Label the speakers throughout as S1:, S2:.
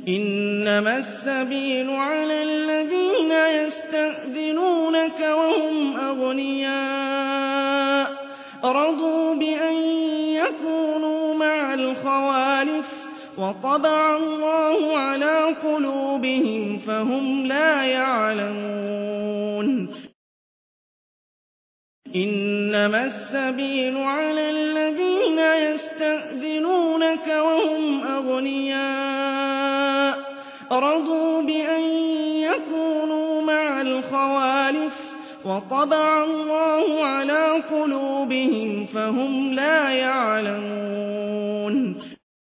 S1: إنما السبيل على الذين يستأذنونك وهم أغنياء رضوا بأن يكونوا مع الخوالف وطبع الله على قلوبهم فهم لا يعلمون إنما السبيل على الذين يستأذنونك وهم أغنياء رضوا بأن يكونوا مع الخوالف وطبع الله على قلوبهم فهم لا يعلمون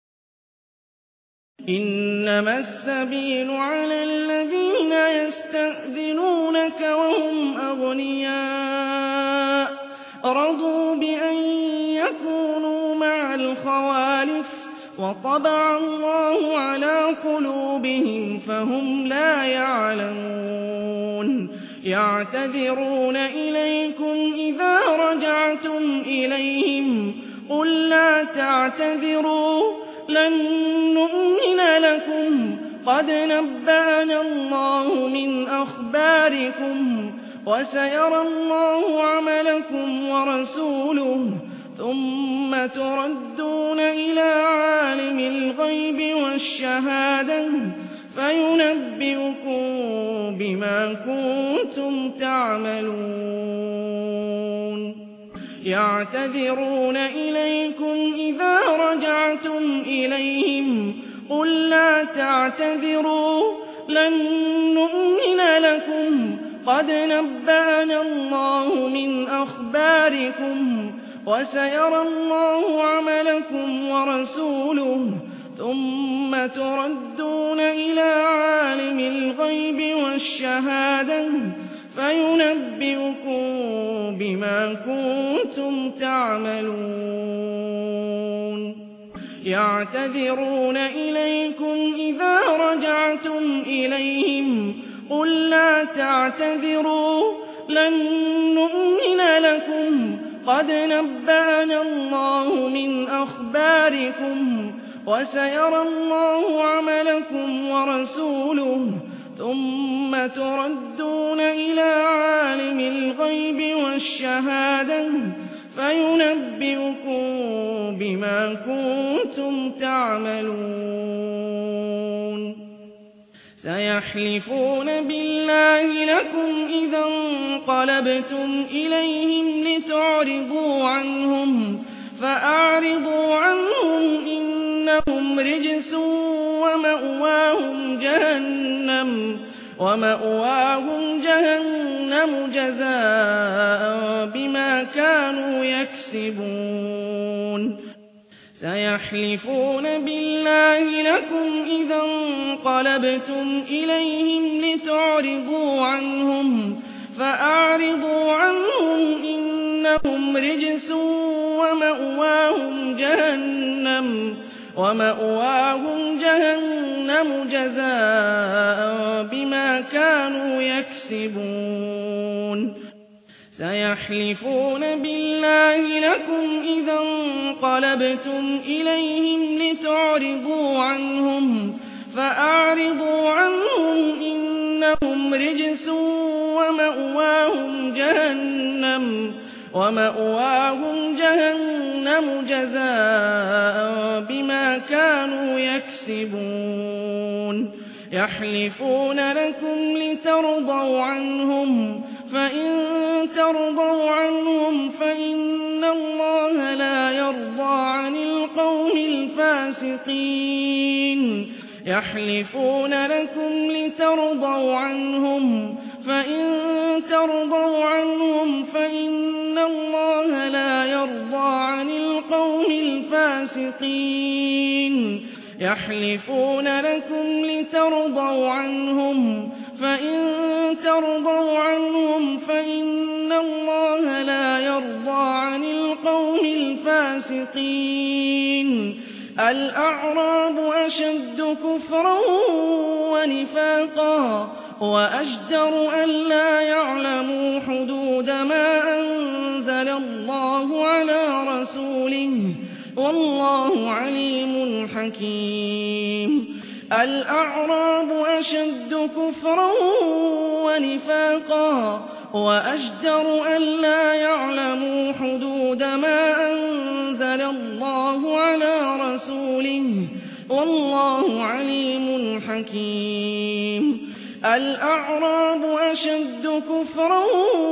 S1: إنما السبيل على الذين يستأذنونك وهم أغنياء رضوا بأن يكونوا مع الخوالف وطبع الله على قلوبهم فهم لا يعلمون يعتذرون إليكم إذا رجعتم إليهم قل لا تعتذروا لن نؤمن لكم قد نبأنا الله من أخباركم وسيرى الله عملكم ورسوله ثم تردون إلى عالم الغيب والشهادة فينبئكم بما كنتم تعملون يعتذرون إليكم إذا رجعتم إليهم قل لا تعتذروا لن نؤمن لكم قد نبأنا الله من أخباركم وسيرى الله عملكم ورسوله ثم تردون إلى عالم الغيب والشهادة فينبئكم بما كنتم تعملون يعتذرون إليكم إذا رجعتم إليهم قل لا تعتذروا لن نؤمن لكم قد نبأنا الله من أخباركم وسيرى الله عملكم ورسوله ثم تردون إلى عالم الغيب والشهادة فينبئكم بما كنتم تعملون سيحلفون بالله لكم إذا انقلبتم إليهم لتعرضوا عنهم فأعرضوا عنهم إنهم رجس ومأواهم جهنم جزاء بما كانوا يكسبون سيحلفون بالله لكم إذا انقلبتم إليهم لتعرضوا عنهم فأعرضوا عنهم إنهم رجس ومأواهم جهنم جزاء بما كانوا يكسبون سيحلفون بالله لكم إذا انقلبتم إليهم لتعرضوا عنهم فأعرضوا عنهم إنهم رجس ومأواهم جهنم جزاء بما كانوا يكسبون يحلفون لكم لترضوا عنهم فإن ترضوا عنهم فإن الله لا يرضى عن القوم الفاسقين يحلفون لكم لترضوا عنهم فإن ترضوا عنهم فإن الله لا يرضى عن القوم الفاسقين يحلفون لكم لترضوا عنهم فإن ترضوا عنهم فإن الله لا يرضى عن القوم الفاسقين الأعراب أشد كفرا ونفاقا وأجدر ألا يعلموا حدود ما أنزل الله على رسوله والله عليم حكيم الأعراب أشد كفرا ونفاقا وأجدر ألا يعلموا حدود ما أنزل الله على رسوله والله عليم حكيم الأعراب أشد كفرا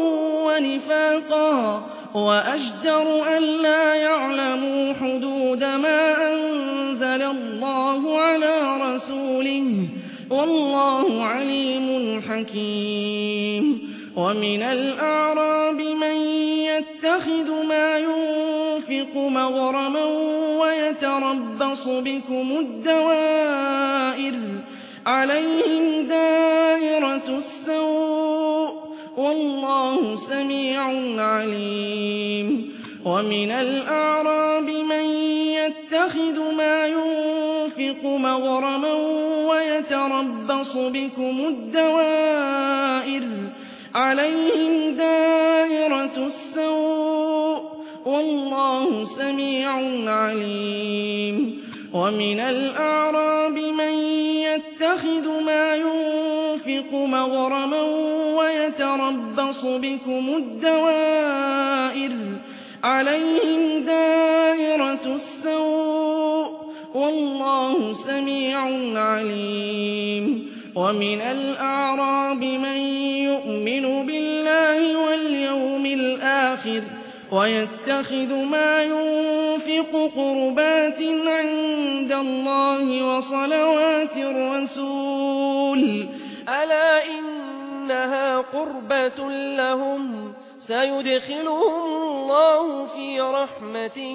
S1: ونفاقا وأجدر ألا يعلموا حدود ما أنزل الله على رسوله والله عليم حكيم ومن الأعراب من يتخذ ما ينفق مغرما ويتربص بكم الدوائر عليهم دائرة السوء والله سميع عليم ومن الأعراب من يتخذ ما ينفق مغرما ويتربص بكم الدوائر عليهم دائرة السوء والله سميع عليم ومن الأعراب من يتخذ ما ينفق مغرما ويتربص بكم الدوائر عليهم دائرة السوء والله سميع عليم ومن الأعراب من يؤمن بالله واليوم الآخر ويتخذ ما ينفق قربات عند الله وصلوات الرسول ألا إنها قربة لهم سيدخلهم الله في رحمته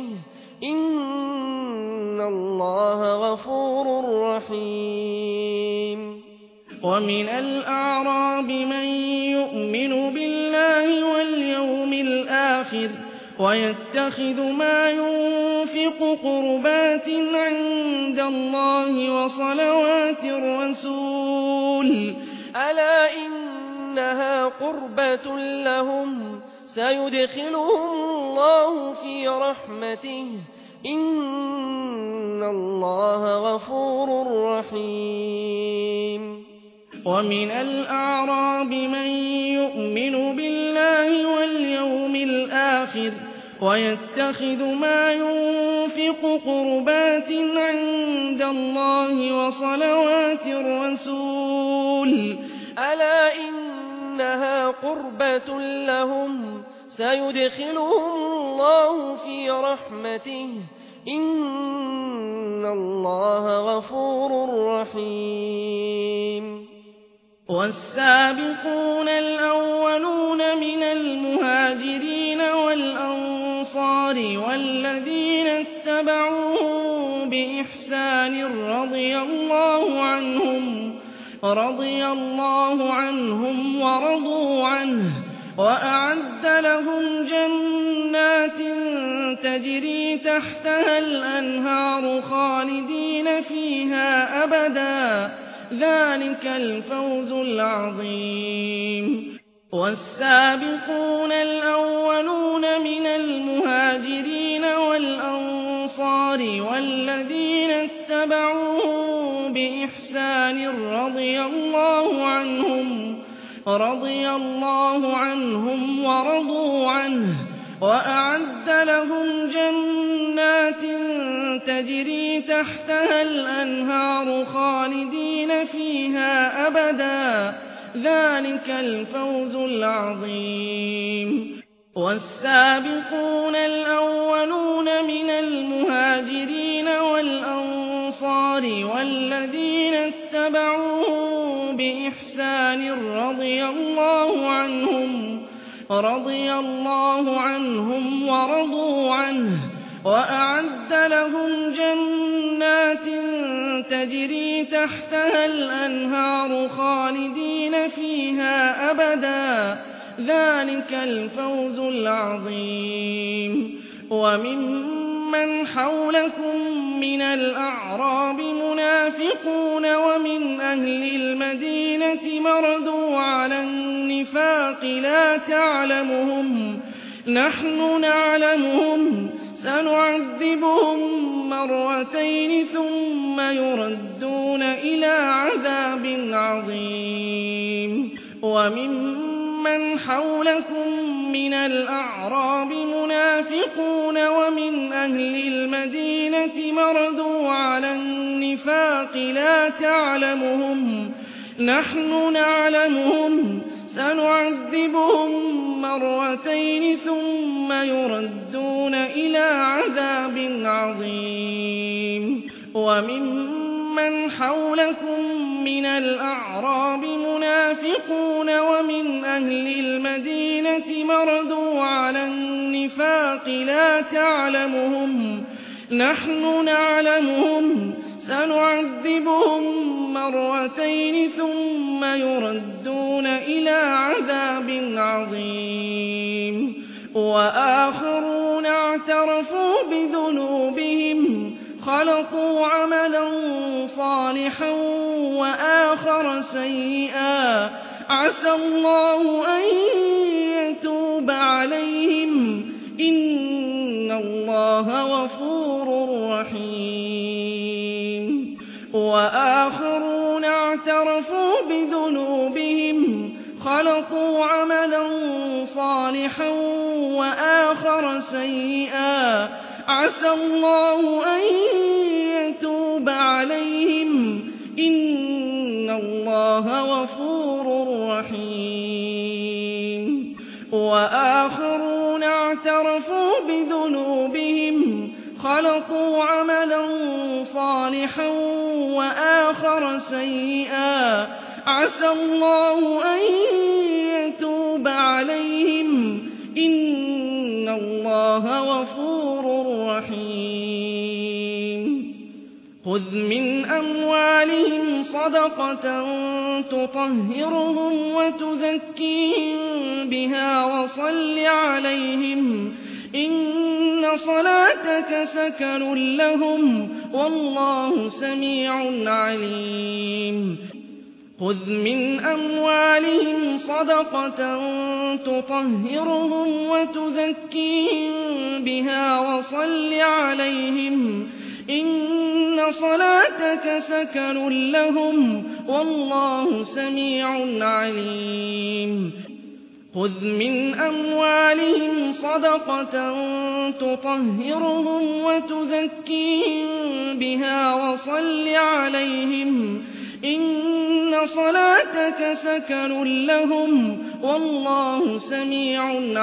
S1: إن الله غفور رحيم ومن الأعراب من يؤمن بالله واليوم الآخر ويتخذ ما ينفق قربات عند الله وصلوات الرسول ألا إنها قربة لهم سيدخلهم الله في رحمته إن الله غفور رحيم ومن الأعراب من يؤمن بالله واليوم الآخر ويتخذ ما ينفق قربات عند الله وصلوات الرسول ألا إنها قربة لهم سيدخلهم الله في رحمته إن الله غفور رحيم والسابقون الأولون من المهاجرين والأنصار والذين اتبعوهم بإحسان رضي الله عنهم ورضوا عنه وأعد لهم جنات تجري تحتها الأنهار خالدين فيها أبدا ذلك الفوز العظيم والسابقون الأولون من المهاجرين والأنصار والذين اتبعوهم بإحسان رضي الله عنهم ورضوا عنه وأعد لهم جنات تجري تحتها الأنهار خالدين فيها أبدا ذلك الفوز العظيم والسابقون الأولون من المهاجرين والأنصار والذين اتبعوهم بإحسان رضي الله عنهم ورضوا عنه وأعد لهم جنات تجري تحتها الأنهار خالدين فيها أبدا ذلك الفوز العظيم وممن حولكم من الأعراب منافقون ومن أهل المدينة مردوا على النفاق لا تعلمهم نحن نعلمهم سنعذبهم مرتين ثم يردون إلى وممن حولكم من الأعراب منافقون ومن أهل المدينة مردوا على النفاق لا تعلمهم نحن نعلمهم سنعذبهم مرتين ثم يردون إلى عذاب عظيم وممن حولكم من الأعراب منافقون ومن أهل المدينة مردوا على النفاق لا تعلمهم نحن نعلمهم سنعذبهم مرتين ثم يردون إلى عذاب عظيم وآخرون اعترفوا بذنوبهم خلطوا عملا صالحا وآخر سيئا عسى الله أن يتوب عليهم إن الله غفور رحيم وآخرون اعترفوا بذنوبهم خلطوا عملا صالحا وآخر سيئا عسى الله أن يتوب عليهم إن الله غفور رحيم وآخرون اعترفوا بذنوبهم خلطوا عملا صالحا وآخر سيئا عسى الله أن يتوب عليهم إن الله غفور رحيم خذ من أموالهم صدقة تطهرهم وتزكيهم بها وصل عليهم إن صلاتك سكن لهم والله سميع عليم خذ من أموالهم صدقة تطهرهم وتزكيهم بها وصل عليهم إن صلاتك سكن لهم والله سميع عليم خذ من أموالهم صدقة تطهرهم وتزكيهم بها وصل عليهم إن صلاتك سكن لهم والله سميع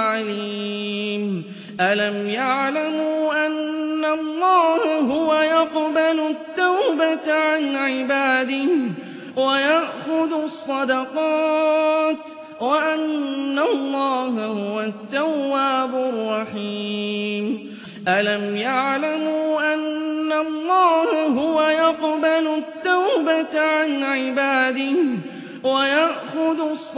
S1: عليم ألم يعلموا أن الله هو يقبل التوبة عن عباده ويأخذ الصدقات وأن الله هو التواب الرحيم ألم يعلموا أن الله هو يقبل التوبة عن عباده ويأخذ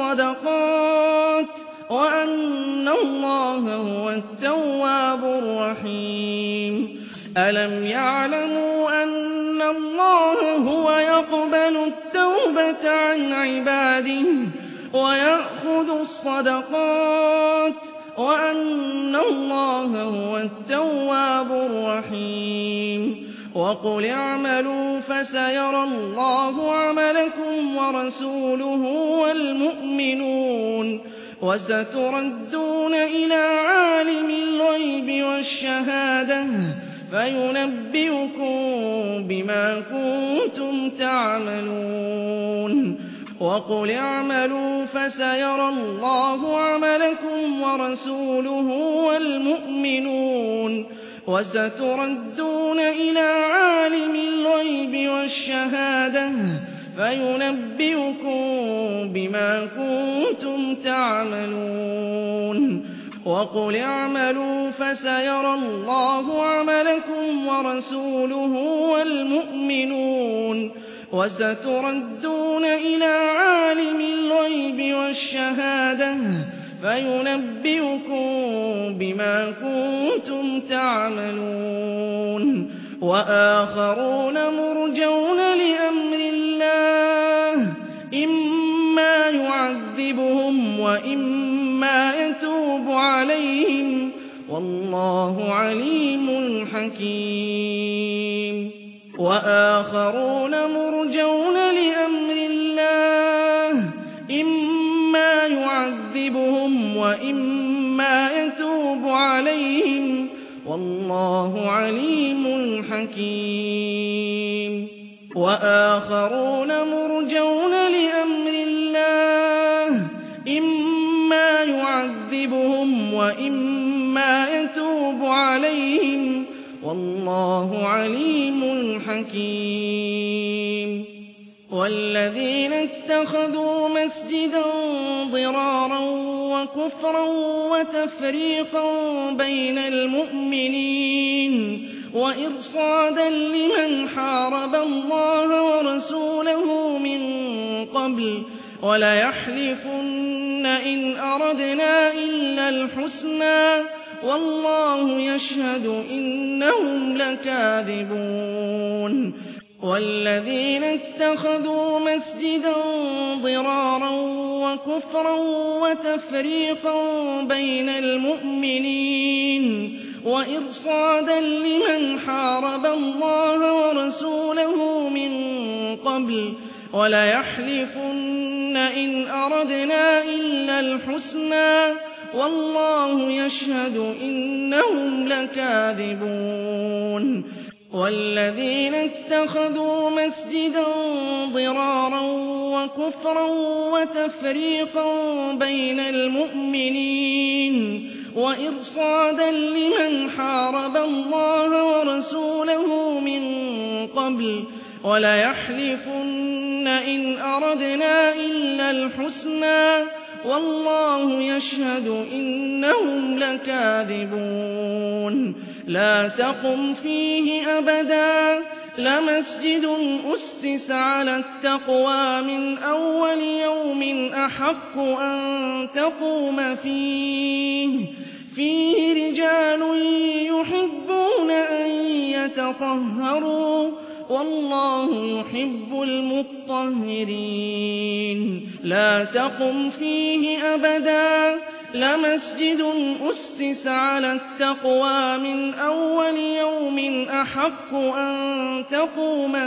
S1: الصدقات وأن الله هو التواب الرحيم ألم يعلموا أن الله هو يقبل التوبة عن عباده ويأخذ الصدقات وأن الله هو التواب الرحيم وقل اعملوا فسيرى الله عملكم ورسوله والمؤمنون وستردون إلى عالم الغيب والشهادة فينبئكم بما كنتم تعملون وقل اعملوا فسيرى الله عملكم ورسوله والمؤمنون وستردون إلى عالم الغيب والشهادة فينبئكم بما كنتم تعملون وقل اعملوا فسيرى الله عملكم ورسوله والمؤمنون وستردون إلى عالم الغيب والشهادة فينبئكم بما كنتم تعملون وآخرون مرجون لأمر الله إما يعذبهم وإما يتوب عليهم والله عليم حكيم وآخرون مرجون لأمر الله إما إِمَّا يُعَذِّبُهُمْ وَإِمَّا يَتُوبُ عَلَيْهِمْ ۗ وَاللَّهُ عَلِيمٌ حَكِيمٌ وَآخَرُونَ مُرْجَوْنَ لِأَمْرِ اللَّهِ إِمَّا يُعَذِّبُهُمْ وَإِمَّا يَتُوبُ عَلَيْهِمْ ۗ وَاللَّهُ عَلِيمٌ حَكِيمٌ وَالَّذِينَ اتَّخَذُوا مَسْجِدًا ضِرَارًا وَكُفْرًا وَتَفْرِيقًا بَيْنَ الْمُؤْمِنِينَ وَإِرْصَادًا لِّمَنْ حَارَبَ اللَّهَ وَرَسُولَهُ مِن قَبْلُ وَلَيَحْلِفُنَّ إِنْ أَرَدْنَا إِلَّا الْحُسْنَىٰ وَاللَّهُ يَشْهَدُ إِنَّهُمْ لَكَاذِبُونَ وَالَّذِينَ اتَّخَذُوا مَسْجِدًا ضِرَارًا وَكُفْرًا وَتَفْرِيقًا بَيْنَ الْمُؤْمِنِينَ وَإِرْصَادًا لِّمَنْ حَارَبَ اللَّهَ وَرَسُولَهُ مِن قَبْلُ وَلَيَحْلِفُنَّ إِنْ أَرَدْنَا إِلَّا الْحُسْنَىٰ وَاللَّهُ يَشْهَدُ إِنَّهُمْ لَكَاذِبُونَ وَالَّذِينَ اتَّخَذُوا مَسْجِدًا ضِرَارًا وَكُفْرًا وَتَفْرِيقًا بَيْنَ الْمُؤْمِنِينَ وَإِرْصَادًا لِّمَنْ حَارَبَ اللَّهَ وَرَسُولَهُ مِن قَبْلُ وَلَيَحْلِفُنَّ إِنْ أَرَدْنَا إِلَّا الْحُسْنَىٰ وَاللَّهُ يَشْهَدُ إِنَّهُمْ لَكَاذِبُونَ لَا تَقُمْ فِيهِ أَبَدًا لَمَسْجِدٌ أُسِّسَ عَلَى التَّقْوَىٰ مِنْ أَوَّلِ يَوْمٍ أَحَقُّ أَن تَقُومَ فِيهِ رِجَالٌ يُحِبُّونَ أَن يَتَطَهَّرُوا وَاللَّهُ يُحِبُّ الْمُطَّهِّرِينَ لَا تَقُمْ فِيهِ أَبَدًا لَمَسْجِدٌ أُسِّسَ عَلَى التَّقْوَىٰ مِنْ أَوَّلِ يَوْمٍ أَحَقُّ أَن تَقُومَ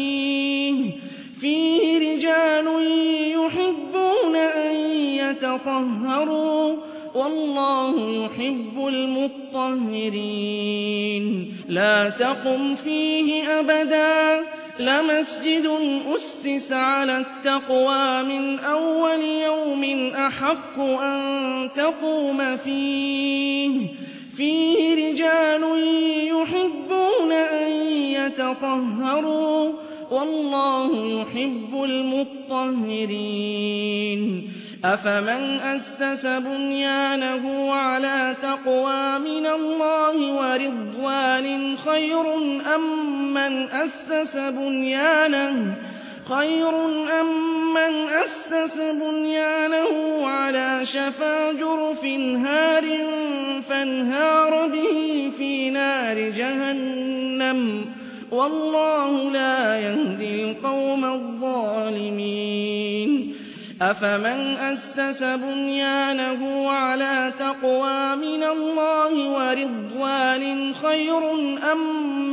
S1: فِيهِ رِجَالٌ يُحِبُّونَ أَن يَتَطَهَّرُوا وَاللَّهُ يُحِبُّ الْمُطَّهِّرِينَ لَا تَقُمْ فِيهِ أَبَدًا لَمَسْجِدٌ أُسِّسَ عَلَى التَّقْوَىٰ مِنْ أَوَّلِ يَوْمٍ أَحَقُّ أَن تَقُومَ فِيهِ رِجَالٌ يُحِبُّونَ أَن يَتَطَهَّرُوا وَاللَّهُ يُحِبُّ الْمُطَّهِّرِينَ أَفَمَنْ أَسَّسَ بُنْيَانَهُ عَلَىٰ تَقْوَىٰ مِنَ اللَّهِ وَرِضْوَانٍ خَيْرٌ أَم مَّنْ أَسَّسَ بُنْيَانَهُ عَلَىٰ شَفَا جُرُفٍ هَارٍ فَانْهَارَ بِهِ فِي نَارِ جَهَنَّمَ ۗ وَاللَّهُ لَا يَهْدِي الْقَوْمَ الظَّالِمِينَ أَفَمَنْ أَسَّسَ بُنْيَانَهُ عَلَىٰ تَقْوَىٰ مِنَ اللَّهِ وَرِضْوَانٍ خَيْرٌ أَم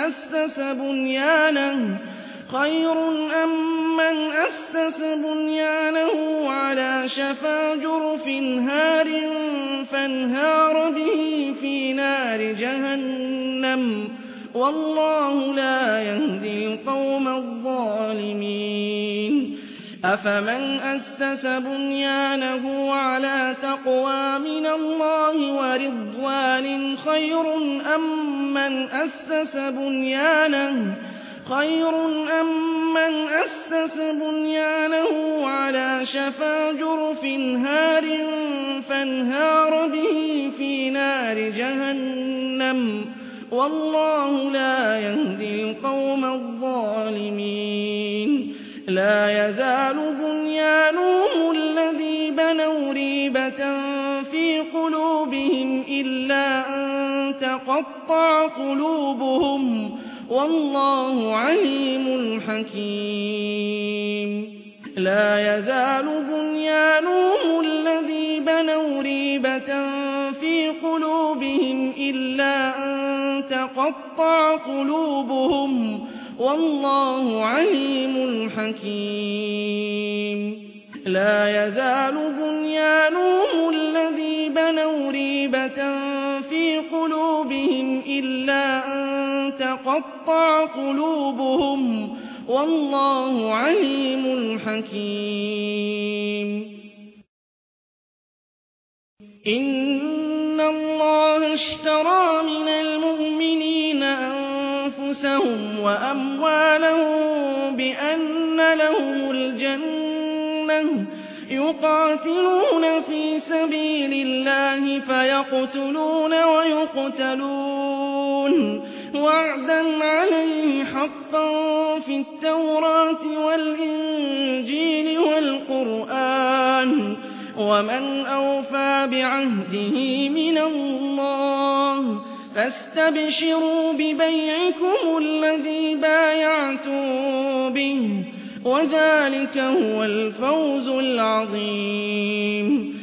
S1: مَّنْ أَسَّسَ بُنْيَانَهُ عَلَىٰ شَفَا جُرُفٍ هَارٍ فَانْهَارَ بِهِ فِي نَارِ جَهَنَّمَ ۗ وَاللَّهُ لَا يَهْدِي الْقَوْمَ الظَّالِمِينَ أَفَمَنْ أَسَّسَ بُنْيَانَهُ عَلَىٰ تَقْوَىٰ مِنَ اللَّهِ وَرِضْوَانٍ خَيْرٌ أَم مَّنْ أَسَّسَ بُنْيَانَهُ عَلَىٰ شَفَا جُرُفٍ هَارٍ فَانْهَارَ بِهِ فِي نَارِ جَهَنَّمَ ۗ وَاللَّهُ لَا يَهْدِي الْقَوْمَ الظَّالِمِينَ لَا يَزَالُ بُنْيَانُهُمُ الَّذِي بَنَوْا رِيبَةً فِي قُلُوبِهِمْ إِلَّا أَن تَقَطَّعَ قُلُوبُهُمْ ۗ وَاللَّهُ عَلِيمٌ حَكِيمٌ لَا يَزَالُ بُنْيَانُهُمُ الَّذِي بَنَوْا رِيبَةً فِي قُلُوبِهِمْ إِلَّا أَن تَقَطَّعَ قُلُوبُهُمْ ۗ وَاللَّهُ عَلِيمٌ حَكِيمٌ لا يزال بنيانهم الذي بنوا ريبة في قلوبهم إلا أن تقطع قلوبهم والله عليم حكيم إن الله اشترى من المؤمنين أنفسهم وأموالهم بأن لهم الجنة يقاتلون في سبيل الله فيقتلون ويقتلون وعدا عليه حقا في التوراة والإنجيل والقرآن ومن أوفى بعهده من الله فاستبشروا ببيعكم الذي بايعتم به وذلك هو الفوز العظيم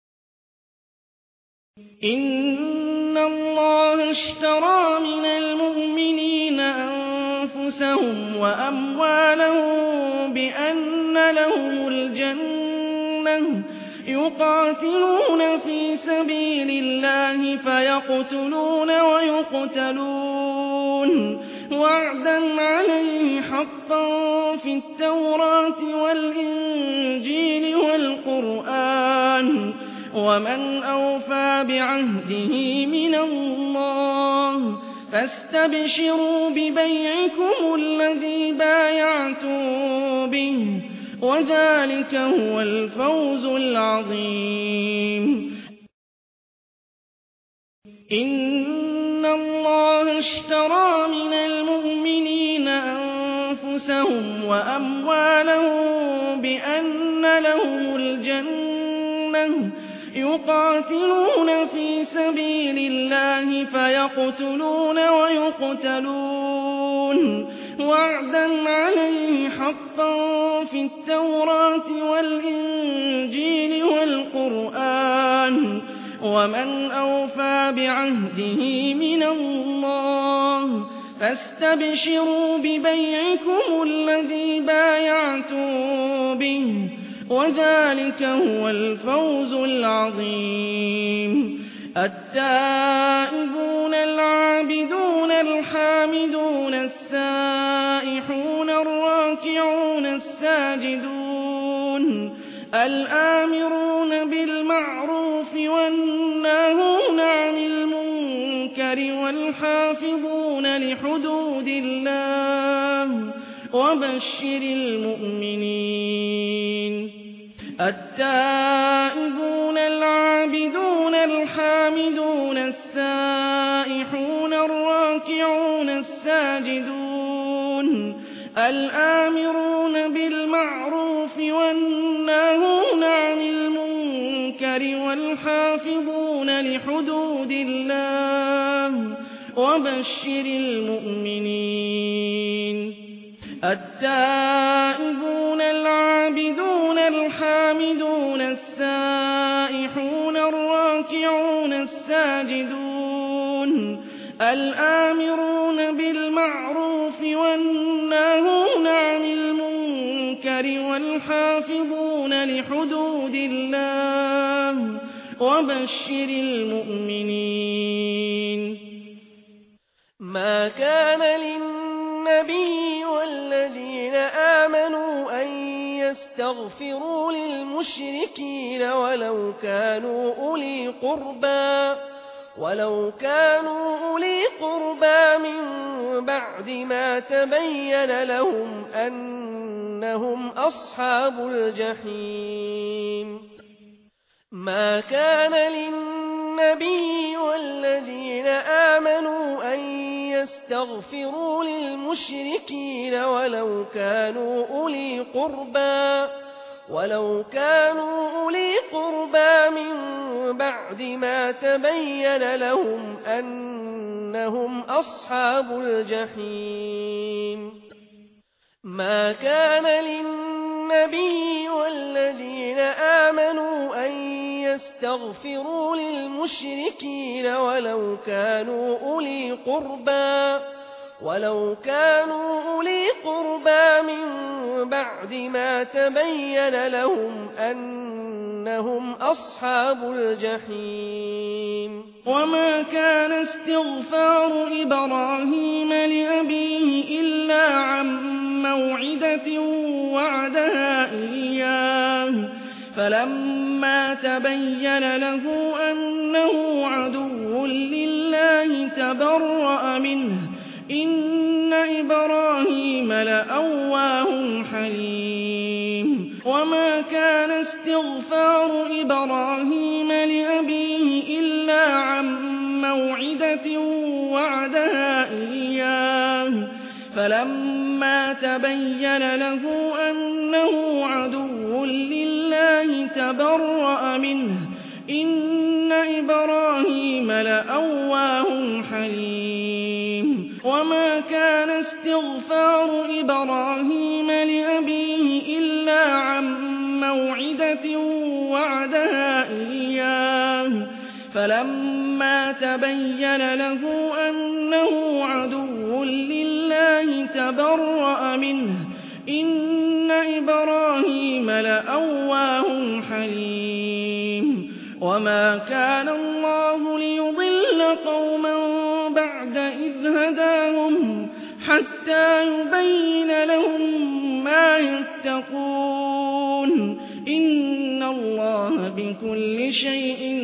S1: إن الله اشترى من المؤمنين أنفسهم وأموالهم بأن لهم الجنة يقاتلون في سبيل الله فيقتلون ويقتلون وعدا عليه حقا في التوراة والإنجيل والقرآن ومن أوفى بعهده من الله فاستبشروا ببيعكم الذي بايعتم به وذلك هو الفوز العظيم إن الله اشترى من المؤمنين أنفسهم وأموالهم بأن لهم الجنة يقاتلون في سبيل الله فيقتلون ويقتلون وعدا عليه حقا في التوراة والإنجيل والقرآن ومن أوفى بعهده من الله فاستبشروا ببيعكم الذي بايعتم به وذلك هو الفوز العظيم التائبون العابدون الحامدون السائحون الراكعون الساجدون الآمرون بالمعروف والناهون عن المنكر والحافظون لحدود الله وبشر المؤمنين التائبون العابدون الحامدون السائحون الراكعون الساجدون الآمرون بالمعروف والناهون عن المنكر والحافظون لحدود الله وبشر المؤمنين التائبون العابدون الحامدون السائحون الراكعون الساجدون الآمرون بالمعروف والناهون عن المنكر والحافظون لحدود الله وبشر المؤمنين ما كان للنبي والذين آمنوا أن يستغفروا للمشركين ولو كانوا أولي قربى من بعد ما تبين لهم أنهم أصحاب الجحيم ما كان للنبي والذين آمنوا أن يستغفروا للمشركين ولو كانوا أولي قربى من بعد ما تبين لهم أنهم أصحاب الجحيم ما كان للنبي والذين آمنوا أن يستغفروا للمشركين ولو كانوا أولي قربى من بعد ما تبين لهم أنهم أصحاب الجحيم وما كان استغفار إبراهيم لأبيه إلا عن موعدة وعدها إياه فلما تبين له أنه عدو لله تبرأ منه إن إبراهيم لأواه حليم وما كان استغفار إبراهيم لأبيه إلا عن موعدة وعدها إياه فلما تبين له أنه عدو لله تبرأ منه إن إبراهيم لأواه حليم وما كان استغفار إبراهيم لأبيه إلا عن موعدة وعدها إياه فلما تبين له أنه عدو لله تبرأ منه إن إبراهيم لأواه حليم وما كان الله ليضل قوما بعد إذ هداهم حتى يبين لهم ما يتقون إن الله بكل شيء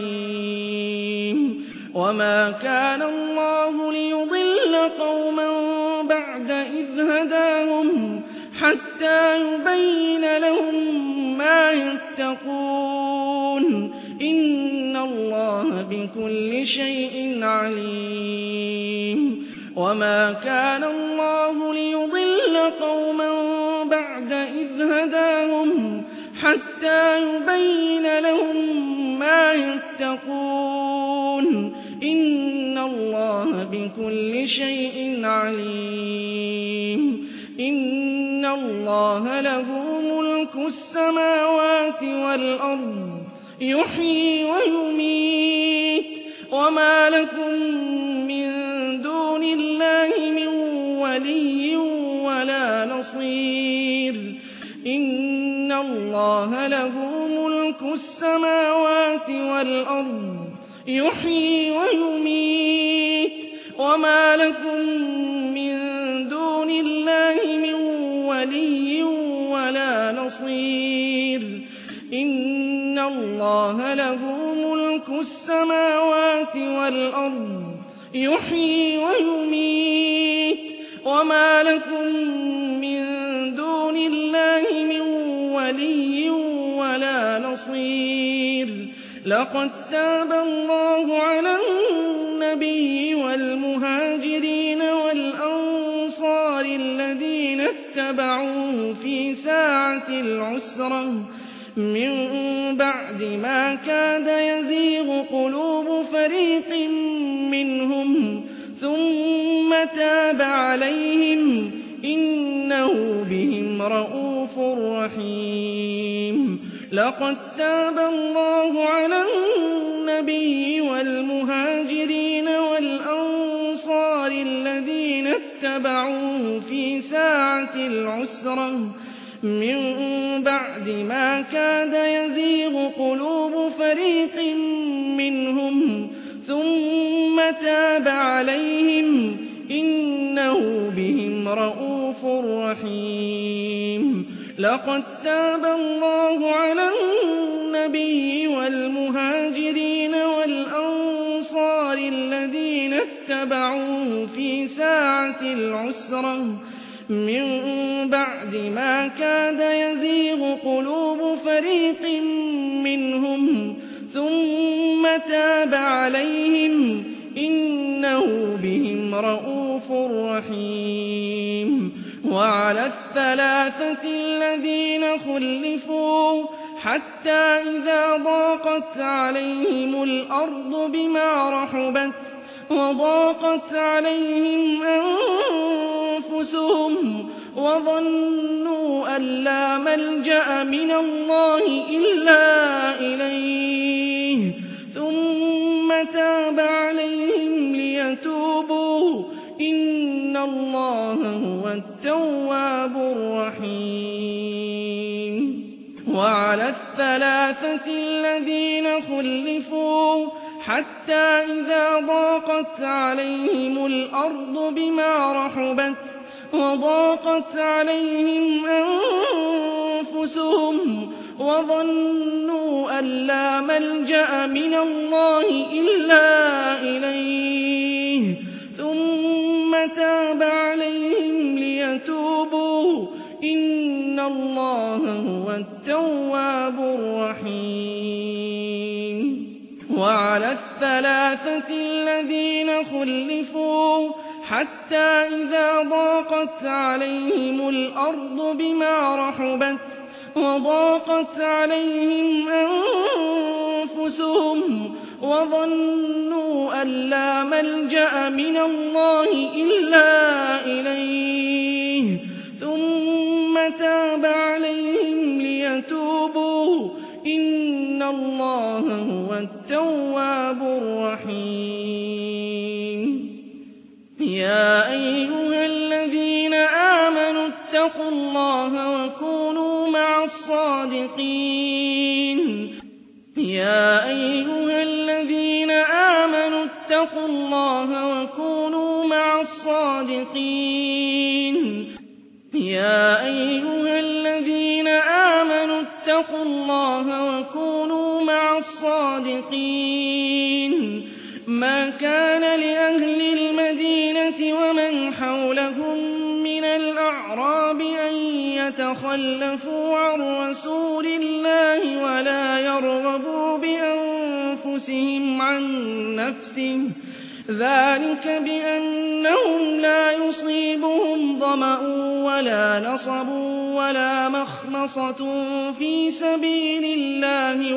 S1: عليم وما كان الله ليضل قوما بعد إذ هداهم حتى يبين لهم ما يتقون إن الله بكل شيء عليم وما كان الله ليضل قوما بعد إذ هداهم حتى يبين لهم ما يتقون إن الله بكل شيء عليم إن الله له ملك السماوات والأرض يحيي ويميت وما لكم من دون الله من ولي ولا نصير إن الله له ملك السماوات والأرض يحيي ويميت وما لكم من دون الله من ولي ولا نصير إن الله له ملك السماوات والأرض يحيي ويميت وما لكم من دون الله من ولي ولا نصير لقد تاب الله على النبي والمهاجرين والأنصار الذين اتبعوه في ساعة العسرة من بعد ما كاد يزيغ قلوب فريق منهم ثم تاب عليهم إنه بهم رءوف رحيم لقد تاب الله على النبي والمهاجرين والأنصار الذين اتبعوه في ساعة العسرة من بعد ما كاد يزيغ قلوب فريق منهم ثم تاب عليهم إنه بهم رءوف رحيم لقد تاب الله على النبي والمهاجرين والأنصار الذين اتبعوه في ساعة العسرة من بعد ما كاد يزيغ قلوب فريق منهم ثم تاب عليهم إنه بهم رءوف رحيم وعلى الثلاثة الذين خلفوا حتى إذا ضاقت عليهم الأرض بما رحبت وضاقت عليهم أنفسهم وظنوا أن لا ملجأ من الله إلا إليه ثم تاب عليهم ليتوبوا إن الله هو التواب التواب الرحيم وعلى الثلاثة الذين خلفوا حتى إذا ضاقت عليهم الأرض بما رحبت وضاقت عليهم أنفسهم وظنوا أن لا ملجأ من الله إلا إليه ثم تاب عليهم ليتوبوا إن الله هو التواب الرحيم وعلى الثلاثة الذين خلفوا حتى إذا ضاقت عليهم الأرض بما رحبت وضاقت عليهم أنفسهم وظنوا أن لا ملجأ من الله إلا إليه ثم تاب عليهم ليتوبوا إن الله هو التواب الرحيم يا أيها الذين آمنوا اتقوا الله وكونوا مع الصادقين يا أيها الذين آمنوا اتقوا الله وكونوا مع الصادقين يا أيها الذين آمنوا اتقوا الله وكونوا مع الصادقين ما كان لأهل المدينة ومن حولهم من الأعراب أن يتخلفوا عن رسول الله ولا يرغبوا بأنفسهم عن نفسه ذلك بأنهم لا يصيبهم ظمأ ولا نصب ولا مخمصة في سبيل الله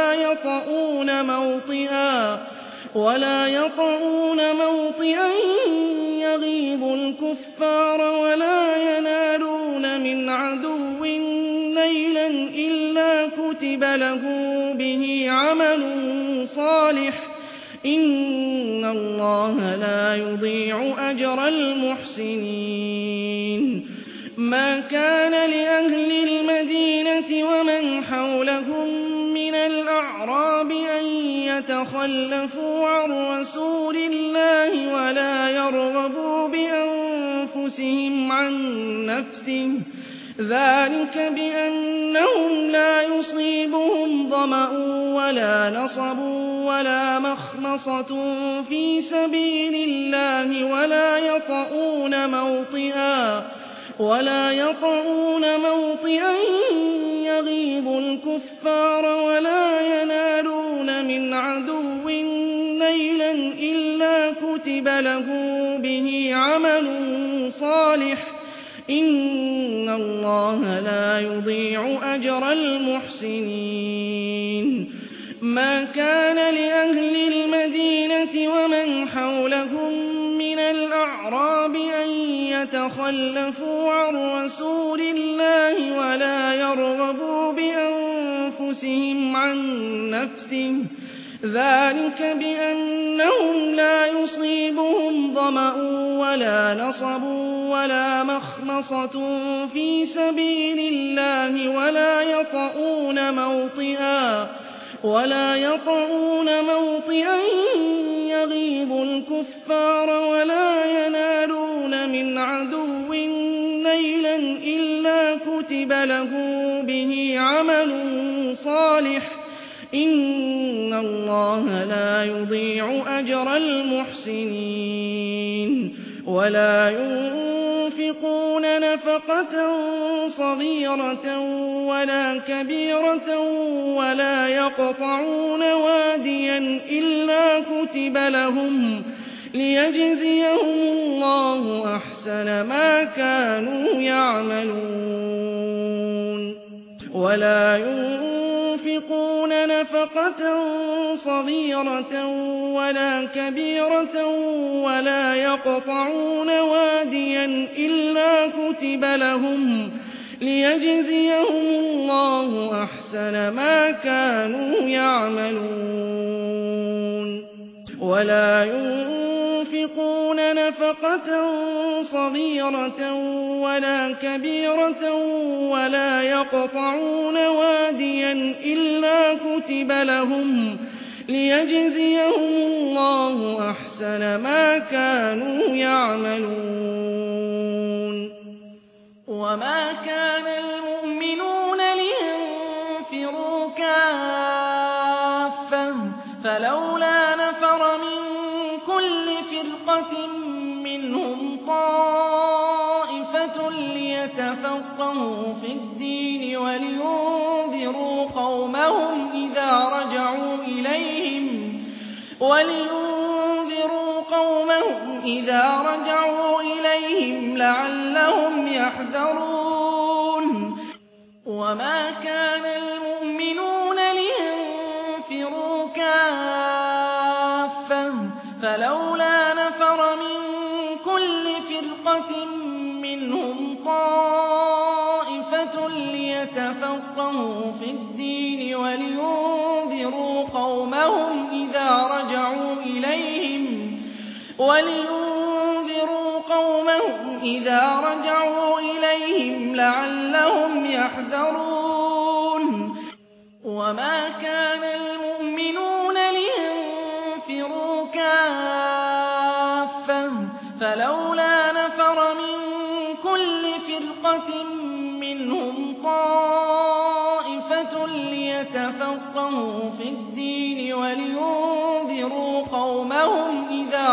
S1: ولا يطؤون موطئا يغيظ الكفار ولا ينالون من عدو نيلا إلا كتب له به عمل صالح إن الله لا يضيع أجر المحسنين ما كان لأهل المدينة ومن حولهم من الأعراب أن يتخلفوا عن رسول الله ولا يرغبوا بأنفسهم عن نفسه ذلك بأنهم لا يصيبهم ظمأ ولا نصب ولا مخمصة في سبيل الله ولا يطؤون موطئا يغيظ الكفار ولا ينالون من عدو نيلا إلا كتب له به عمل صالح إن الله لا يضيع أجر المحسنين ما كان لأهل المدينة ومن حولهم من الأعراب أن يتخلفوا عن رسول الله ولا يرغبوا بأنفسهم عن نفسه ذلك بأنهم لا يصيبهم ظمأ ولا نصب ولا مخمصة في سبيل الله ولا يطؤون موطئا يغيظ الكفار ولا ينالون من عدو نيلا إلا كتب له به عمل صالح إن الله لا يضيع أجر المحسنين ولا ينفقون نفقة صغيرة ولا كبيرة ولا يقطعون واديا إلا كتب لهم ليجزيهم الله أحسن ما كانوا يعملون ولا ينفقون نفقة صغيرة ولا كبيرة ولا يقطعون واديا إلا كتب لهم ليجزيهم الله أحسن ما كانوا يعملون ولا ينفقون ينفقون نفقة صغيرة ولا كبيرة ولا يقطعون واديا إلا كتب لهم ليجزيهم الله أحسن ما كانوا يعملون. وما كان المؤمنون لينفروا كافة فلولا نفر من كل فرقة منهم طائفة ليتفقهوا في الدين ولينذروا قومهم إذا رجعوا إليهم لعلهم يحذرون. وما كان المؤمنون لينفروا كافة فلولا نفر من كل فرقة منهم طائفة ليتفقهوا في الدين ولينذروا قومهم إذا رجعوا إليهم لعلهم يحذرون. وما كان المؤمنون لينفروا كافة فلولا نفر من كل فرقة منهم طائفة ليتفقهوا في الدين ولينذروا قومهم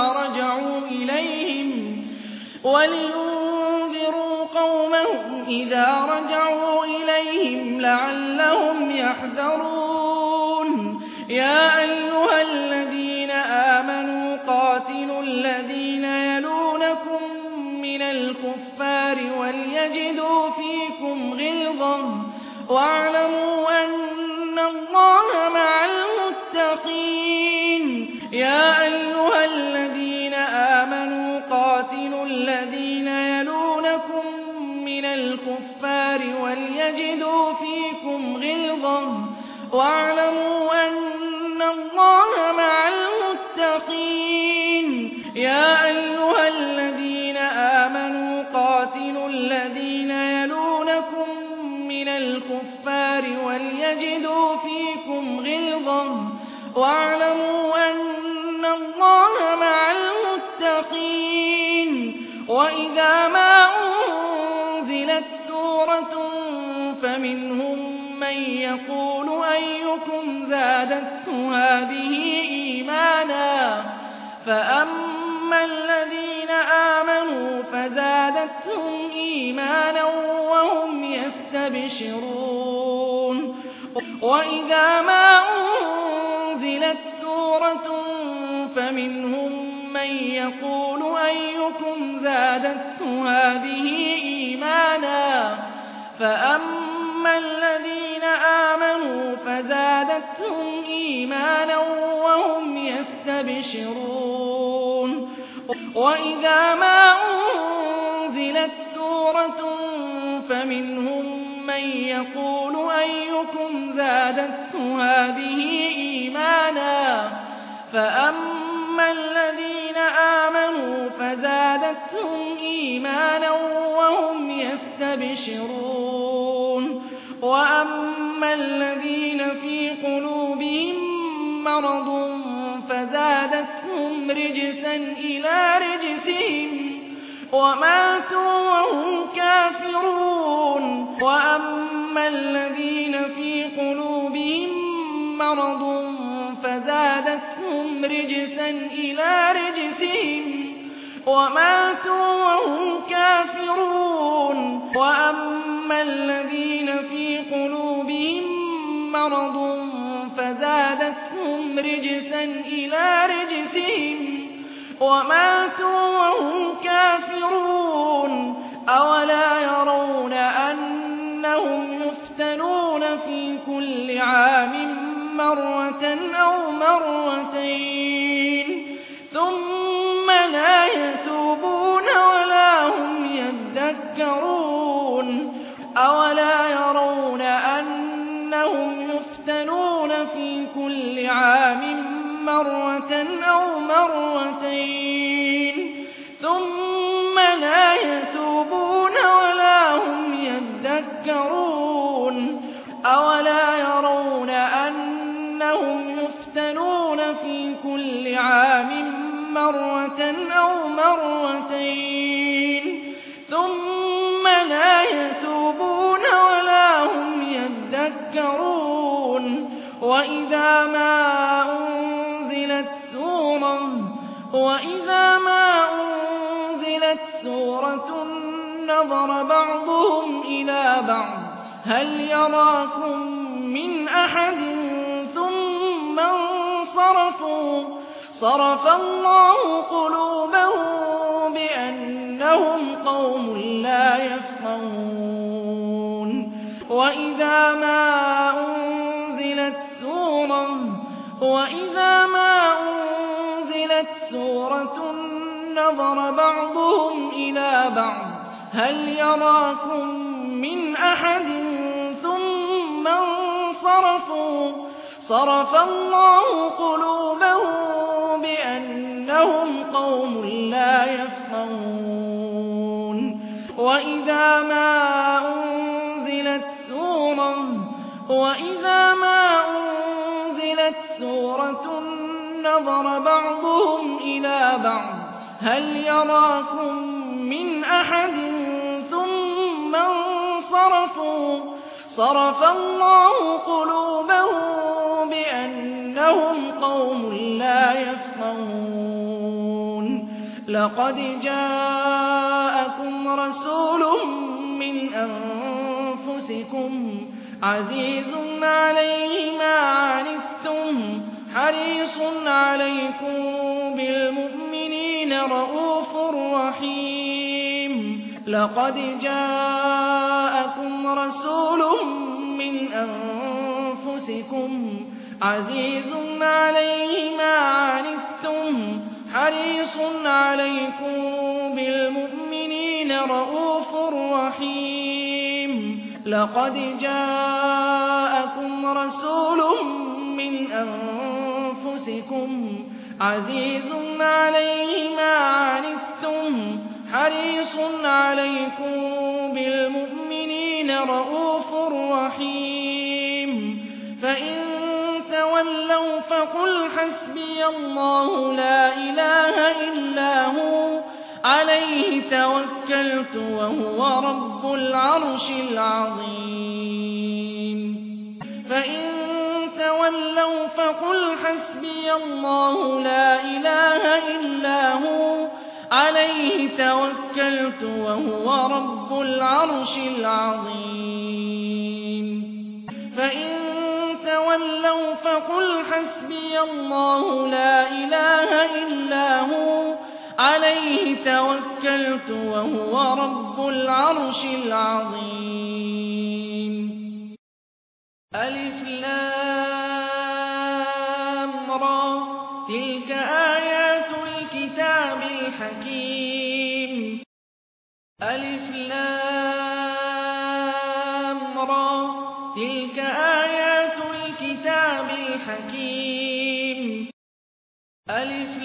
S1: إذا رجعوا إليهم لعلهم يحذرون. يا أيها الذين آمنوا قاتلوا الذين يلونكم من الكفار وليجدوا فيكم غلظة واعلموا أن الله مع المتقين. يا أيها الذين آمنوا قاتلوا الذين يلونكم من الكفار وليجدوا فيكم غلظة واعلموا أن الله مع المتقين. يا أيها الذين آمنوا قاتلوا الذين يلونكم من الكفار وليجدوا فيكم غلظة واعلموا أن الله مع المتقين. وإذا ما أنزلت سورة فمنهم من يقول أيكم زادته هذه إيمانا فأما الذين آمنوا فزادتهم إيمانا وهم يستبشرون. وإذا ما أنزلت سورة فمنهم من يقول أيكم زادته هذه إيمانا فأما الذين آمنوا فزادتهم إيمانا وهم يستبشرون. وإذا ما أنزلت سورة فمنهم من يقول أيكم زادته هذه إيمانا فأما الذين آمنوا فزادتهم إيمانا وهم يستبشرون. وأما الذين في قلوبهم مرض فزادتهم رجسا إلى رجسهم وماتوا وهم كافرون. وأما الذين في قلوبهم مرض فزادتهم رجسا إلى رجسهم وماتوا وهم كافرون. وأما الذين في قلوبهم مرض فزادتهم رجسا إلى رجسهم وماتوا وهم كافرون. أولا يرون أنهم يفتنون في كل عام مرة أو مرتين ثم لا يتوبون ولا هم يذكرون. أولا يرون أنهم يفتنون في كل عام مرة أو مرتين كُلِّ عَامٍ مَّرَّةً أَوْ مَرَّتَيْنِ ثُمَّ لَا يَتُوبُونَ وَلَا هُمْ يَذَّكَّرُونَ وَإِذَا مَا أُنزِلَتْ سُورَةٌ نَّظَرَ بَعْضُهُمْ إِلَىٰ بَعْضٍ هَلْ يَرَاكُم مِّنْ أَحَدٍ ثُمَّ انصَرَفُوا صَرَفَ اللَّهُ قُلُوبَهُم بِأَنَّهُمْ قَوْمٌ لَّا يَفْقَهُونَ وَإِذَا مَا أُنزِلَتْ سُورَةٌ نَّظَرَ بَعْضُهُمْ إِلَىٰ بَعْضٍ هَلْ يَرَاكُم مِّنْ أَحَدٍ ثُمَّ انصَرَفُوا صَرَفَ اللَّهُ قُلُوبَهُم بِأَنَّهُمْ قَوْمٌ لَّا يَفْقَهُونَ وَإِذَا مَا أُنزِلَتْ سُورَةٌ نَّظَرَ بَعْضُهُمْ إِلَىٰ بَعْضٍ هَلْ يَرَاكُم مِّنْ أَحَدٍ ثُمَّ انصَرَفُوا صَرَفَ اللَّهُ قُلُوبَهُم بِأَنَّهُمْ قَوْمٌ لَّا يَفْقَهُونَ لَقَدْ جَاءَكُمْ رَسُولٌ مِّنْ أَنفُسِكُمْ عَزِيزٌ عَلَيْهِ مَا عَنِتُّمْ حَرِيصٌ عَلَيْكُم بِالْمُؤْمِنِينَ رَءُوفٌ رَّحِيمٌ لَقَدْ جَاءَكُمْ رَسُولٌ مِّنْ أَنفُسِكُمْ عَزِيزٌ عَلَيْهِ مَا عَنِتُّمْ حَرِيصٌ عَلَيْكُم بِالْمُؤْمِنِينَ رَءُوفٌ رَّحِيمٌ لَقَدْ جَاءَكُمْ رَسُولٌ مِّنْ أَنفُسِكُمْ عَزِيزٌ عَلَيْهِ مَا عَنِتُّمْ حَرِيصٌ عَلَيْكُم بِالْمُؤْمِنِينَ رَءُوفٌ رَّحِيمٌ فَإِن تَوَلَّوْا فَقُلْ حَسْبِيَ اللَّهُ لَا إِلَٰهَ إِلَّا هُوَ عَلَيْهِ تَوَكَّلْتُ وَهُوَ رَبُّ الْعَرْشِ الْعَظِيمِ فَإِن تَوَلَّوْا فَقُلْ حَسْبِيَ اللَّهُ لَا إِلَٰهَ إِلَّا هُوَ عَلَيْهِ تَوَكَّلْتُ وَهُوَ رَبُّ الْعَرْشِ الْعَظِيمِ فَإِن تَوَلَّوْا فَقُلْ حَسْبِيَ اللَّهُ لَا إِلَٰهَ إِلَّا هُوَ عَلَيْهِ تَوَكَّلْتُ وَهُوَ رَبُّ الْعَرْشِ الْعَظِيمِ أَلِفْ لَامْ رَا تِلْكَ آيَاتُ الْكِتَابِ الْحَكِيمِ أَلِفْ لَامْ رَا تِلْكَ آيَاتُ الْكِتَابِ الْحَكِيمِ أَلِفْ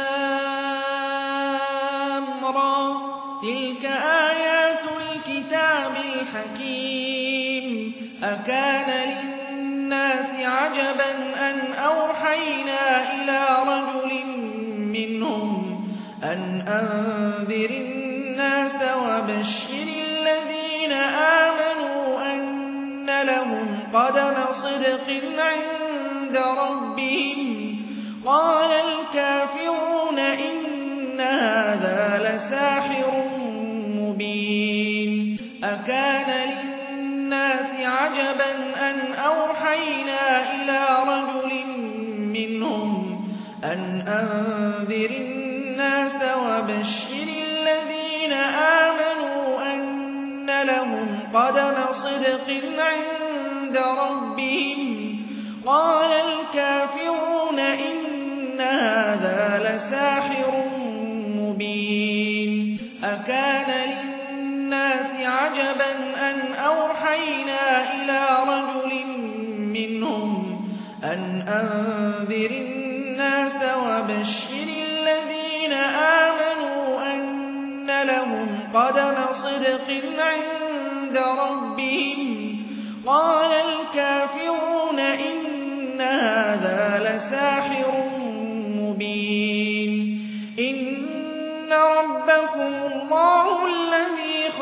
S1: لَامْ رَا تِلْكَ آيَاتُ الْكِتَابِ الْحَكِيمِ أَكَانَ لِلنَّاسِ عَجَبًا أَنْ أَوْحَيْنَا إِلَىٰ رَجُلٍ مِّنْهُمْ أَنْ أَنذِرِ النَّاسَ وَبَشِّرِ الَّذِينَ آمَنُوا أَنَّ لَهُمْ قَدَمَ صِدْقٍ عِندَ رَبِّهِمْ قَالَ الْكَافِرُونَ إِنَّ هَٰذَا لَسَاحِرٌ مُّبِينٌ أَكَانَ لِلنَّاسِ عَجَبًا أَنْ أَوْحَيْنَا إِلَىٰ رَجُلٍ مِّنْهُمْ أَنْ أَنذِرِ النَّاسَ وَبَشِّرِ الَّذِينَ آمَنُوا أَنَّ لَهُمْ قَدَمَ صِدْقٍ عِندَ رَبِّهِمْ قَالَ الْكَافِرُونَ إِنَّ هَٰذَا لَسَاحِرٌ مُّبِينٌ أَكَانَ لِلنَّاسِ عَجَبًا أَنْ أَوْحَيْنَا إِلَىٰ رَجُلٍ مِّنْهُمْ أَنْ أَنذِرِ النَّاسَ وَبَشِّرِ الَّذِينَ آمَنُوا أَنَّ لَهُمْ قَدَمَ صِدْقٍ عِندَ رَبِّهِمْ قَالَ الْكَافِرُونَ إِنَّ هَٰذَا لَسَاحِرٌ مُّبِينٌ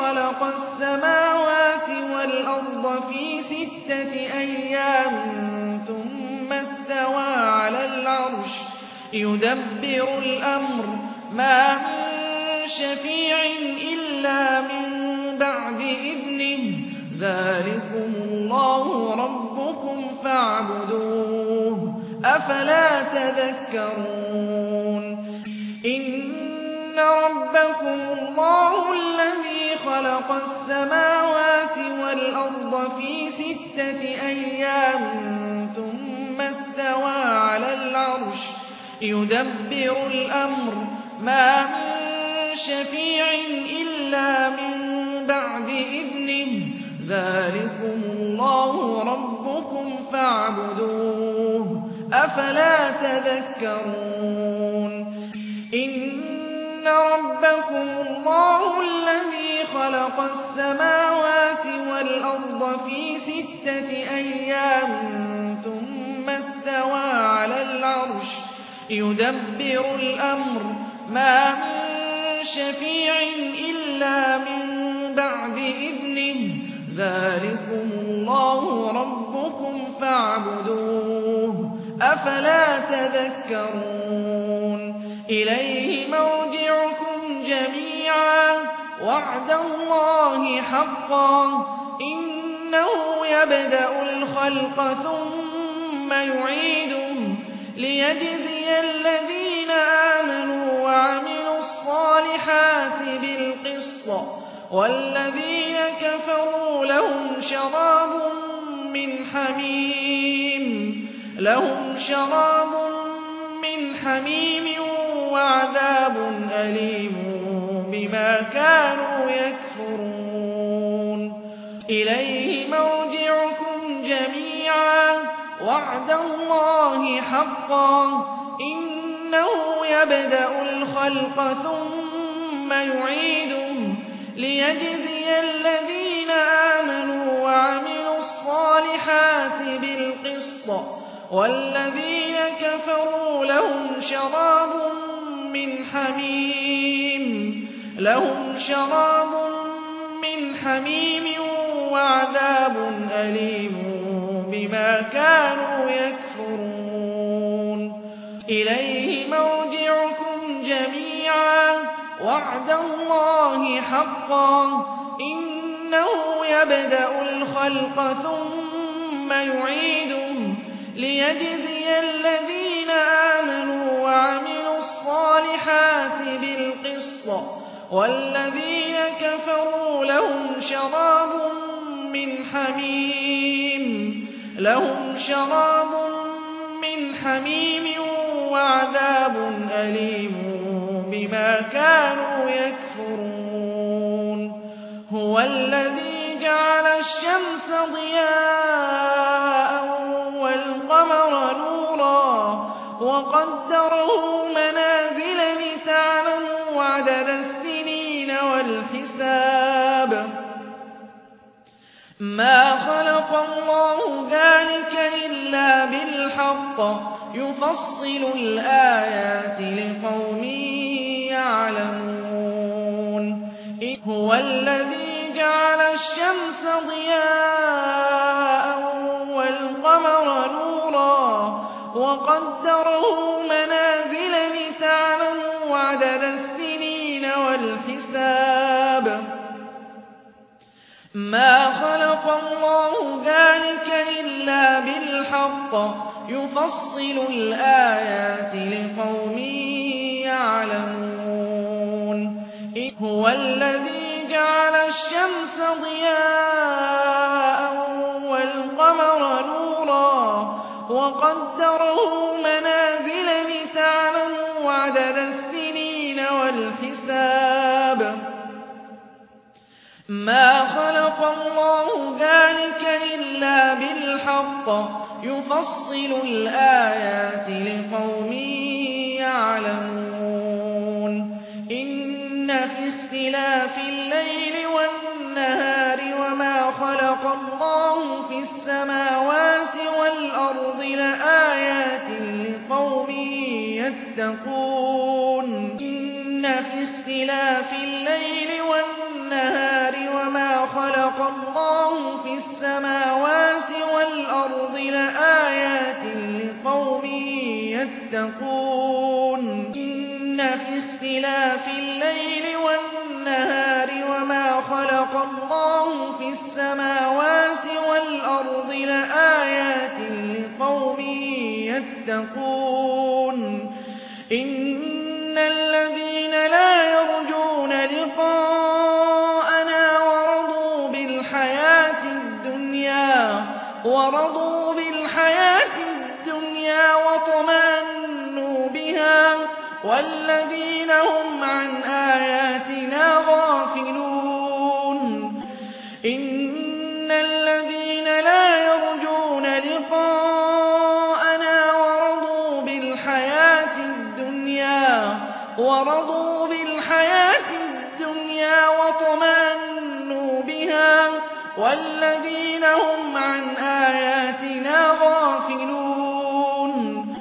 S1: خلق السماوات والأرض في 6 أيام ثم استوى على العرش يدبر الأمر ما من شفيع إلا من بعد إذنه ذلكم الله ربكم فاعبدوه أفلا تذكرون إن ربكم الله الذي خلق السماوات والأرض في 6 أيام ثم استوى على العرش يدبر الأمر ما من شفيع إلا من بعد إذنه ذلكم الله ربكم فاعبدوه أفلا تذكرون إن ربكم الله الذي خلق السماوات والأرض في 6 أيام ثم استوى على العرش يدبر الأمر ما من شفيع إلا من بعد إذنه ذلكم الله ربكم فاعبدوه أفلا تذكرون إليه مرجعكم جميعا وعد الله حقا إنه يبدأ الخلق ثم يعيده ليجزي الذين آمنوا وعملوا الصالحات بالقسط والذين كفروا لهم شراب من حميم وعذاب أليم بما كانوا يكفرون إليه مرجعكم جميعا وعد الله حقا إنه يبدأ الخلق ثم يعيده ليجزي الذين آمنوا وعملوا الصالحات بالقسط والذين كفروا لهم شراب من حميم وعذاب أليم بما كانوا يكفرون إليه مرجعكم جميعا وعد الله حقا إنه يبدأ الخلق ثم يعيده ليجزي الذين آمنوا وعملوا الصالحات بالقسط والذين كفروا لهم شراب من حميم وعذاب أليم بما كانوا يكفرون هو الذي جعل الشمس ضياء والقمر نورا وقدره منازل لتعلموا عدد السنين والحساب ما خلق الله ذلك إلا بالحق يفصل الآيات لقوم يعلمون هو الذي جعل الشمس ضياء والقمر نورا وقدره منازل لتعلموا عدد السنين والحساب ما خلق الله ذلك إلا بالحق يفصل الآيات لقوم يعلمون هو الذي جعل الشمس ضياء والقمر نورا وقدره منازل لتعلموا عدد السنين والحساب ما خلق الله ذلك إلا بالحق يفصل الآيات لقوم يعلمون إن في اختلاف الليل والنهار وما خلق الله في السماوات والأرض لآيات لقوم يتقون إن في اختلاف الليل والنهار اللَّهُ فِي السَّمَاوَاتِ وَالْأَرْضِ لَآيَاتٍ لِّقَوْمٍ يَتَّقُونَ إِنَّ فِي اخْتِلَافِ اللَّيْلِ وَالنَّهَارِ وَمَا خَلَقَ اللَّهُ فِي السَّمَاوَاتِ وَالْأَرْضِ لَآيَاتٍ لِّقَوْمٍ يَتَّقُونَ إِنَّ الَّذِينَ لَا يَرْجُونَ لِقَاءَنَا ورضوا بالحياة الدنيا وطمأنوا بها والذين هم عن آياتنا غافلون إن الذين لا يرجون لقاءنا ورضوا بالحياة الدنيا وطمأنوا بها والذين هم عن آياتنا غافلون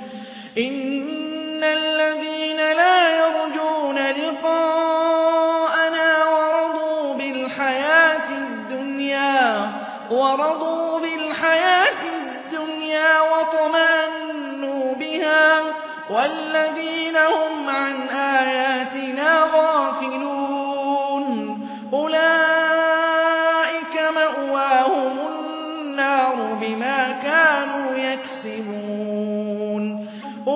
S1: إن الذين لا يرجون لقاءنا ورضوا بالحياة الدنيا وطمأنوا بها والذين هم عن آياتنا غافلون أولئك مأواهم النار بما كانوا يكسبون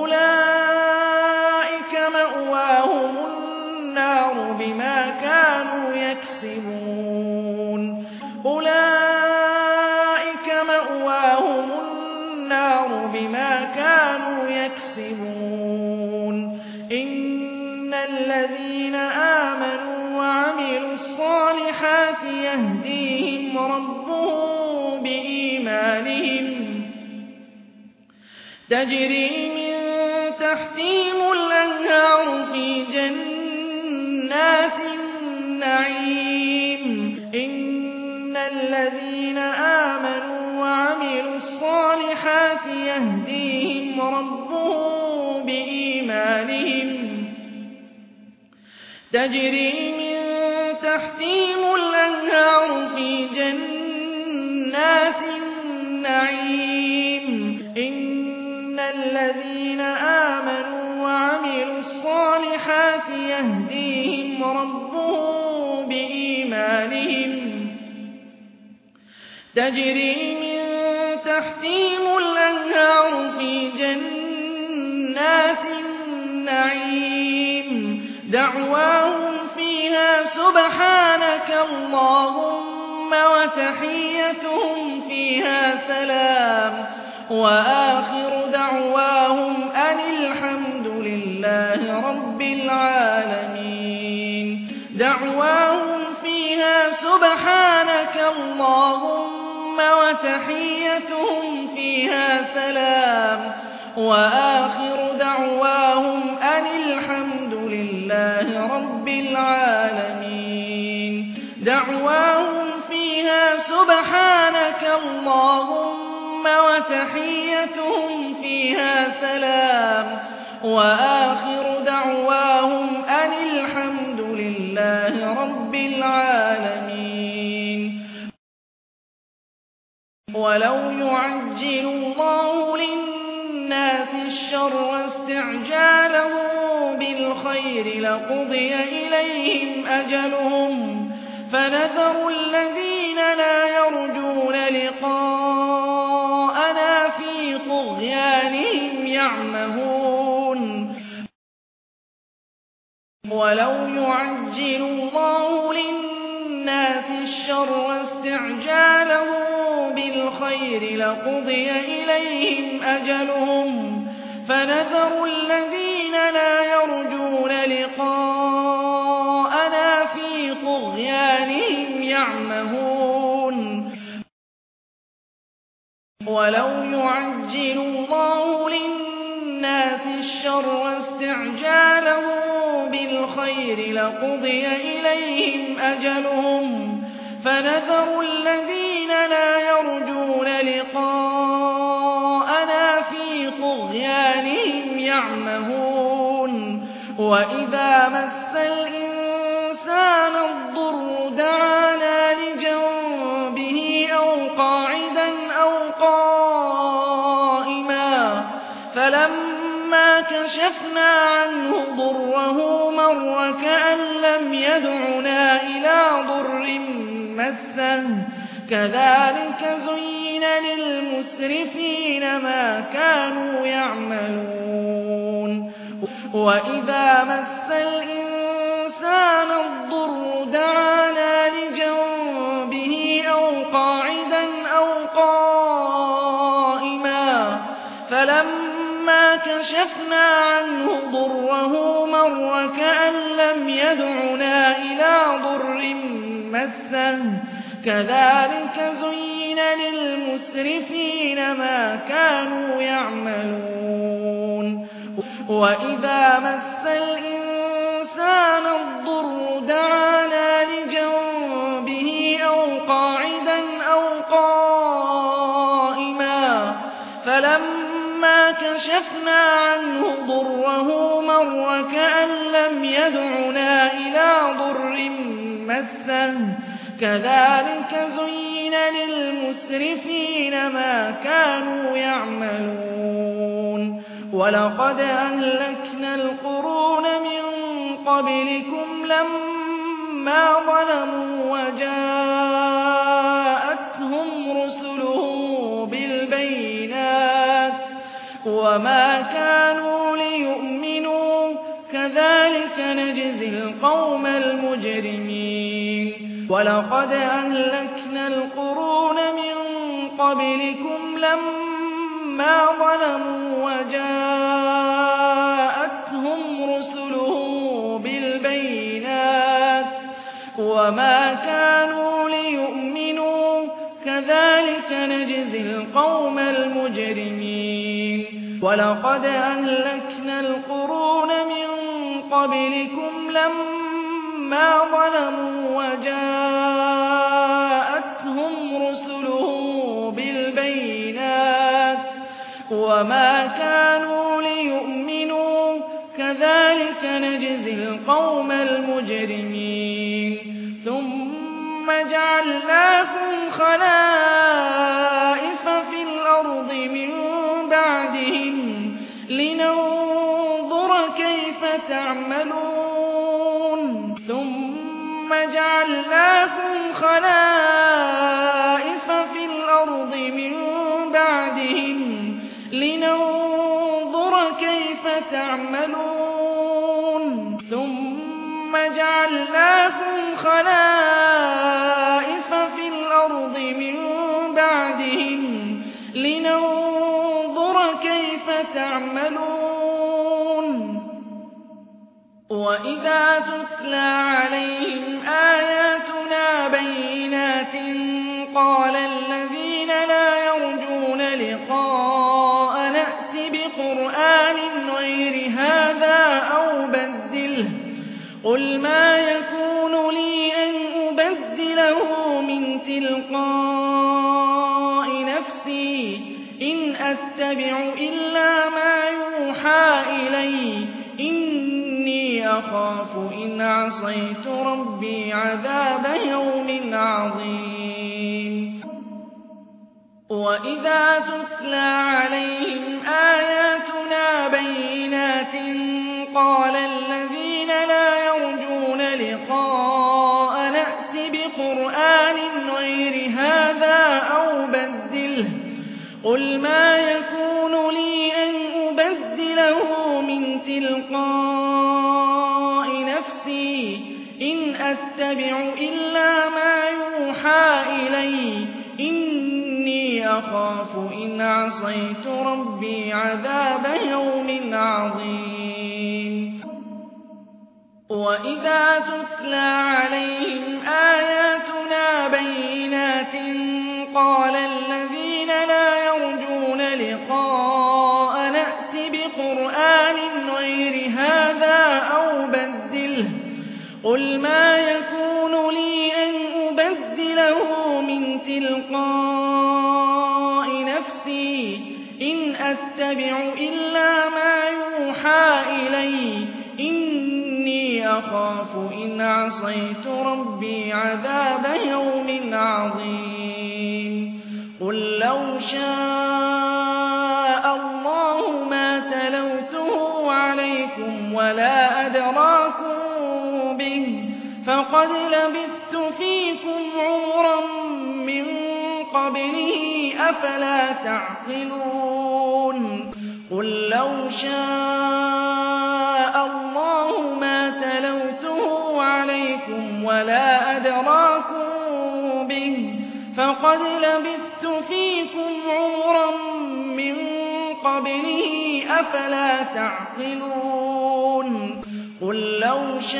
S1: إن الذين آمنوا وعملوا الصالحات يهديهم ربهم بإيمانهم تجري من تحتهم الأنهار في جنات النعيم إن الذين آمنوا وعملوا الصالحات يهديهم ربهم بإيمانهم تجري من تحتهم الأنهار في جنات النعيم إن الذين آمنوا وعملوا الصالحات يهديهم ربهم بإيمانهم تجري من تحتهم الأنهار في جنات النعيم دعواهم فيها سبحانك اللهم وتحيتهم فيها سلام وآخر دعواهم أن الحمد لله رب العالمين دعواهم فيها سبحانك اللهم وتحيتهم فيها سلام وآخر دعواهم أن الحمد لله رب العالمين دعواهم فيها سبحانك اللهم وتحيتهم فيها سلام وآخر دعواهم أن الحمد لله رب العالمين ولو يعجل الله للناس الشر استعجاله بالخير لقضي إليهم أجلهم فنذر الذين لا يرجون لقاءنا في طغيانهم يعمهون ولو يعجل الله للناس الشر استعجاله بالخير لقضي إليهم أجلهم فنذر الذين لا يرجون لقاءنا في طغيانهم يعمهون ولو يعجل الله للناس الشر استعجاله بالخير لقضي إليهم أجلهم فنذر الذين لا يرجون لقاءنا في طغيانهم يعمهون وإذا مس الإنسان الضر دعانا لجنبه كشفنا عنه ضره مر كأن لم يدعنا إلى ضر مسه كذلك زين للمسرفين ما كانوا يعملون وإذا مس الإنسان الضر دعانا لجنبه أو قاعدا أو قائما فلما كشفنا عنه ضره مر كأن لم يدعنا إلى ضر مسه كذلك زين للمسرفين ما كانوا يعملون وإذا مس الإنسان الضر دعانا لجنبه أو قاعدا أو قائما فلما كشفنا عنه ضره مر كأن لم يدعنا إلى ضر مسه كذلك زين للمسرفين ما كانوا يعملون ولقد أهلكنا القرون من قبلكم لما ظلموا وجاءتهم رسلهم بالبينات وما كانوا ليؤمنوا كذلك نجزي القوم المجرمين ولقد أهلكنا القرون من قبلكم لما ظلموا وجاءتهم رسلهم بالبينات وما كانوا ليؤمنوا كذلك نجزي القوم المجرمين ولقد أهلكنا القرون من قبلكم لما ظلموا وجاءتهم رسلهم بالبينات وما كانوا ليؤمنوا كذلك نجزي القوم المجرمين ثم جعلناكم خلائف في الأرض من بعدهم لننظر كيف تعملون ثم جعلناكم خلائف في الأرض من بعدهم لننظر كيف تعملون ثم جعلناكم خلائف في الأرض من بعدهم لننظر كيف تعملون وإذا تتلى عليهم آياتنا بينات قال الذين لا يرجون لقاء نأت بقرآن غير هذا أو بدله قل ما يكون لي أن أبدله من تلقاء نفسي إن أتبع إلا ما يوحى إلي إني أخاف إن عصيت ربي عذاب يوم عظيم وإذا تتلى عليهم آياتنا بينات قال الذين لا يرجون لقاء نأت بقرآن غير هذا أو بدله قل ما يكون لي أن أبدله من تلقاء نفسي إن أتبع إلا ما يوحى إلي إني أخاف إن عصيت ربي عذاب يوم عظيم وإذا تتلى عليهم آياتنا بينات قال الذين لا يرجون لقاء نأت بقرآن غير هذا أو بدله قل ما يكون لي أن أبدله من تلقاء نفسي إن أتبع إلا ما يوحى إلي إني أخاف إن عصيت ربي عذاب يوم عظيم قل لو شاء الله ما تلوته فقد لبثت فيكم عمرا من قبله أفلا تعقلون قل لو شاء الله ما تلوته عليكم ولا أدراكم به فقد لبثت فيكم عمرا من قبله أفلا تعقلون قل لو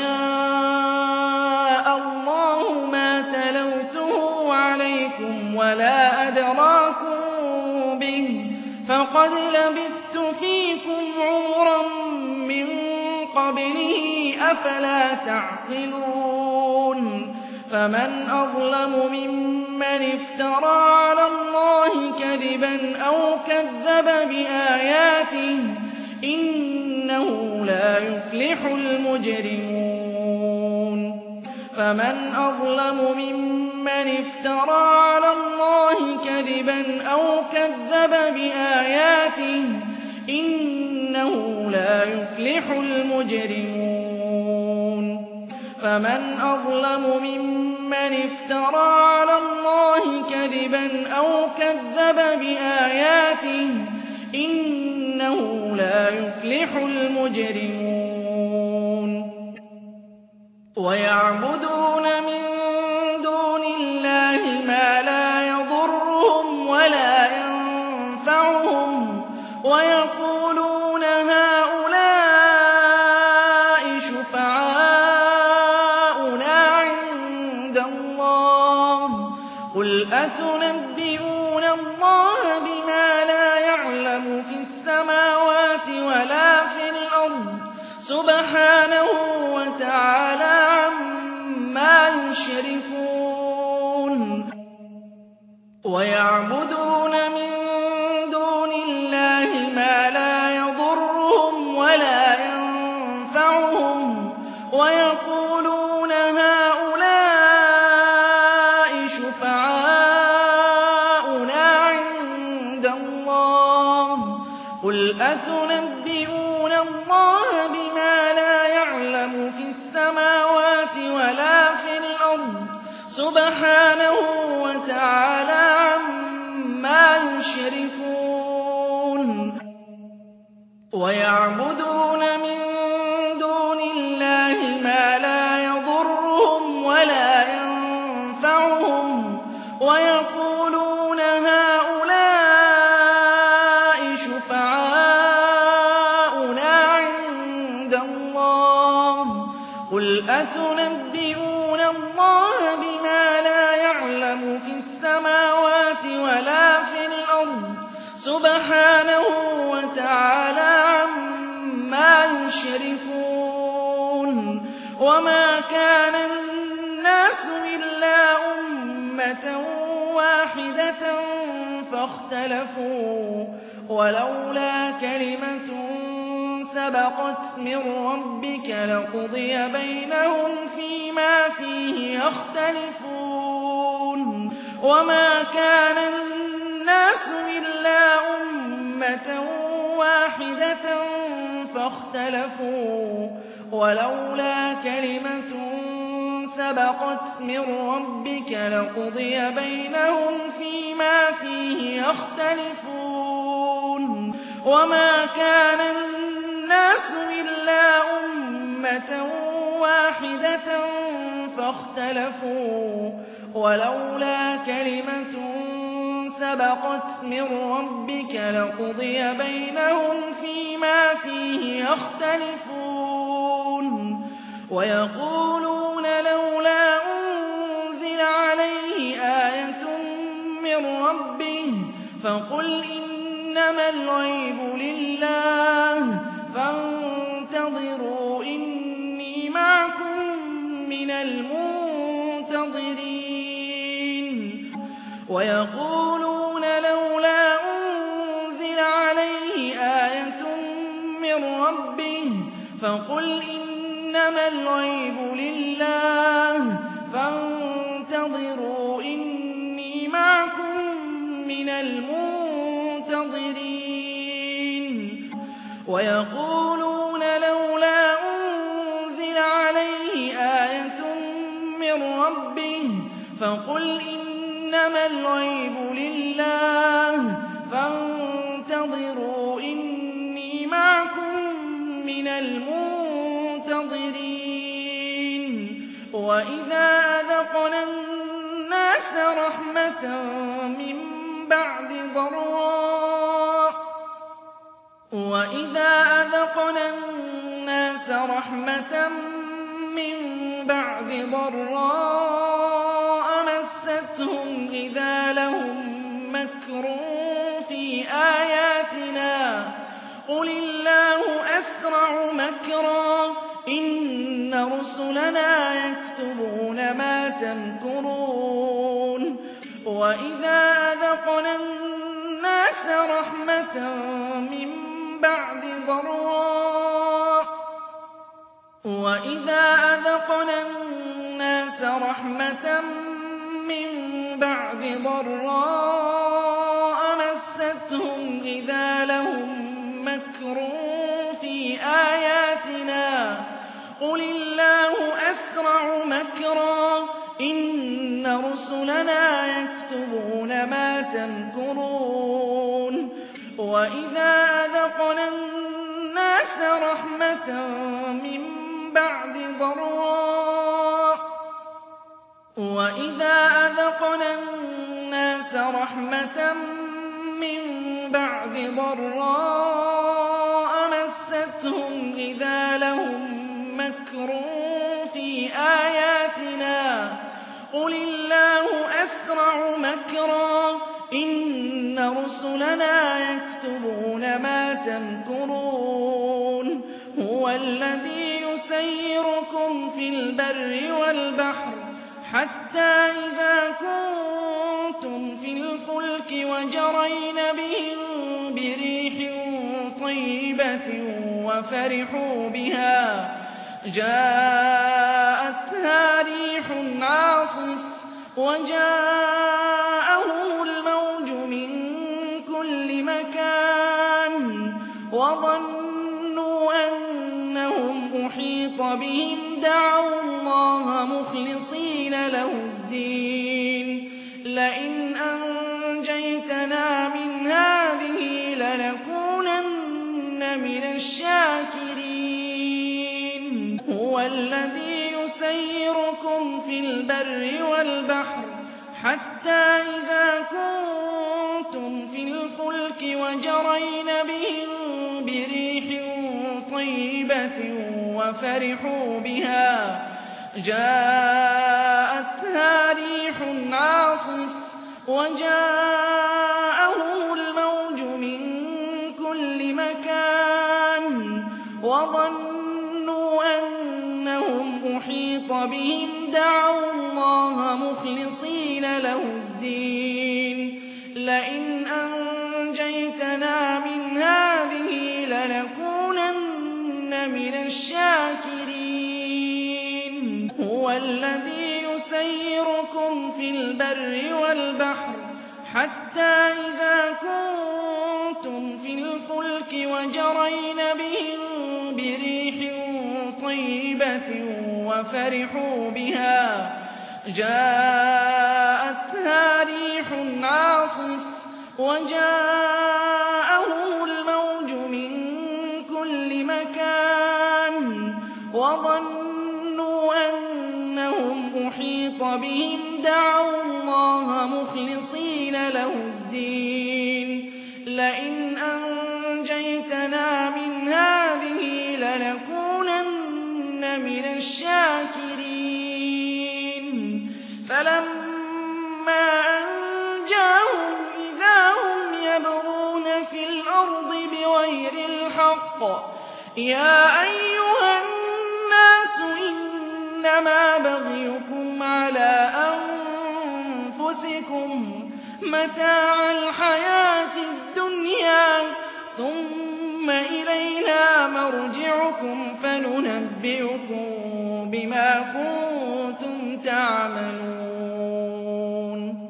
S1: شاء الله ما تلوته عليكم ولا أدراكم به فقد لبثت فيكم عمرا من قبله أفلا تعقلون فمن أظلم ممن افترى على الله كذبا أو كذب بآياته إنه لا يفلح المجرمون فمن أظلم ممن افترى على الله كذبا أو كذب بآياته إنه لا يفلح المجرمون فمن أظلم ممن افترى على الله كذبا أو كذب بآياته إنه لا يفلح المجرمون ويعبدون من دون الله ما لا يضرهم ولا ينفعهم ويقولون هؤلاء شفعاؤنا عند الله قل أتنبئون الله بما لا يعلم في السماوات ولا في الأرض سبحانه وتعالى عما يشركون ويعبدون من دون الله ما لا يضرهم ولا ينفعهم ويقولون هؤلاء شفعاؤنا عند الله قل أتنبئون الله بما لا يعلم في السماوات ولا في الأرض سبحانه وتعالى عما يشركون ويعبدون من دون الله ما لا يضرهم ولا ينفعهم ويقولون هؤلاء شفعاؤنا عند الله قل أتنبئون الله بما لا يعلم في السماوات ولا في الأرض سبحانه وتعالى عما يشركون وما كان الناس إلا أمة واحدة فاختلفوا ولولا كلمة سبقت من ربك لقضي بينهم فيما فيه يختلفون وما كان الناس إلا أمة واحدة فاختلفوا ولولا كلمة سبقت من ربك لقضي بينهم فيما فيه يختلفون وما كان الناس إلا أمة واحدة فاختلفوا ولولا كلمة سبقت من ربك لقضي بينهم فيما فيه يختلفون ويقولون لولا أنزل عليه آية من ربه فقل إنما الغيب لله فانتظروا إني معكم من المنتظرين ويقولون لولا أنزل عليه آية من ربه فقل إنما الغيب لله فانتظروا إني معكم من المنتظرين ويقولون لولا أنزل عليه آية فقل إنما الغيب لله فانتظروا إني معكم من المنتظرين وإذا أذقنا الناس رحمة من بعد ضراء مستهم إذا لهم مكر في آياتنا قل الله أسرع مكرا إن رسلنا يكتبون ما تمكرون وإذا أذقنا الناس رحمة من بعد ضراء مستهم إذا لهم مكر في آياتنا قل الله أسرع مكرا إن رسلنا يكتبون ما تمكرون وإذا أذقنا الناس رحمة من بعد ضراء مستهم إذا لهم مكر في آياتنا قل الله أسرع مكرا إن رسلنا يكتبون ما تمكرون هو الذي يسيركم في البر والبحر حتى إذا كنتم في الفلك وجرين بهم بريح طيبة وفرحوا بها جاءتها ريح عاصف وجاءهم الموج من كل مكان وظنوا أنهم أحيط بهم دعوا الله مخلصين له الدين لئن أنجيتنا من هذه لنكونن من الشاكرين هو الذي يسيركم في البر والبحر حتى إذا كنتم في الفلك وجرين بهم بريح طيبة وفرحوا بها جاءتها ريح عاصف وجاءهم الموج من كل مكان وظنوا أنهم أحيط بهم دعوا الله مخلصين له الدين لئن أنجيتنا من هذه لنكونن من الشاكرين هو الذي يسيركم في البر والبحر حتى إذا كنتم في الفلك وجرين بهم بريح طيبة وفرحوا بها جاءتها ريح عاصف وجاءهم الموج من كل مكان وظنوا أنهم أحيط بهم دعوا الله مخلصين له الدين لئن أنجيتنا من هذه لنكونن من الشاكرين فلما أنجاهم إذا هم يبغون في الأرض بغير الحق يا أيها الناس إنما بغيكم على أنفسكم متاع الحياة الدنيا ثم إلينا مرجعكم فننبئكم بما كنتم تعملون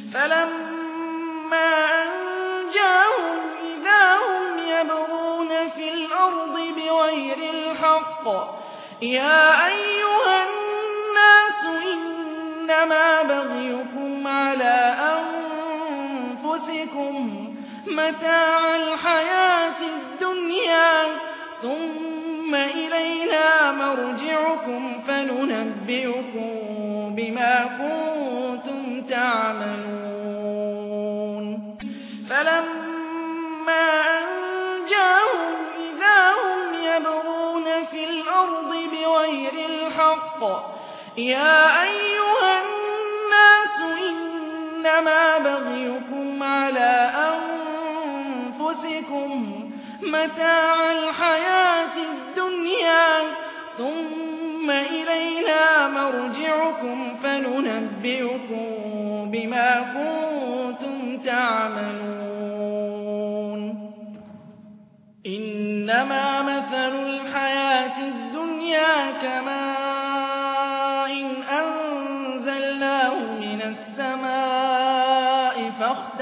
S1: فلما أنجاهم إذا هم يبغون في الأرض بغير الحق يا أيها الناس إنما إنما بغيكم على أنفسكم متاع الحياة الدنيا ثم إلينا مرجعكم فننبئكم بما كنتم تعملون فلما أنجاهم إذا هم يبغون في الأرض بغير الحق يا أيها الناس إنما بغيكم على أنفسكم متاع الحياة الدنيا ثم إلينا مرجعكم فننبئكم بما كنتم تعملون إنما مثل الحياة الدنيا كماء أنزلناه من السماء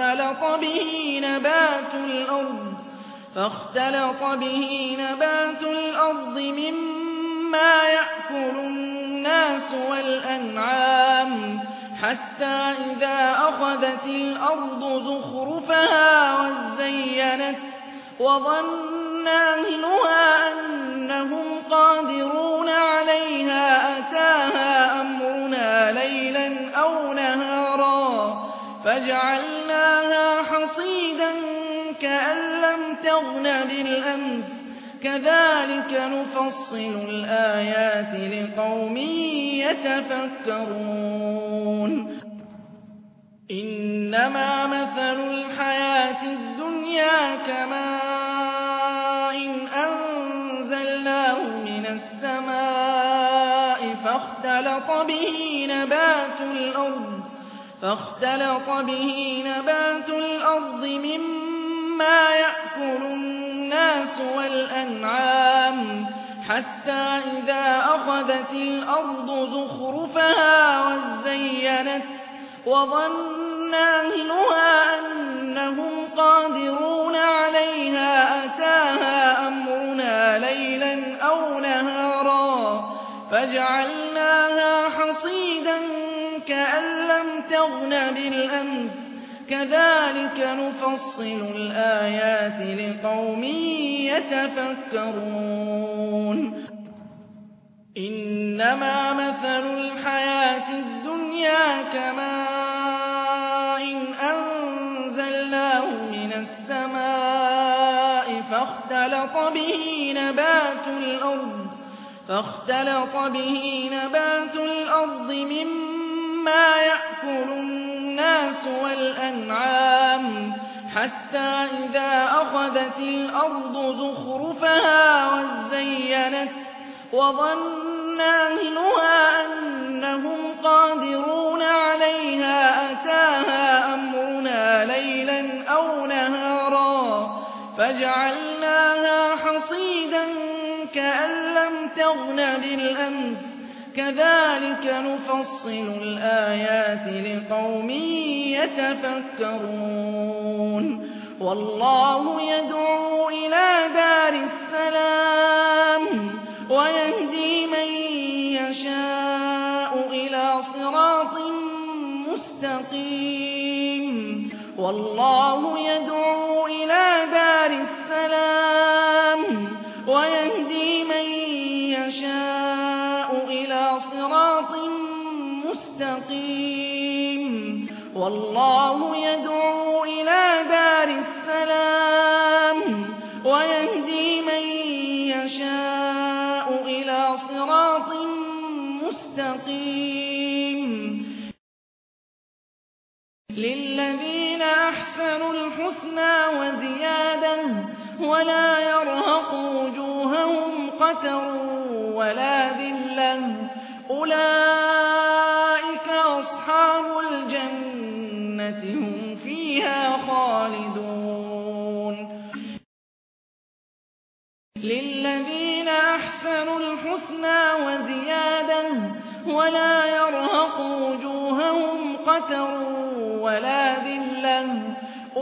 S1: فاختلط به نبات الأرض مما يأكل الناس والأنعام حتى إذا أخذت الأرض زخرفها وزينت وظن أهلها أنهم قادرون عليها أتاها أمرنا ليلا أو نهارا فجعلناها حصيدا كأن لم تغن بالأمس كذلك نفصل الآيات لقوم يتفكرون إنما مثل الحياة الدنيا كماء أنزلناه من السماء فاختلط به نبات الأرض مما يأكل الناس والأنعام حتى إذا أخذت الأرض زخرفها وزينت وظن أهلها أنهم قادرون عليها أتاها أمرنا ليلا أو نهارا فجعلناها حصيدا كأن لم تغن بالأمس كذلك نفصل الآيات لقوم يتفكرون إنما مثل الحياة الدنيا كماء أنزلناه من السماء فاختلط به نبات الأرض مما يأكل الناس والأنعام حتى إذا أخذت الأرض زخرفها وزينت وظن أهلها أنهم قادرون عليها أتاها أمرنا ليلا أو نهارا فجعلناها حصيدا كأن لم تغن بالأمس كذلك نفصل الآيات لقوم يتفكرون والله يدعو إلى دار السلام ويهدي من يشاء إلى صراط مستقيم والله يدعو إلى دار السلام ويهدي من يشاء إلى صراط مستقيم والله يدعو إلى دار السلام ويهدي من يشاء إلى صراط مستقيم للذين أحسنوا الحسنى وزيادة ولا يرهق وجوههم قتر ولا ذلة أولئك أصحاب الجنة هم فيها خالدون للذين أحسنوا الحسنى وزيادة ولا يرهق وجوههم قتر ولا ذلة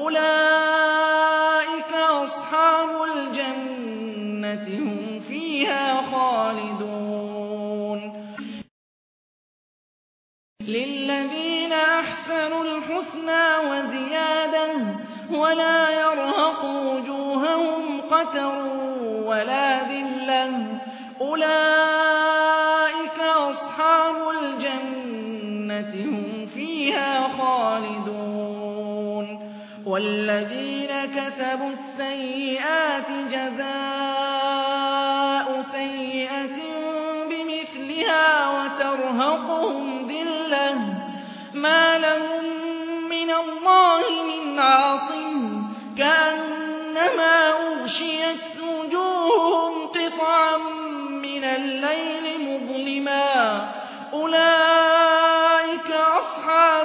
S1: أولئك أصحاب الجنة هم فيها خالدون للذين أحسنوا الحسنى وزيادة ولا يرهق وجوههم قتر ولا ذلة أولئك أصحاب الجنة هم فيها خالدون والذين كسبوا السيئات جزاء سيئة بمثلها وترهقهم ذلة ما لهم من الله من عاصم كأنما أغشيت وجوههم قطعا من الليل مظلما أولئك أصحاب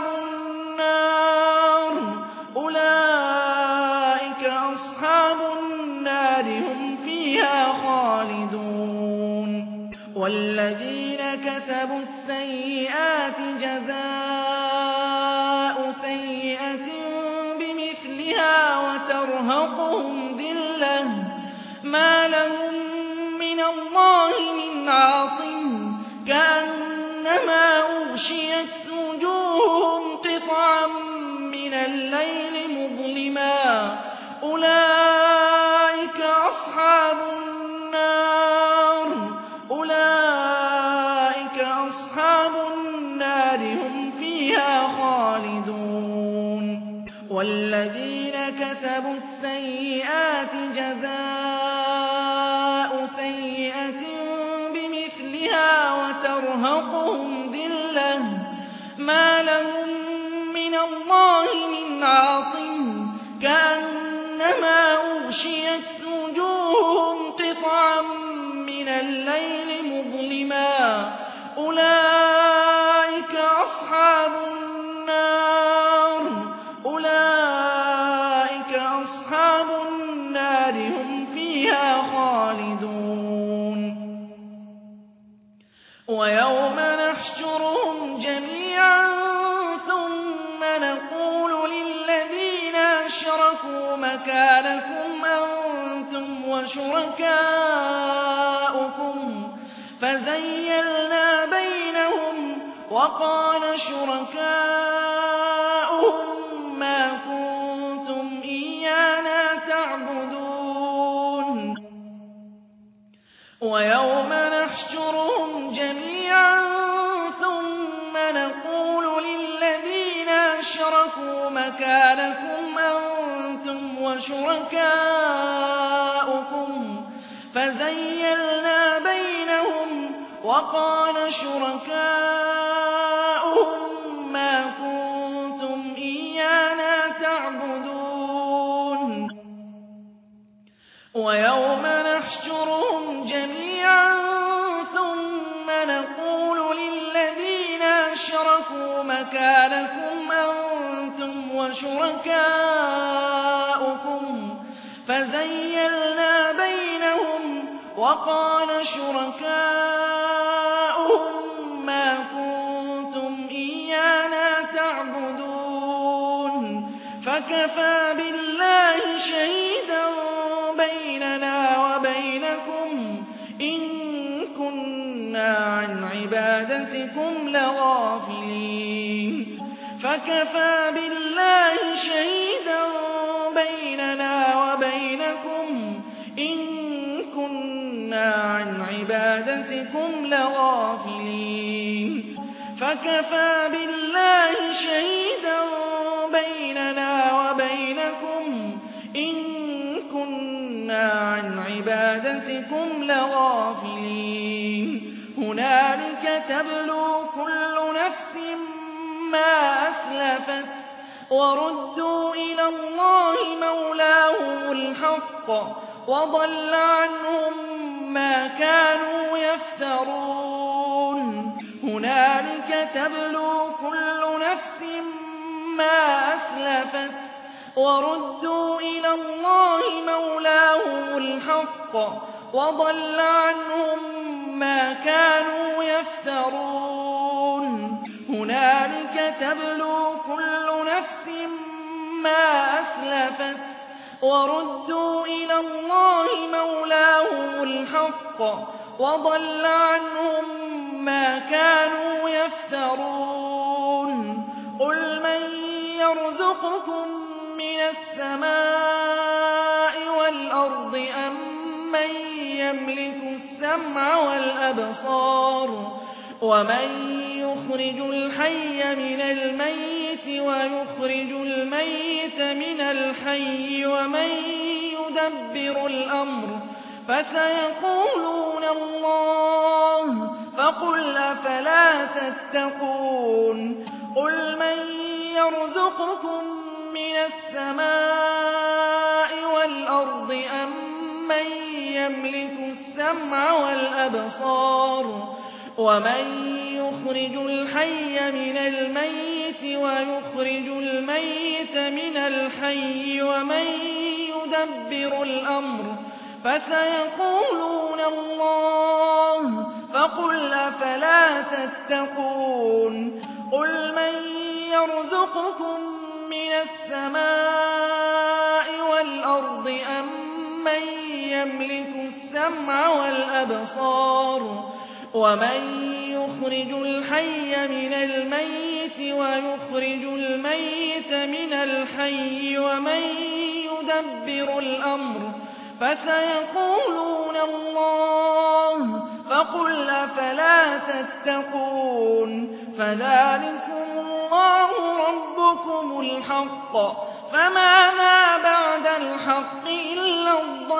S1: النار هم فيها خالدون والذين كسبوا السيئات جزاء سيئة بمثلها وترهقهم ذلة ما لهم من الله من عاصم كأنما أغشيت وجوههم قطعا من الليل مظلما أولئك أصحاب النار هم فيها خالدون والذين كسبوا السيئات جزاء سيئة بمثلها وترهقهم ذلة ما لهم من الله من عاصم كأنما أغشيت وجوههم قطعا من الليل مظلما أولئك أصحاب النار هم فيها خالدون ويوم نحشرهم جميعا ثم نقول للذين أشركوا مكانكم أنتم وشركاؤكم فزيلنا بينهم وقال شركاؤهم ما كنتم إيانا تعبدون ويوم نحشرهم جميعا ثم نقول للذين أشركوا مكانكم أنتم وشركاؤكم فزيلنا بينهم وقال شركاؤهم ما كنتم إيانا تعبدون ويوم نحشرهم جميعا ثم نقول للذين أشركوا مكانكم أنتم وشركاؤكم فزيلنا بينهم وقال شركاؤهم ما كنتم إيانا تعبدون فكفى بالله شهيدا بيننا وبينكم إن كنا عن عبادتكم لغافلين فكفى بالله شهيدا بيننا وبينكم إن كنا عن عبادتكم لغافلين فكفى بالله شهيدا بيننا وبينكم إن كنا عن عبادتكم لغافلين هنالك تبلو كل نفس ما أسلفت وردوا إلى الله مولاهم الحق وضل عنهم ما كانوا يفترون هنالك تبلو كل نفس ما أسلفت وردوا إلى الله مولاهم الحق وضل عنهم ما كانوا يفترون هنالك تبلو كل نفس ما أسلفت وردوا إلى الله مولاهم الحق وضل عنهم ما كانوا يفترون يرزقكم من السماء والأرض أمن يملك السمع والأبصار ومن يخرج الحي من الميت ويخرج الميت من الحي ومن يدبر الأمر فسيقولون الله فقل أفلا تتقون قل من يرزقكم من السماء والأرض أمن يملك السمع والأبصار ومن يخرج الحي من الميت ويخرج الميت من الحي ومن يدبر الأمر فسيقولون الله فقل أفلا تتقون قل من يرزقكم من السماء والأرض أمن يملك السمع والأبصار ومن يخرج الحي من الميت ويخرج الميت من الحي ومن يدبر الأمر فسيقولون الله فقل أفلا تتقون فذلكم الله ربكم الحق فماذا بعد الحق إلا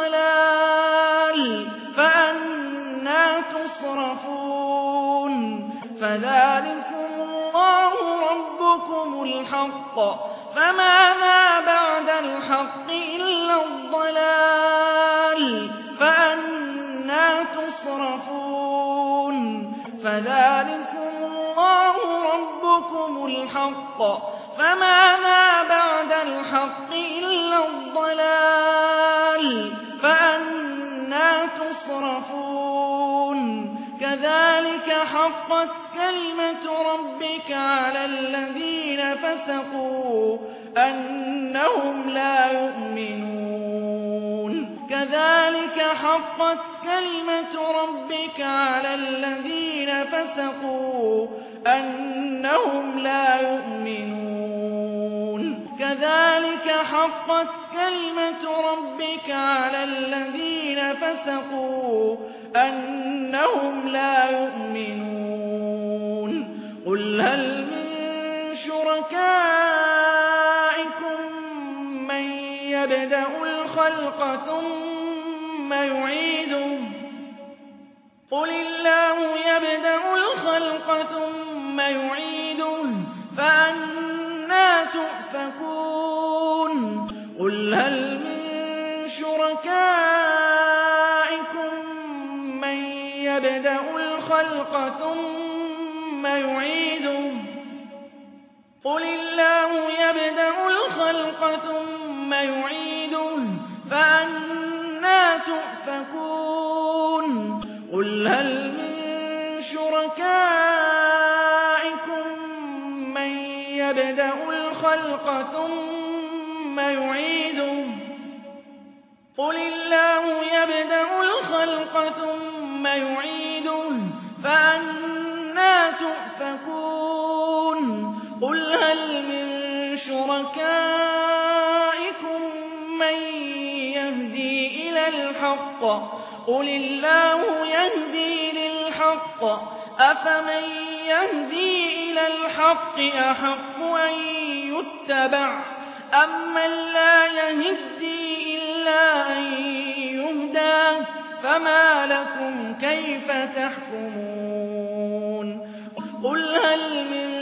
S1: الضلال فأنى تصرفون فذلكم الله ربكم الحق فماذا بعد الحق إلا الضلال فأنى تصرفون فذلكم الله ربكم الحق فماذا بعد الحق إلا الضلال فأنى تصرفون كذلك حقت كلمة ربك على الذين فسقوا أنهم لا يؤمنون كذلك حقت كلمة ربك على الذين فسقوا أنهم لا يؤمنون كذلك حقت كلمة ربك على الذين فسقوا أنهم لا يؤمنون قل هل من شركائكم من يبدأ الخلق ثم يعيده قل الله يبدأ الخلق ثم يعيده فأنى تؤفكون قل هل من شركائكم من يبدأ الخلق ثم يعيده قل الله يبدأ الخلق ثم يعيده فأنى تؤفكون قل هل من شركائكم من يبدأ الخلق ثم يعيده قل الله يبدأ الخلق ثم يعيده فأنى تؤفكون قل هل من شركائكم من يهدي إلى الحق قل الله يهدي للحق أفمن يهدي إلى الحق أحق أن يتبع أمن لا يهدي إلا أن يهدى فما لكم كيف تحكمون قل هل من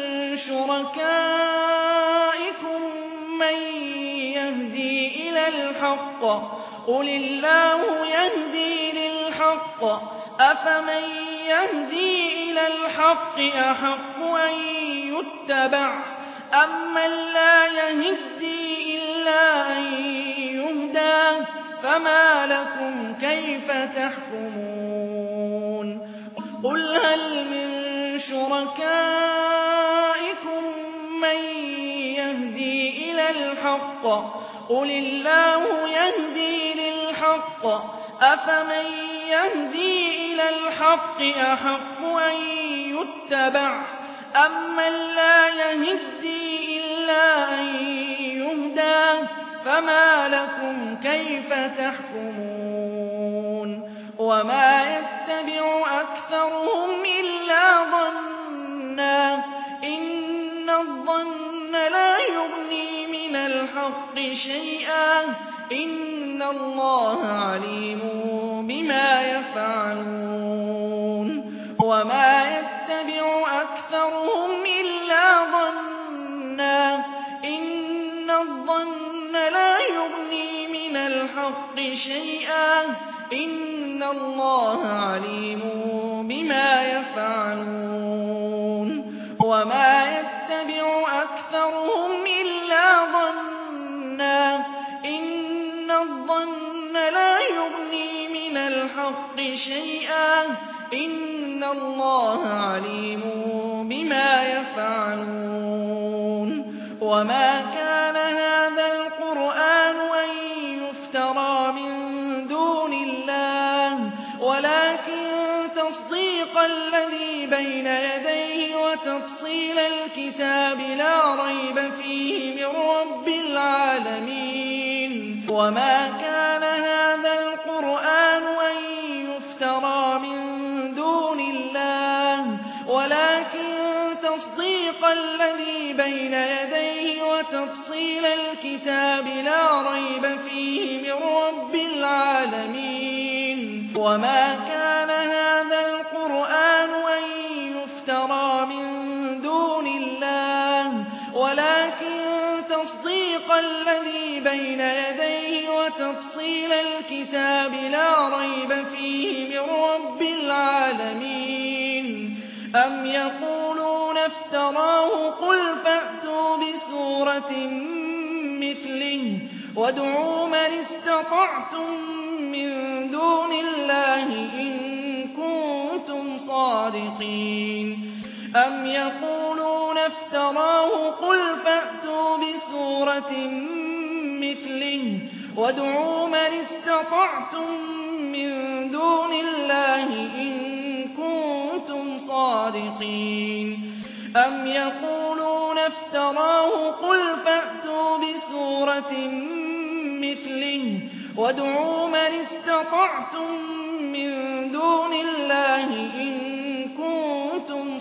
S1: شركائكم من يهدي إلى الحق قل الله يهدي للحق أفمن يهدي إلى الحق أحق أن يتبع أمن لا يهدي إلا أن يهدى فما لكم كيف تحكمون قل هل من شركائكم من يهدي إلى الحق قل الله يهدي للحق أفمن يهدي إلى الحق أحق أن يتبع أَمَّن لَّا يَهِدِّي إِلَّا أَن يُهْدَىٰ فَمَا لَكُمْ كَيْفَ تَحْكُمُونَ وَمَا يَتَّبِعُ أَكْثَرُهُمْ إِلَّا ظَنًّا ۚ إِنَّ الظَّنَّ لَا يُغْنِي مِنَ الْحَقِّ شَيْئًا ۚ إِنَّ اللَّهَ عَلِيمٌ بِمَا يَفْعَلُونَ وَمَا يَتَّبِعُ أَكْثَرُهُمْ إِلَّا ظَنًّا ۚ إِنَّ الظَّنَّ لَا يُغْنِي مِنَ الْحَقِّ شَيْئًا ۚ إِنَّ اللَّهَ عَلِيمٌ بِمَا يَفْعَلُونَ وَمَا يَتَّبِعُ أَكْثَرُهُمْ إِلَّا ظَنًّا ۚ إِنَّ الظَّنَّ لَا يُغْنِي مِنَ الْحَقِّ شَيْئًا ۚ إِنَّ اللَّهَ عَلِيمٌ بِمَا يَفْعَلُونَ وَمَا كَانَ هَٰذَا الْقُرْآنُ أَن يُفْتَرَىٰ مِن دُونِ اللَّهِ وَلَٰكِن تَصْدِيقَ الَّذِي بَيْنَ يَدَيْهِ وَتَفْصِيلَ الْكِتَابِ لَا رَيْبَ فِيهِ مِن رَّبِّ الْعَالَمِينَ وَمَا كَانَ هَٰذَا الْقُرْآنُ أَن يُفْتَرَىٰ مِن دُونِ اللَّهِ وَلَٰكِن تَصْدِيقَ الَّذِي بَيْنَ يَدَيْهِ وَتَفْصِيلَ الْكِتَابِ لَا رَيْبَ فِيهِ مِن رَّبِّ الْعَالَمِينَ وَمَا كَانَ هَٰذَا الْقُرْآنُ أَن يُفْتَرَىٰ مِن دُونِ اللَّهِ وَلَٰكِن تَصْدِيقَ الَّذِي بَيْنَ يَدَيْهِ وَتَفْصِيلَ الْكِتَابِ لَا رَيْبَ فِيهِ مِن رَّبِّ الْعَالَمِينَ أَمْ يَقُولُونَ افْتَرَاهُ ۖ قُلْ فَأْتُوا بِسُورَةٍ مِّثْلِهِ وَادْعُوا مَنِ اسْتَطَعْتُم مِّن دُونِ اللَّهِ إِن كُنتُمْ صَادِقِينَ أَمْ يَقُولُونَ افْتَرَاهُ ۖ قُلْ فَأْتُوا بِسُورَةٍ مِّثْلِهِ وَادْعُوا مَنِ اسْتَطَعْتُم مِّن دُونِ اللَّهِ إِن كُنتُمْ صَادِقِينَ أَمْ يَقُولُونَ افْتَرَاهُ ۖ قُلْ فَأْتُوا بِسُورَةٍ مِّثْلِهِ وَادْعُوا مَنِ اسْتَطَعْتُم مِّن دُونِ اللَّهِ إِن كُنتُمْ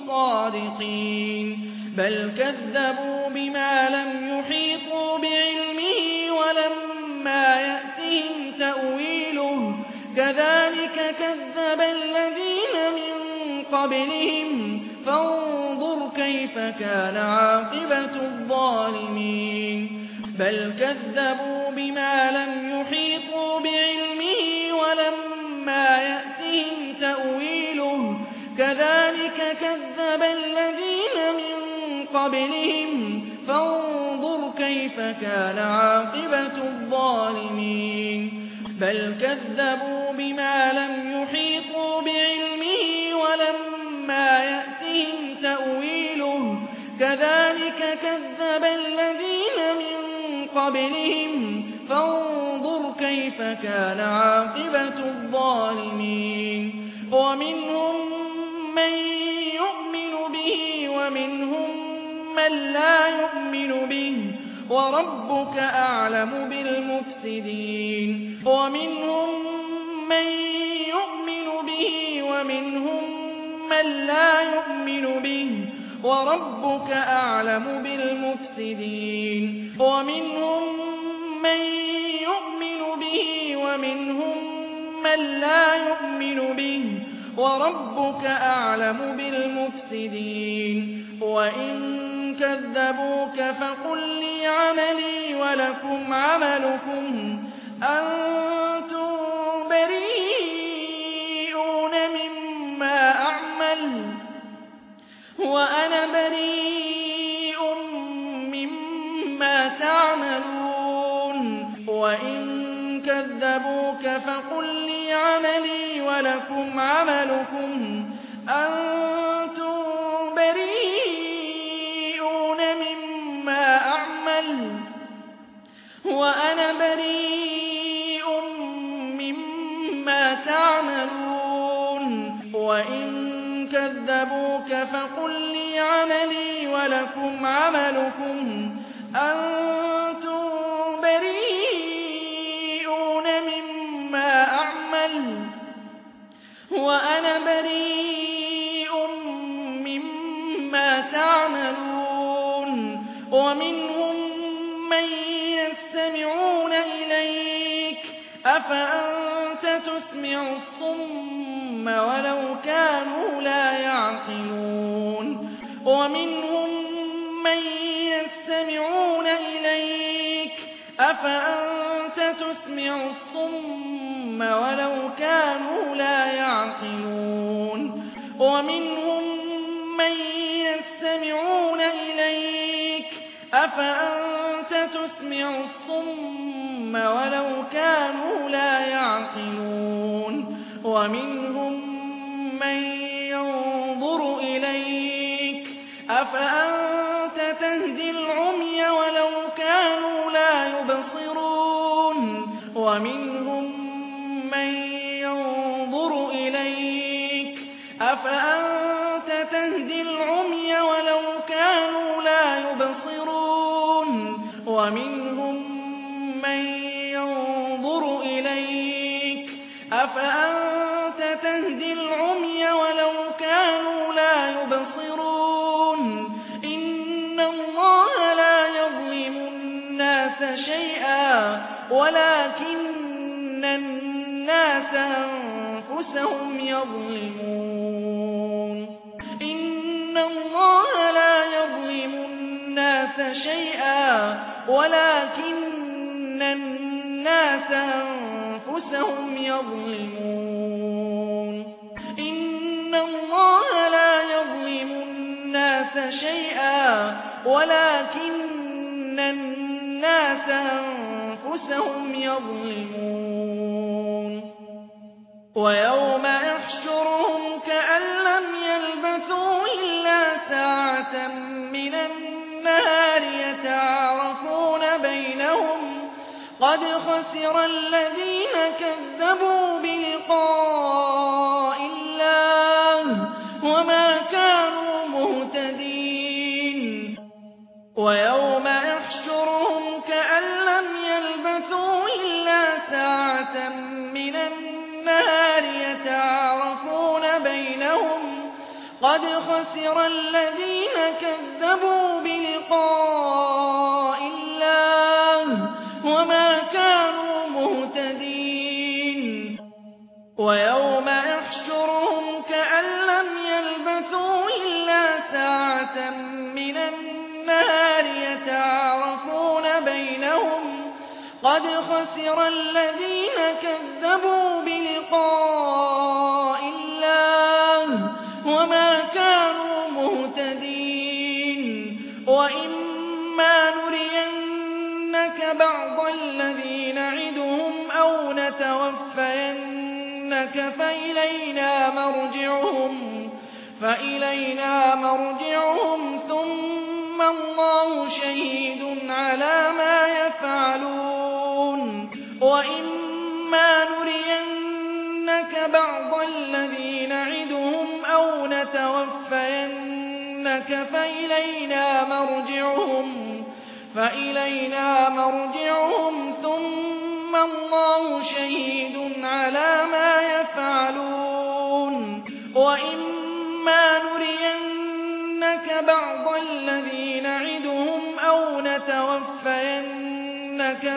S1: صَادِقِينَ بَلْ كَذَّبُوا بِمَا لَمْ يُحِيطُوا بِعِلْمِهِ وَلَمَّا يَأْتِهِمْ تَأْوِيلُهُ ۚ كَذَٰلِكَ كَذَّبَ الَّذِينَ مِن قَبْلِهِمْ ۖ فَانظُرْ كَيْفَ كَانَ عَاقِبَةُ الظَّالِمِينَ بَلْ كَذَّبُوا بِمَا لَمْ يُحِيطُوا بِعِلْمِهِ وَلَمَّا يَأْتِهِمْ تَأْوِيلُهُ ۚ كَذَٰلِكَ كَذَّبَ الَّذِينَ مِن قَبْلِهِمْ ۖ فَانظُرْ كَيْفَ كَانَ عَاقِبَةُ الظَّالِمِينَ بَلْ كَذَّبُوا بِمَا لَمْ يُحِيطُوا بِعِلْمِهِ وَلَمَّا يَأْتِهِمْ تَأْوِيلُهُ ۚ كَذَٰلِكَ كَذَّبَ الَّذِينَ مِن قَبْلِهِمْ ۖ فَانظُرْ كَيْفَ كَانَ عَاقِبَةُ الظَّالِمِينَ وَمِنْهُم مَّن يُؤْمِنُ بِهِ وَمِنْهُم مَّن لَّا يُؤْمِنُ بِهِ ۚ وَرَبُّكَ أَعْلَمُ بِالْمُفْسِدِينَ وَمِنْهُم مَّن يُؤْمِنُ بِهِ وَمِنْهُم مَّن لَّا يُؤْمِنُ بِهِ ۚ وَرَبُّكَ أَعْلَمُ بِالْمُفْسِدِينَ وَمِنْهُم مَّن يُؤْمِنُ بِهِ وَمِنْهُم مَّن لَّا يُؤْمِنُ بِهِ ۚ وَرَبُّكَ أَعْلَمُ بِالْمُفْسِدِينَ وَإِن كَذَّبُوكَ فَقُل لِّي عَمَلِي وَلَكُمْ عَمَلُكُمْ أَنتُم بَرِيئُونَ مِمَّا أَعْمَلُ وَأَنَا بَرِيءٌ مِّمَّا تَعْمَلُونَ وَإِن كَذَّبُوكَ فَقُل لِّي عَمَلِي وَلَكُمْ عَمَلُكُمْ أَنتُم بَرِيئُونَ مِمَّا أَعْمَلُ وَأَنَا بَرِيءٌ مِّمَّا تَعْمَلُونَ وَإِن كَذَّبُوكَ فَقُل لِّي عَمَلِي وَلَكُمْ عَمَلُكُمْ أَنتُم بَرِيئُونَ مِمَّا أَعْمَلُ وَأَنَا بَرِيءٌ مِّمَّا تَعْمَلُونَ وَمِنْهُم مَّن يَسْتَمِعُونَ إِلَيْكَ أَفَأَنتَ تُسْمِعُ الصُّمَّ وَلَوْ كَانُوا لَا يَعْقِلُونَ وَمِنْهُم مَّن يَسْتَمِعُونَ إِلَيْكَ أَفَأَنتَ تُسْمِعُ الصُّمَّ وَلَوْ كَانُوا لَا يَعْقِلُونَ وَمِنْهُم مَّن يَسْتَمِعُونَ إِلَيْكَ أَفَأَنتَ تُسْمِعُ الصُّمَّ وَلَوْ كَانُوا لَا يَعْقِلُونَ وَمِنْهُم مَّن يَنظُرُ إِلَيْكَ أَفَأَنتَ تَهْدِي الْعُمْيَ وَلَوْ كَانُوا لَا يُبْصِرُونَ وَمِنْهُم مَّن يَنظُرُ إِلَيْكَ أَفَأَنتَ تَهْدِي الْعُمْيَ وَلَوْ كَانُوا لَا يُبْصِرُونَ وَمِنْهُم مَّن يَنظُرُ إِلَيْكَ أَفَأَنتَ تَهْدِي الْعُمْيَ وَلَوْ كَانُوا لَا يُبْصِرُونَ إِنَّ اللَّهَ لَا يَظْلِمُ النَّاسَ شَيْئًا وَلَٰكِنَّ النَّاسَ أَنفُسَهُمْ يَظْلِمُونَ إِنَّ اللَّهَ لا يَظْلِمُ النَّاسَ شَيْئًا وَلَٰكِنَّ النَّاسَ أَنفُسَهُمْ يَظْلِمُونَ إِنَّ اللَّهَ لا يَظْلِمُ النَّاسَ شَيْئًا وَلَٰكِنَّ النَّاسَ أَنفُسَهُمْ يَظْلِمُونَ وَيَوْمَ يَحْشُرُهُمْ كَأَن لَّمْ يَلْبَثُوا إِلَّا سَاعَةً مِّنَ النَّهَارِ يَتَعَارَفُونَ بَيْنَهُمْ قَدْ خَسِرَ الَّذِينَ كَذَّبُوا بِلِقَاءِ اللَّهِ وَمَا كَانُوا مُهْتَدِينَ وَيَوْمَ يَحْشُرُهُمْ كَأَن لَّمْ يَلْبَثُوا إِلَّا سَاعَةً مِّنَ النَّهَارِ يَتَعَارَفُونَ بَيْنَهُمْ قَدْ خَسِرَ الَّذِينَ كَذَّبُوا بِلِقَاءِ اللَّهِ وَمَا كَانُوا مُهْتَدِينَ وَيَوْمَ يَحْشُرُهُمْ كَأَن لَّمْ يَلْبَثُوا إِلَّا سَاعَةً مِّنَ النَّهَارِ يَتَعَارَفُونَ بَيْنَهُمْ قَدْ خَسِرَ الَّذِينَ كَذَّبُوا بِلِقَاءِ اللَّهِ وَمَا كَانُوا مُهْتَدِينَ وَإِمَّا نُرِيَنَّكَ بَعْضَ الَّذِي نَعِدُهُمْ أَوْ نَتَوَفَّيَنَّكَ فَإِلَيْنَا مَرْجِعُهُمْ ثُمَّ اللَّهُ شَهِيدٌ عَلَىٰ مَا يَفْعَلُونَ وَإِمَّا نُرِيَنَّكَ بَعْضَ الَّذِي نَعِدُهُمْ أَوْ نَتَوَفَّيَنَّكَ فَإِلَيْنَا مَرْجِعُهُمْ ثُمَّ اللَّهُ شَهِيدٌ عَلَىٰ مَا يَفْعَلُونَ وَإِمَّا نُرِيَنَّكَ بَعْضَ الَّذِي نَعِدُهُمْ أَوْ نَتَوَفَّيَنَّكَ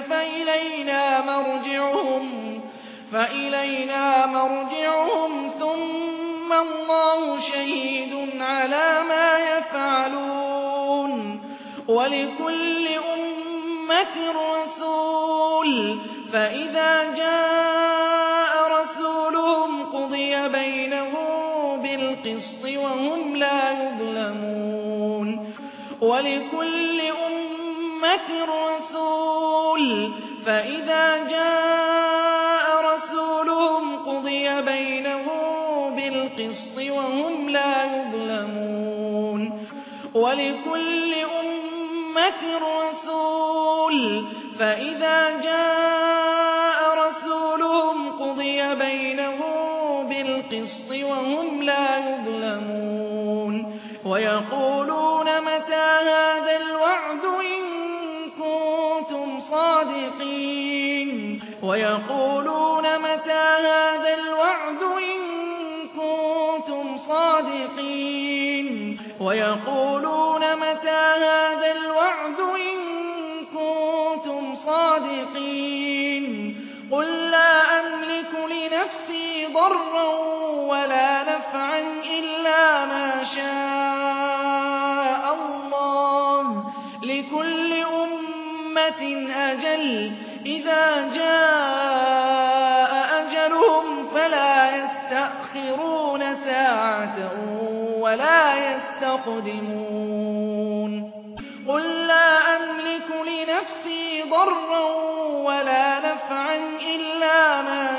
S1: فَإِلَيْنَا مَرْجِعُهُمْ ثُمَّ اللَّهُ شَهِيدٌ عَلَىٰ مَا يَفْعَلُونَ وَلِكُلِّ أُمَّةٍ رَّسُولٌ فَإِذَا جَاءَ رَسُولُهُمْ قُضِيَ بَيْنَهُم بِالْقِسْطِ وَهُمْ لَا يُظْلَمُونَ وَلِكُلِّ أُمَّةٍ رَّسُولٌ فَإِذَا جَاءَ رَسُولُهُمْ قُضِيَ بَيْنَهُم بِالْقِسْطِ وَهُمْ لَا يُظْلَمُونَ وَلِكُلِّ أُمَّةٍ رَّسُولٌ فَإِذَا جَاءَ رَسُولُهُمْ قُضِيَ بَيْنَهُم بِالْقِسْطِ وَهُمْ لَا يُظْلَمُونَ ويقولون متى هذا الوعد إن كنتم صادقين ويقولون متى هذا الوعد إن كنتم صادقين ويقولون متى هذا الوعد إن كنتم صادقين قل لا أملك لنفسي ضرا ولا نفعا إلا ما شاء الله لكل أمة أجل إذا جاء أجلهم فلا يستأخرون ساعة ولا يستقدمون قل لا أملك لنفسي ضرا ولا نفعا إلا ما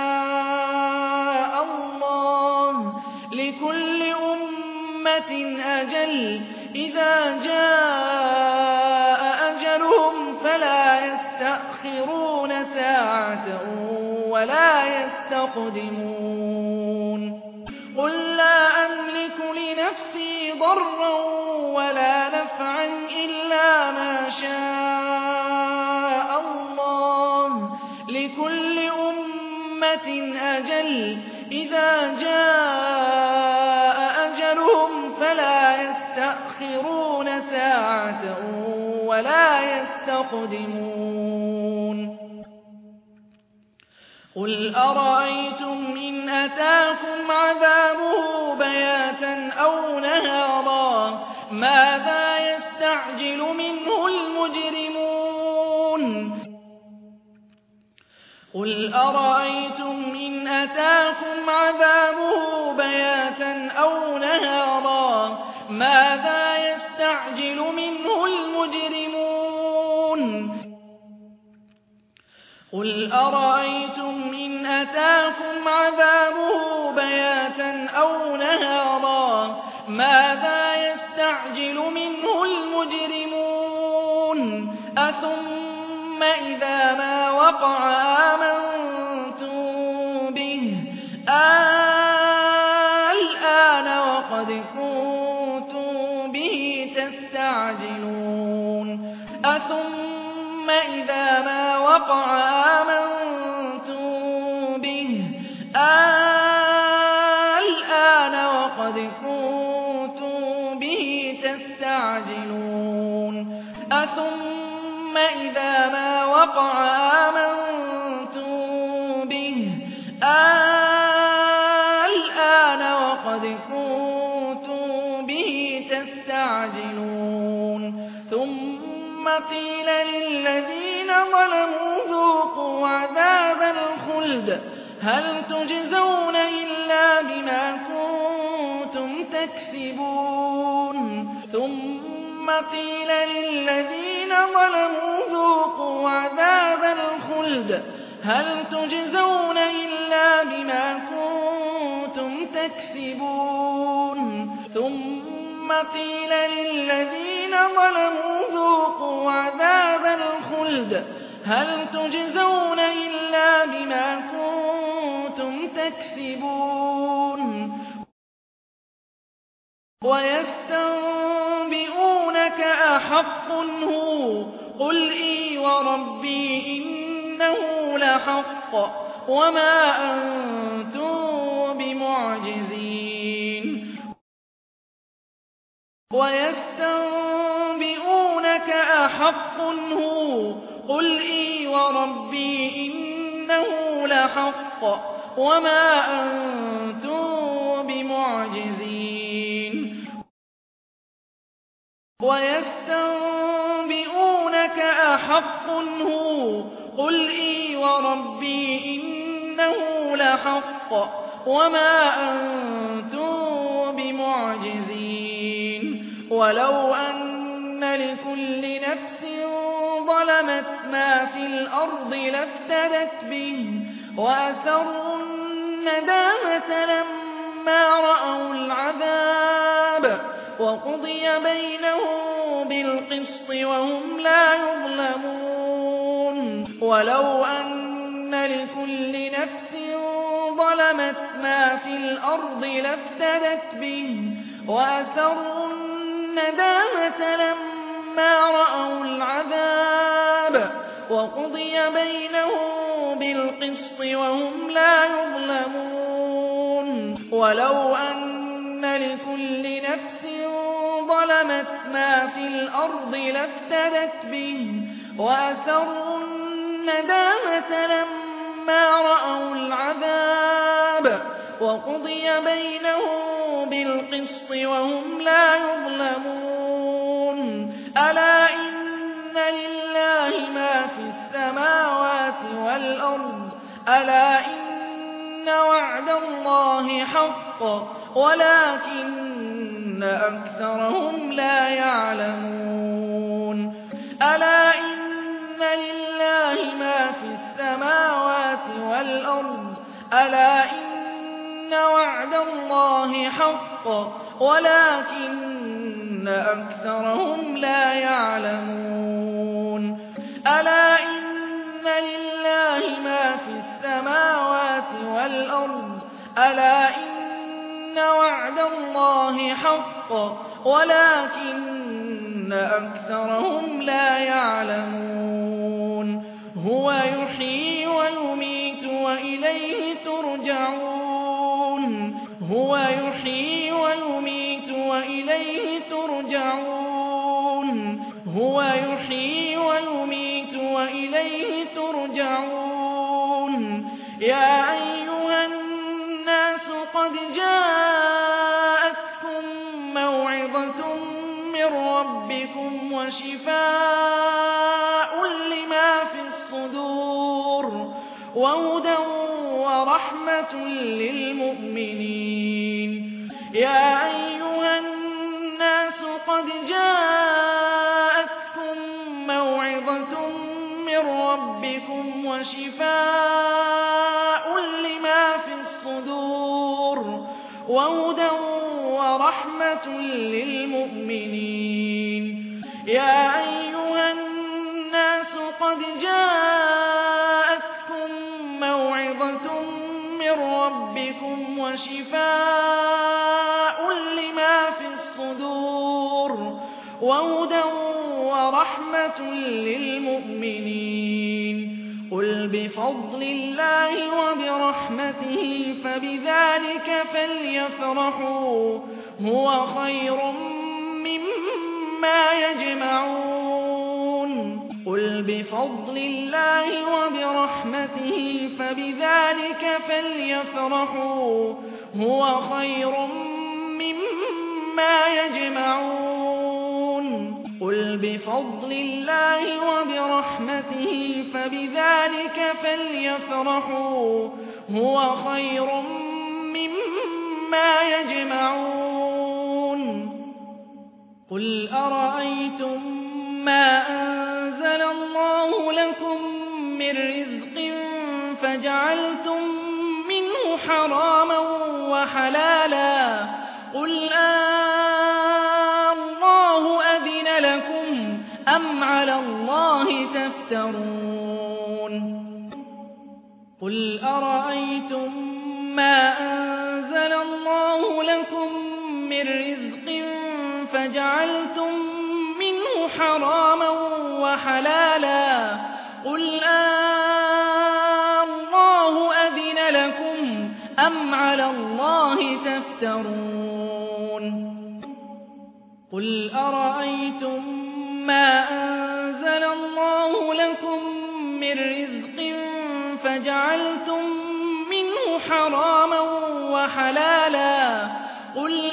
S1: شاء الله لكل أمة أجل إذا جاء أجلهم فلا يستأخرون ساعة ولا يستقدمون قل لا أملك لنفسي ضرا ولا نفعا إلا ما شاء الله لكل أمة أجل إذا جاء أجلهم فلا يستأخرون ساعة ولا يستقدمون قل أرأيتم إن أتاكم عذابه بياتا أو نهارا ماذا يستعجل منه المجرمون قل أرأيتم إن أتاكم عذابه بياتا أو نهارا ماذا يستعجل منه المجرمون قل أرأيتم إن أتاكم عذابه بياتا أو نهارا ماذا يستعجل منه المجرمون أثم إذا ما وقع آمنتم به الآن وقد كنتم به تستعجلون أثم إذا ما وقع آمنتم به الآن وقد كنتم به تستعجلون أثم إذا ما وقع آمنتم به الآن وقد كنتم به تستعجلون ثم قيل للذين ظلموا ذوقوا عذاب الخلد هل تجزون إلا بما كنتم تكسبون ثم قيل للذين ظلموا ذوقوا عذاب الخلد هل تجزون إلا بما كنتم تكسبون ثم قيل للذين ظلموا ذوقوا عذاب الخلد هل تجزون إلا بما كنتم تكسبون ويستنبئونك أحق هو قل إي وربي إنه لحق وما أنتم بمعجزين ويستنبئونك أحق هو قل إي وربي إنه لحق وما أنتم بمعجزين ويستنبئونك أحق هو قل إي وربي إنه لحق وما أنتم بمعجزين ولو أن لكل نفس ظلمت ما في الأرض لافتدت به وأسروا الندامة لما رأوا العذاب وقضي بينهم بالقسط وهم لا يظلمون ولو أن لكل نفس ظلمت ما في الأرض لافتدت به وأسروا الندامة لما رأوا العذاب وقضي بينهم بالقسط وهم لا يظلمون ولو أن لكل نفس ظلمت ما في الأرض لافتدت به وأسروا الندامة لما رأوا العذاب وقضي بينهم بالقسط وهم لا يظلمون ألا إن لله ما في السماوات والأرض ألا إن وعد الله حق ولكن أكثرهم لا يعلمون ألا إن لله ما في السماوات والأرض ألا إن وعد الله حق ولكن أكثرهم لا يعلمون ألا إن لله ما في السماوات والأرض ألا إن وعد الله حق ولكن أكثرهم لا يعلمون هو يحيي ويميت وإليه ترجعون هو يحيي ويميت وإليه ترجعون هو يحيي ويميت وإليه ترجعون يا أيها الناس قد جاءتكم موعظة من ربكم وشفاء لما في الصدور وهدى ورحمة للمؤمنين يا أيها الناس قد جاءتكم موعظة من ربكم وشفاء لما في الصدور وهدى ورحمة للمؤمنين يا أيها الناس قد جاءتكم موعظة من ربكم وشفاء لما في الصدور وهدى ورحمة للمؤمنين قل بفضل الله وبرحمته فبذلك فليفرحوا هو خير مما يجمعون قل بفضل الله وبرحمته فبذلك فليفرحوا هو خير مما يجمعون قل بفضل الله وبرحمته فبذلك فليفرحوا هو خير مما يجمعون قل أرأيتم ما أنزل الله لكم من رزق فجعلتم منه حراما وحلالا قل الله أذن لكم أم على الله تفترون قل أرأيتم ما أنزل الله لكم من رزق فجعلتم منه حراما وحلالا قل الله أذن لكم أم على الله تفترون قل أرأيتم ما أنزل الله لكم من رزق فجعلتم منه حراما وحلالا قل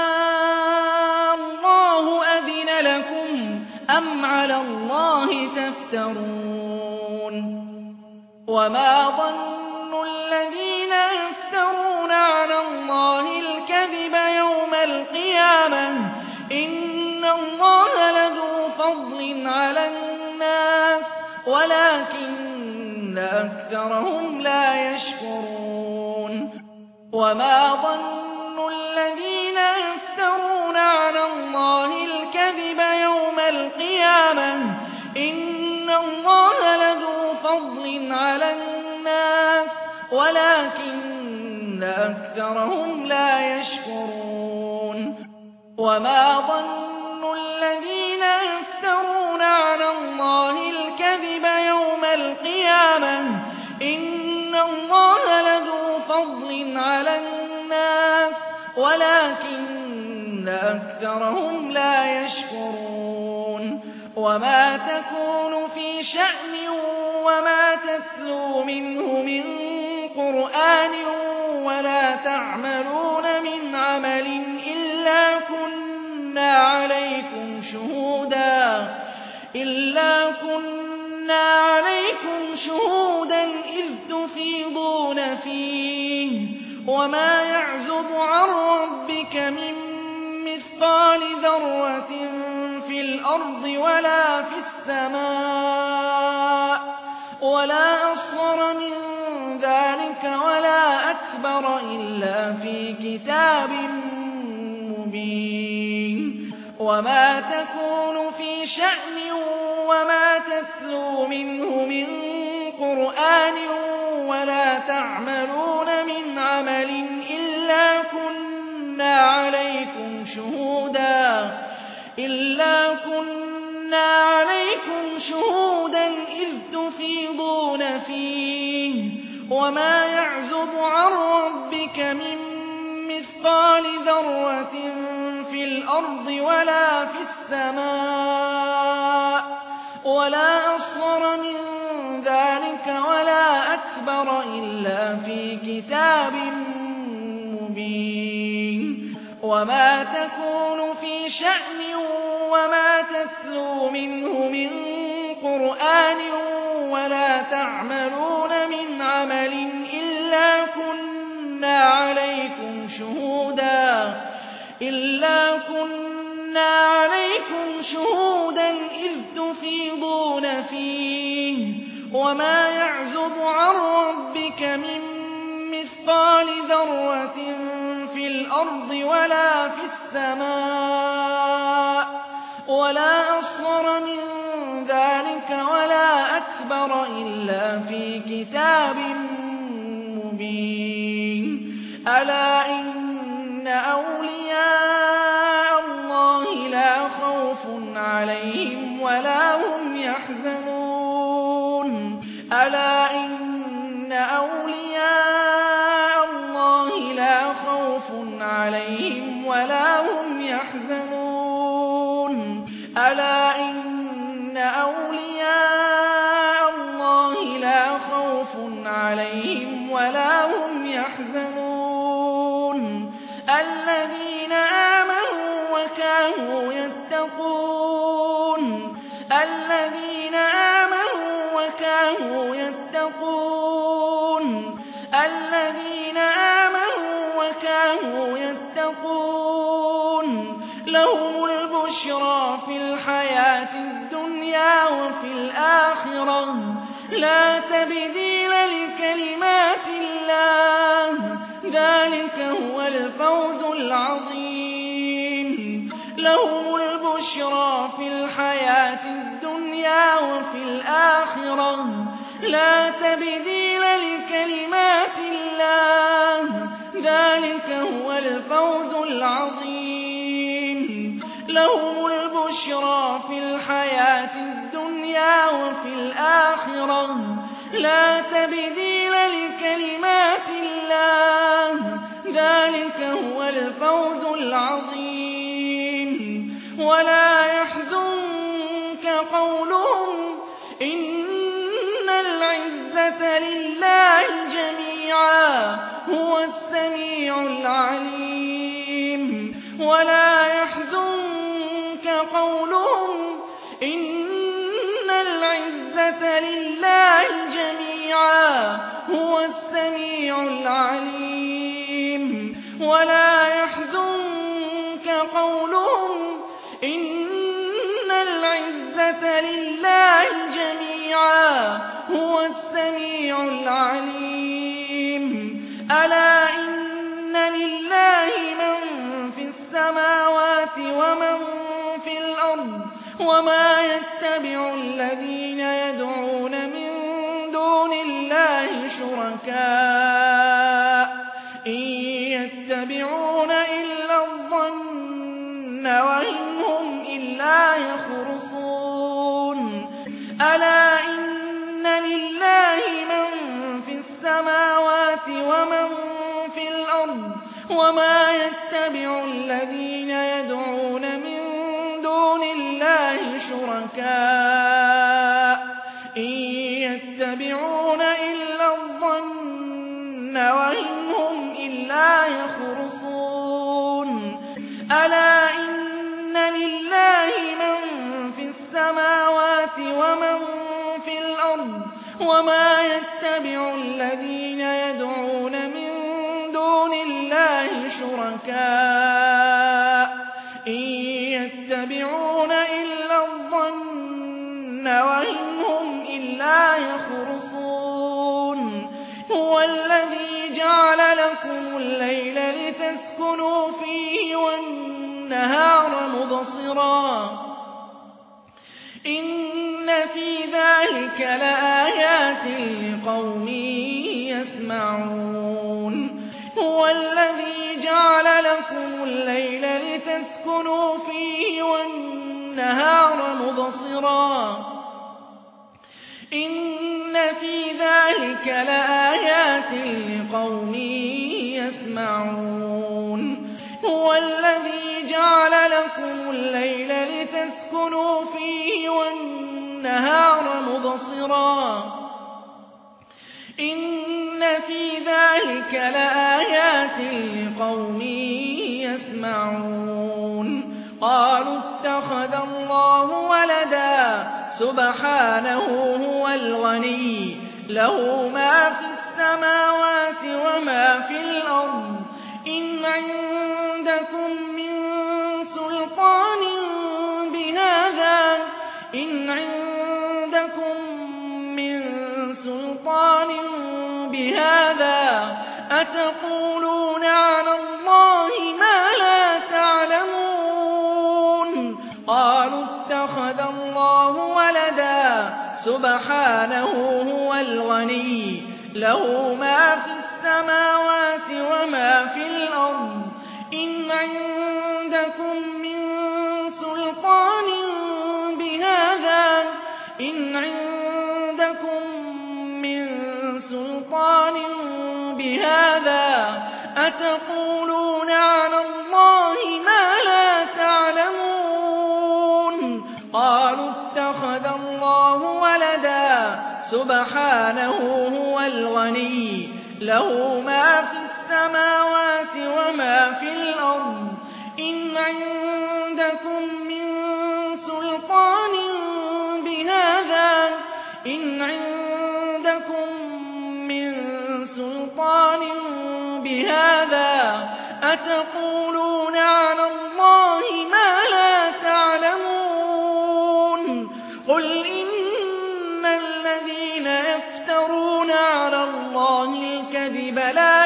S1: الله أذن لكم أم على الله تفترون وما ظن الذين يفترون على الله الكذب يوم القيامة إن الله لذو فضل على الناس ولكن أكثرهم لا يشكرون وما ظن الذين يفترون على الله الكذب يوم القيامة إن الله لذو فضل على الناس ولكن أكثرهم لا يشكرون وما ظن الذين يفترون على الله الكذب يوم القيامة إن الله لذو فضل على الناس ولكن أكثرهم لا يشكرون وما تكون في شأن وما تتلو منه من قرآن ولا تعملون من عمل إلا كنا عليكم شهودا إذ تفيضون فيه وما يعزب عن ربك من مثقال ذرة في الأرض ولا في السماء ولا أصغر من ذلك ولا أكبر إلا في كتاب مبين وما تكون في شأن وما تتلو منه من قرآن ولا تعملون من عمل إلا كنا عليكم شهودا إذ تفيضون فيه وما يعزب عن ربك من مثقال ذرة في الأرض ولا في السماء ولا أصغر من ذلك ولا أكبر إلا في كتاب مبين وما تكون في شأن وما تتلو منه من قرآن ولا تعملون من عمل إلا كنا عليكم شهودا إذ تفيضون فيه وما يعزب عن ربك من مثقال ذرة في الأرض ولا في السماء ولا أصغر من ذلك ولا أكبر إلا في كتاب مبين ألا إن أولياء الله لا خوف عليهم ولا هم يحزنون ألا إن أولياء الله لا خوف عليهم ولا هم يحزنون ألا إن أولياء الله لا خوف عليهم ولا هم يحزنون الذين آمنوا وكانوا يتقون الذين آمنوا وكانوا يتقون لهم البشرى في الحياة الدنيا وفي الآخرة لا تبديل لكلمات الله ذلك هو الفوز العظيم لهم البشرى في الحياة الدنيا وفي الآخرة لا تبديل لكلمات الله ذلك هو الفوز العظيم لهم البشرى في الحياة الدنيا وفي الآخرة لا تبديل لكلمات الله ذلك هو الفوز العظيم ولا يحزنك قولهم إن العزة لله جميعا هو السميع العليم ولا يحزنك قولهم إن العزة لله جميعا هو السميع العليم ولا يحزنك قولهم إن العزة لله جميعا هو السميع العليم ألا إن لله من في السماوات ومن في الأرض وما يتبع الذين يدعون من دون الله شركاء إن يتبعون إلا الظن إلا يخرصون ألا إن لله من في السماوات ومن في الأرض وما يتبع الذين يدعون من دون الله شركاء إن يتبعون إلا الظن وإن هم إلا يخرصون ألا إن لله من في السماوات ومن في الأرض وما يتبع الذين يدعون من دون الله شركاء إن يتبعون إلا الظن وإن هم إلا يخرصون هو الذي جعل لكم الليل لتسكنوا فيه والنهار مبصرا إن في ذلك لآيات لقوم يسمعون هو الذي جعل لكم الليل لتسكنوا فيه والنهار مبصرا إن في ذلك لآيات لقوم يسمعون هو الذي جعل لكم الليل لتسكنوا فيه والنهار مبصرا إن في ذلك لآيات لقوم يسمعون قالوا اتخذ الله ولدا سبحانه هو الغني له ما في السماوات وما في الأرض إن عندكم من سلطان بهذا أتقولون على الله ما لا تعلمون قالوا اتخذ الله ولدا سبحانه هو الغني له ما في السماوات وما في الأرض إن عندكم من سلطان بهذا أتقولون على الله ما لا تعلمون قالوا اتخذ الله ولدا سبحانه هو الغني له ما في السماوات وما في الأرض إن عندكم من سلطان بهذا أتقولون على الله ما لا تعلمون قل إن الذين يفترون على الله الكذب لا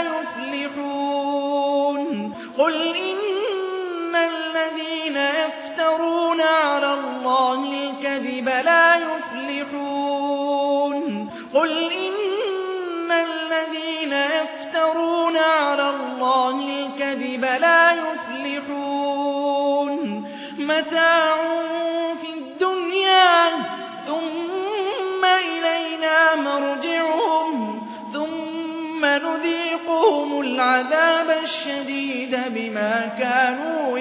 S1: يفلحون قل إن الذين يفترون على الله الكذب لا يفلحون قل إن الذين يفترون على الله الكذب لا يفلحون متاع في الدنيا ثم إلينا مرجعهم ثم نذيقهم العذاب الشديد بما كانوا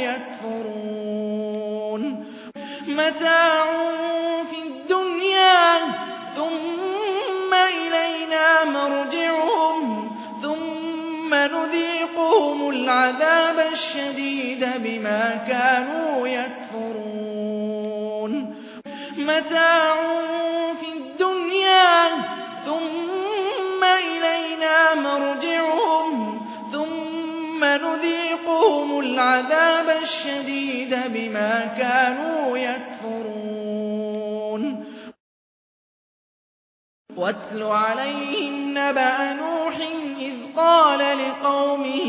S1: يكفرون متاع في الدنيا ثم إلينا مرجعهم ثم نذيقهم العذاب الشديد بما كانوا يكفرون متاع في الدنيا ثم إلينا مرجعهم ثم نذيقهم العذاب الشديد بما كانوا يكفرون واتل عليهم نبأ نوح إذ قال لقومه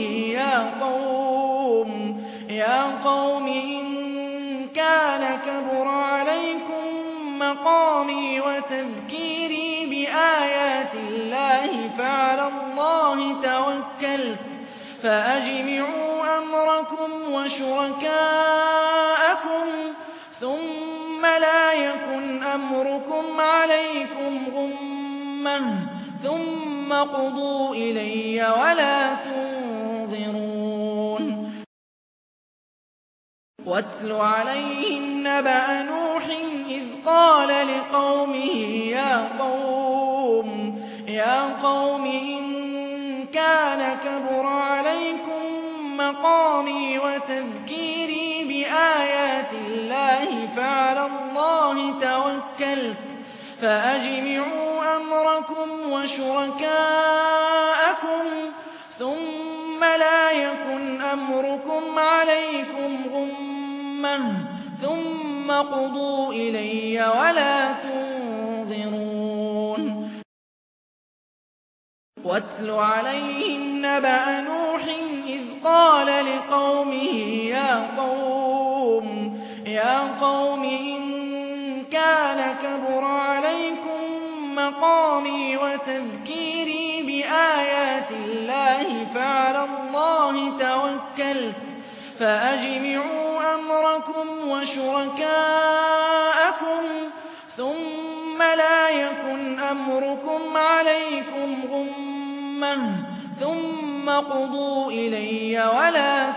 S1: يا قوم إن كان كبر عليكم مقامي وتذكيري بآيات الله فعلى الله توكلت فأجمعوا أمركم وشركاءكم ثم لا يكن أمركم عليكم غمة ثم قضوا إلي ولا تنظرون واتل عليهم نبأ نوح إذ قال لقومه يا قوم إن كان كبر عليكم مقامي وتذكيري بآيات الله فعلى الله توكلت فأجمعوا أمركم وشركاءكم ثم لا يكن أمركم عليكم غمة ثم قضوا إلي ولا تنظرون واتل عليهم نبأ نوح إذ قال لقومه يا قوم إن كان كبر عليكم مقامي وتذكيري بآيات الله فعلى الله توكلت فأجمعوا أمركم وشركاءكم ثم لا يكن أمركم عليكم غمة ثم قضوا إلي ولا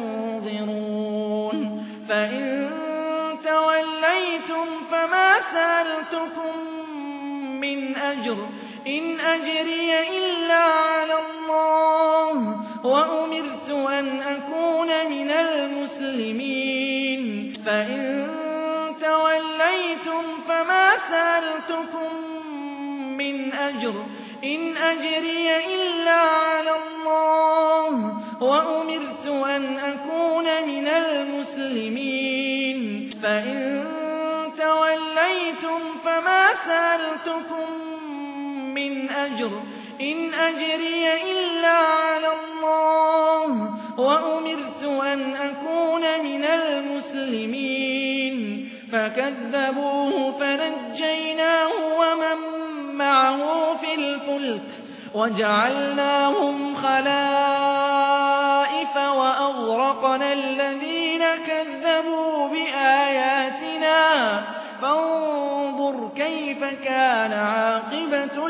S1: تنظرون فإن توليتم فما سألتكم من أجر إن أجري إلا على الله وأمرت أن أكون من المسلمين فإن توليتم فما سألتكم من أجر إن أجري إلا على الله وأمرت أن أكون من المسلمين فإن توليتم فما سألتكم من أجر إن أجري إلا على الله وأمرت أن أكون من المسلمين فكذبوه فنجيناه ومن معه في الفلك وجعلناهم خلائف وأغرقنا الذين كذبوا بآياتنا فانظر كيف كان عاقبة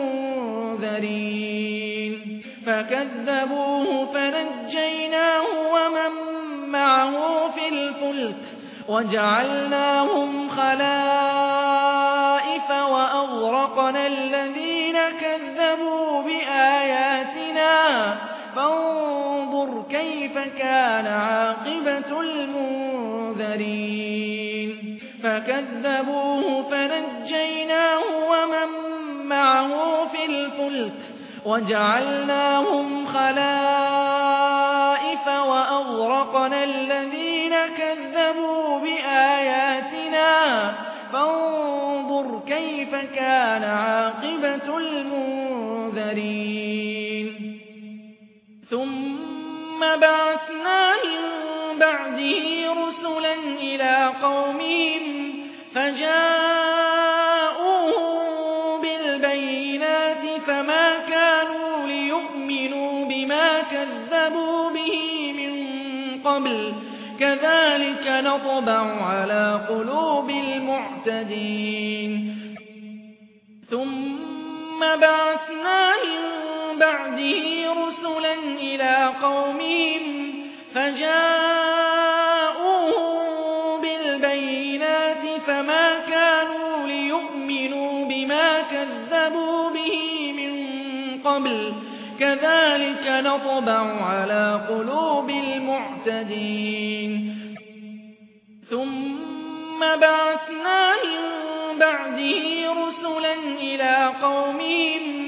S1: المنذرين فكذبوه فنجيناه ومن معه في الفلك وجعلناهم خلائف وأغرقنا الذين كذبوا بآياتنا فانظر كيف كان عاقبة المنذرين فكذبوه فنجيناه ومن معه في الفلك وجعلناهم خلائف وأغرقنا الذين كذبوا بآياتنا فانظر كيف كان عاقبة المنذرين ثم بعثنا من بعده رسلا إلى قومهم فجاءوهم بالبينات فما كانوا ليؤمنوا بما كذبوا به من قبل كذلك نطبع على قلوب المعتدين ثم بعثنا من بعده رسلا إلى قومهم فجاءوهم بالبينات فما كانوا ليؤمنوا بما كذبوا به من قبل كذلك نطبع على قلوب المعتدين ثم بعثنا من بعده رسلا إلى قومهم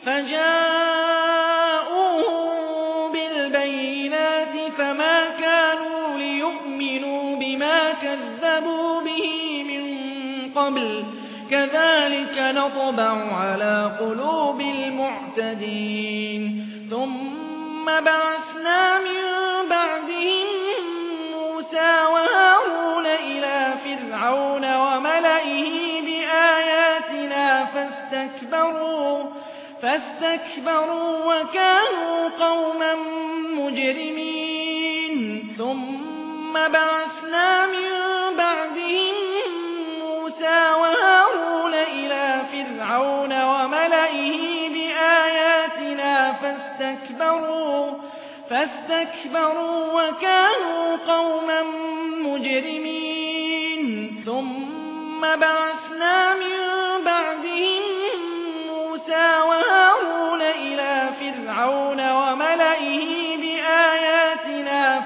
S1: فجاءوهم بالبينات فما كانوا ليؤمنوا بما كذبوا به من قبل كذلك نطبع على قلوب المعتدين ثم بعثنا من بعدهم موسى وهارون إلى فرعون وملئه بآياتنا فاستكبروا وكانوا قوما مجرمين ثم بعثنا من بعدهم مُوسَىٰ وَهَارُونَ إِلَىٰ فِرْعَوْنَ وَمَلَئِهِ بِآيَاتِنَا فَاسْتَكْبَرُوا وَكَانُوا قَوْمًا مُّجْرِمِينَ ثُمَّ بَعَثْنَا مِن بَعْدِهِم مُّوسَىٰ وَهَارُونَ إِلَىٰ فِرْعَوْنَ وَمَلَئِهِ بِآيَاتِنَا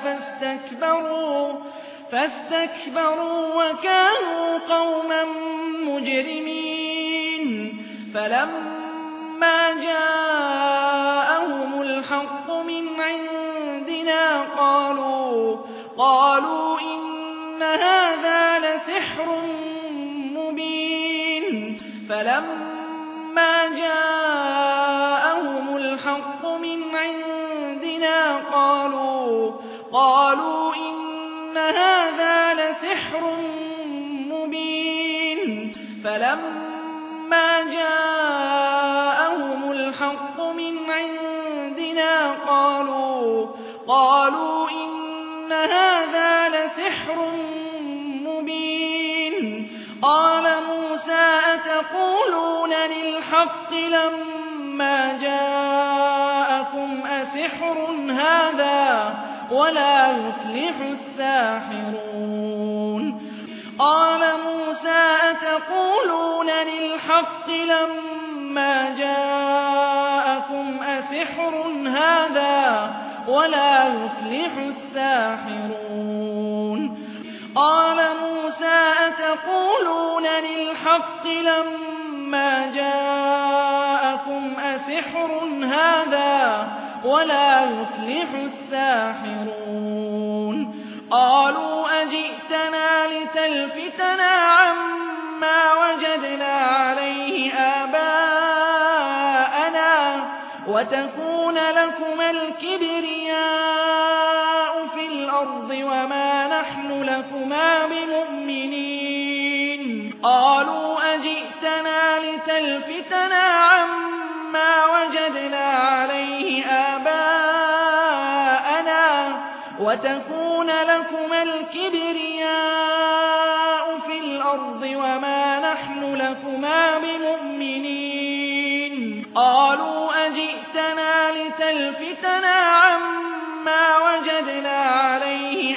S1: فَاسْتَكْبَرُوا وَكَانُوا قَوْمًا مُّجْرِمِينَ فَلَمَّا جَاءَهُمُ الْحَقُّ مِنْ عِندِنَا قَالُوا إِنَّ هَٰذَا لَسِحْرٌ مُّبِينٌ فَلَمَّا جَاءَهُمُ الْحَقُّ مِنْ عِندِنَا قَالُوا إِنَّ هَٰذَا لَسِحْرٌ مُّبِينٌ فَلَمَّا جَاءَهُمُ الْحَقُّ مِنْ عِندِنَا قَالُوا إِنَّ هَٰذَا لَسِحْرٌ مُّبِينٌ قَالَ مُوسَىٰ أَتَقُولُونَ لِلْحَقِّ لَمَّا جَاءَكُمْ أَسِحْرٌ هَٰذَا وَلَا يُفْلِحُ السَّاحِرُونَ قَالَ مُوسَىٰ أَتَقُولُونَ لِلْحَقِّ لَمَّا جَاءَكُمْ أَسِحْرٌ هَٰذَا وَلَا يُفْلِحُ السَّاحِرُونَ قَالَ مُوسَىٰ أَتَقُولُونَ لِلْحَقِّ لَمَّا جَاءَكُمْ أَسِحْرٌ هَٰذَا وَلَا يُفْلِحُ السَّاحِرُونَ قَالُوا أَجِئْتَنَا لِتَلْفِتَنَا عَمَّا وَجَدْنَا عَلَيْهِ آبَاءَنَا وَتَكُونَ لَكُمَا الْكِبْرِيَاءُ فِي الْأَرْضِ وَمَا نَحْنُ لَكُمَا بِمُؤْمِنِينَ قَالُوا أَجِئْتَنَا لِتَلْفِتَنَا عَمَّا وَجَدْنَا عَلَيْهِ آبَاءَنَا وَتَكُونَ لَكُمَا الْكِبْرِيَاءُ فِي الْأَرْضِ وَمَا نَحْنُ لَكُمَا بِمُؤْمِنِينَ قَالُوا أَجِئْتَنَا لِتَلْفِتَنَا عَمَّا وَجَدْنَا عَلَيْهِ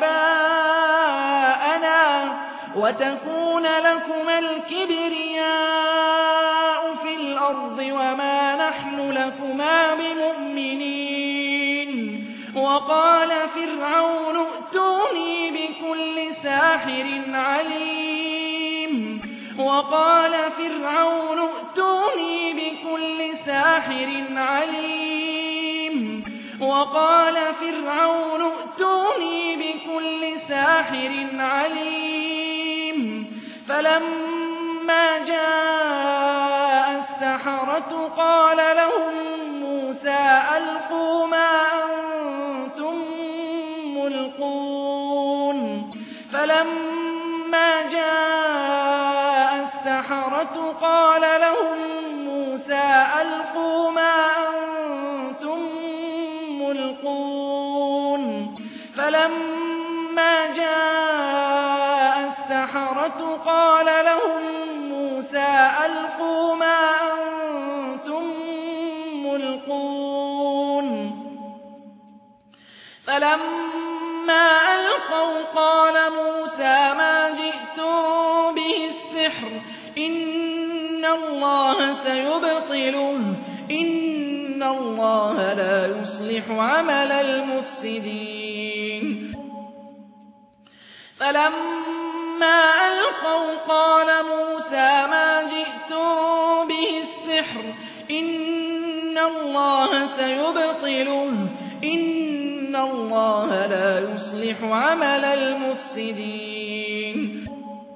S1: آبَاءَنَا وَتَكُونَ لَكُمَا الْكِبْرِيَاءُ فِي الْأَرْضِ وَمَا نَحْنُ لَكُمَا بِمُؤْمِنِينَ وَقَالَ فِرْعَوْنُ ائْتُونِي بِكُلِّ سَاحِرٍ عَلِيمٍ وَقَالَ فِرْعَوْنُ ائْتُونِي بِكُلِّ سَاحِرٍ عَلِيمٍ وَقَالَ فِرْعَوْنُ ائْتُونِي بِكُلِّ سَاحِرٍ عَلِيمٍ فَلَمَّا جَاءَ السَّحَرَةُ قَالَ لَهُم مُّوسَىٰ أَلْقُوا مَا أَنتُم مُّلْقُونَ فَلَمَّا جَاءَ السَّحَرَةُ قَالَ لَهُم مُّوسَىٰ أَلْقُوا مَا أَنتُم مُّلْقُونَ فَلَمَّا جَاءَ السَّحَرَةُ قَالَ لَهُم مُّوسَىٰ أَلْقُوا مَا أَنتُم مُّلْقُونَ فَلَمَّا أَلْقَوْا قَالَ مُوسَىٰ مَا جِئْتُم بِهِ السِّحْرُ إِنَّ اللَّهَ سَيُبْطِلُهُ إِنَّ اللَّهَ لَا يُصْلِحُ عَمَلَ الْمُفْسِدِينَ فَلَمَّا أَلْقَوْا قَالَ مُوسَىٰ مَا جِئْتُم بِهِ السِّحْرُ إِنَّ اللَّهَ سَيُبْطِلُهُ إِنَّ اللَّهَ لَا يُصْلِحُ عَمَلَ الْمُفْسِدِينَ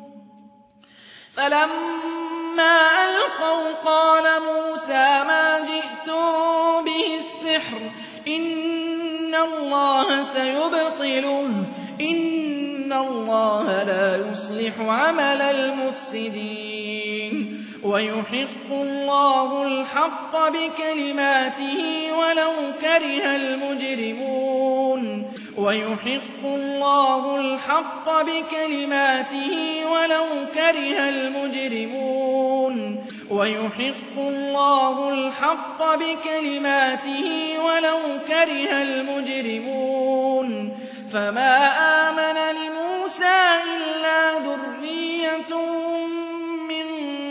S1: فَلَمَّا أَلْقَوْا قَالَ مُوسَىٰ مَا جِئْتُم بِهِ السِّحْرُ إِنَّ اللَّهَ سَيُبْطِلُهُ إِنَّ اللَّهَ لَا يُصْلِحُ عَمَلَ الْمُفْسِدِينَ وَيُحِقُّ اللَّهُ الْحَقَّ بِكَلِمَاتِهِ وَلَوْ كَرِهَ الْمُجْرِمُونَ ويحق الله الحق بكلماته ولو كره المجرمون ويحق الله الحق بكلماته ولو كره المجرمون فما آمن لموسى إلا ذرية من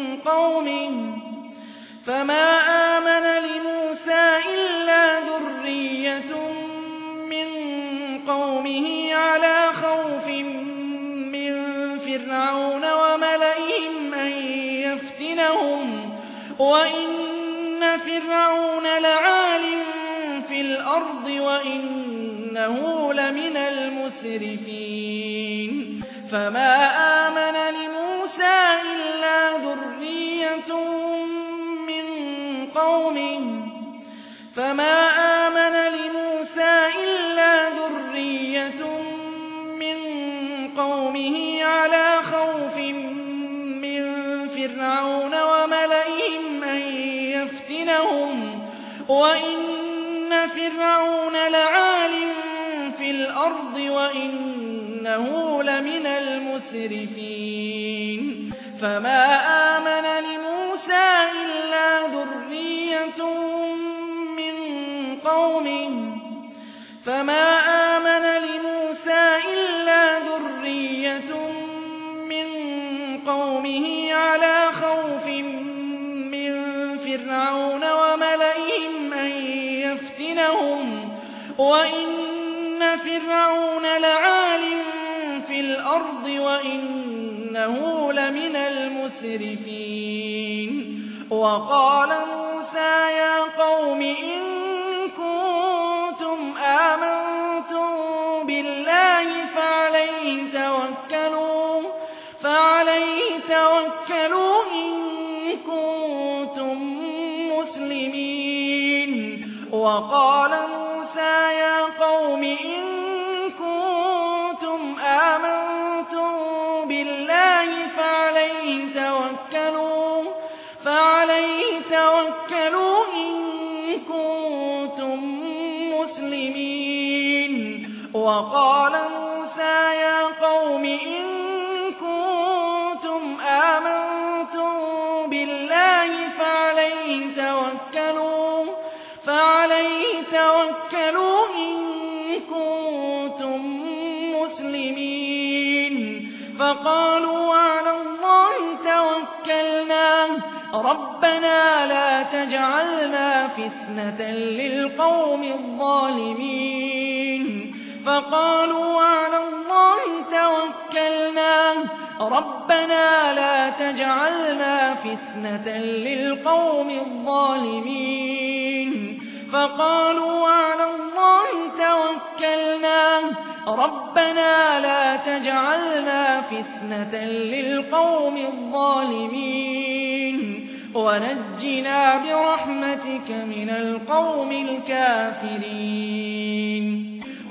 S1: قومه على خوف من فرعون وملئهم أن يفتنهم وإن فرعون لعال في الأرض وإنه لمن المسرفين فما آمن لموسى إلا ذرية من قومه على خوف من فرعون وملئهم أن يفتنهم وإن فرعون لعال في الأرض وإنه لمن المسرفين فما آمن لموسى إلا ذرية من قومه على خوف من فرعون وملئهم أن يفتنهم وإن فرعون لعال في الأرض وإنه لمن المسرفين وقال موسى يا قوم إن كنتم آمنتم بالله فعليه توكلوا إن كنتم مسلمين وقال موسى يا قوم إن كنتم آمنتم بالله فعليه توكلوا إن كنتم مسلمين وقال موسى يا قوم إن كنتم آمنتم بالله فعليه توكلوا إن كنتم مسلمين فقالوا على الله توكلنا ربنا لا تجعلنا فتنة للقوم الظالمين ربنا لا تجعلنا فتنة للقوم الظالمين فقالوا على الله توكلنا ربنا لا تجعلنا فتنة للقوم الظالمين ونجنا برحمتك من القوم الكافرين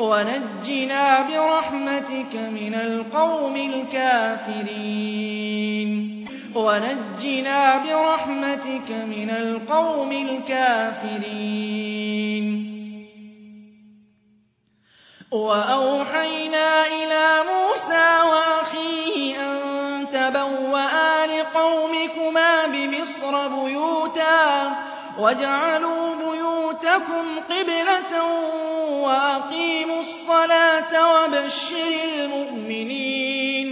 S1: وأوحينا إلى موسى وأخيه أن تبوأ لقومكما بمصر بيوتا واجعلوا بيوتكم قبلة وأقيموا الصلاة وبشر المؤمنين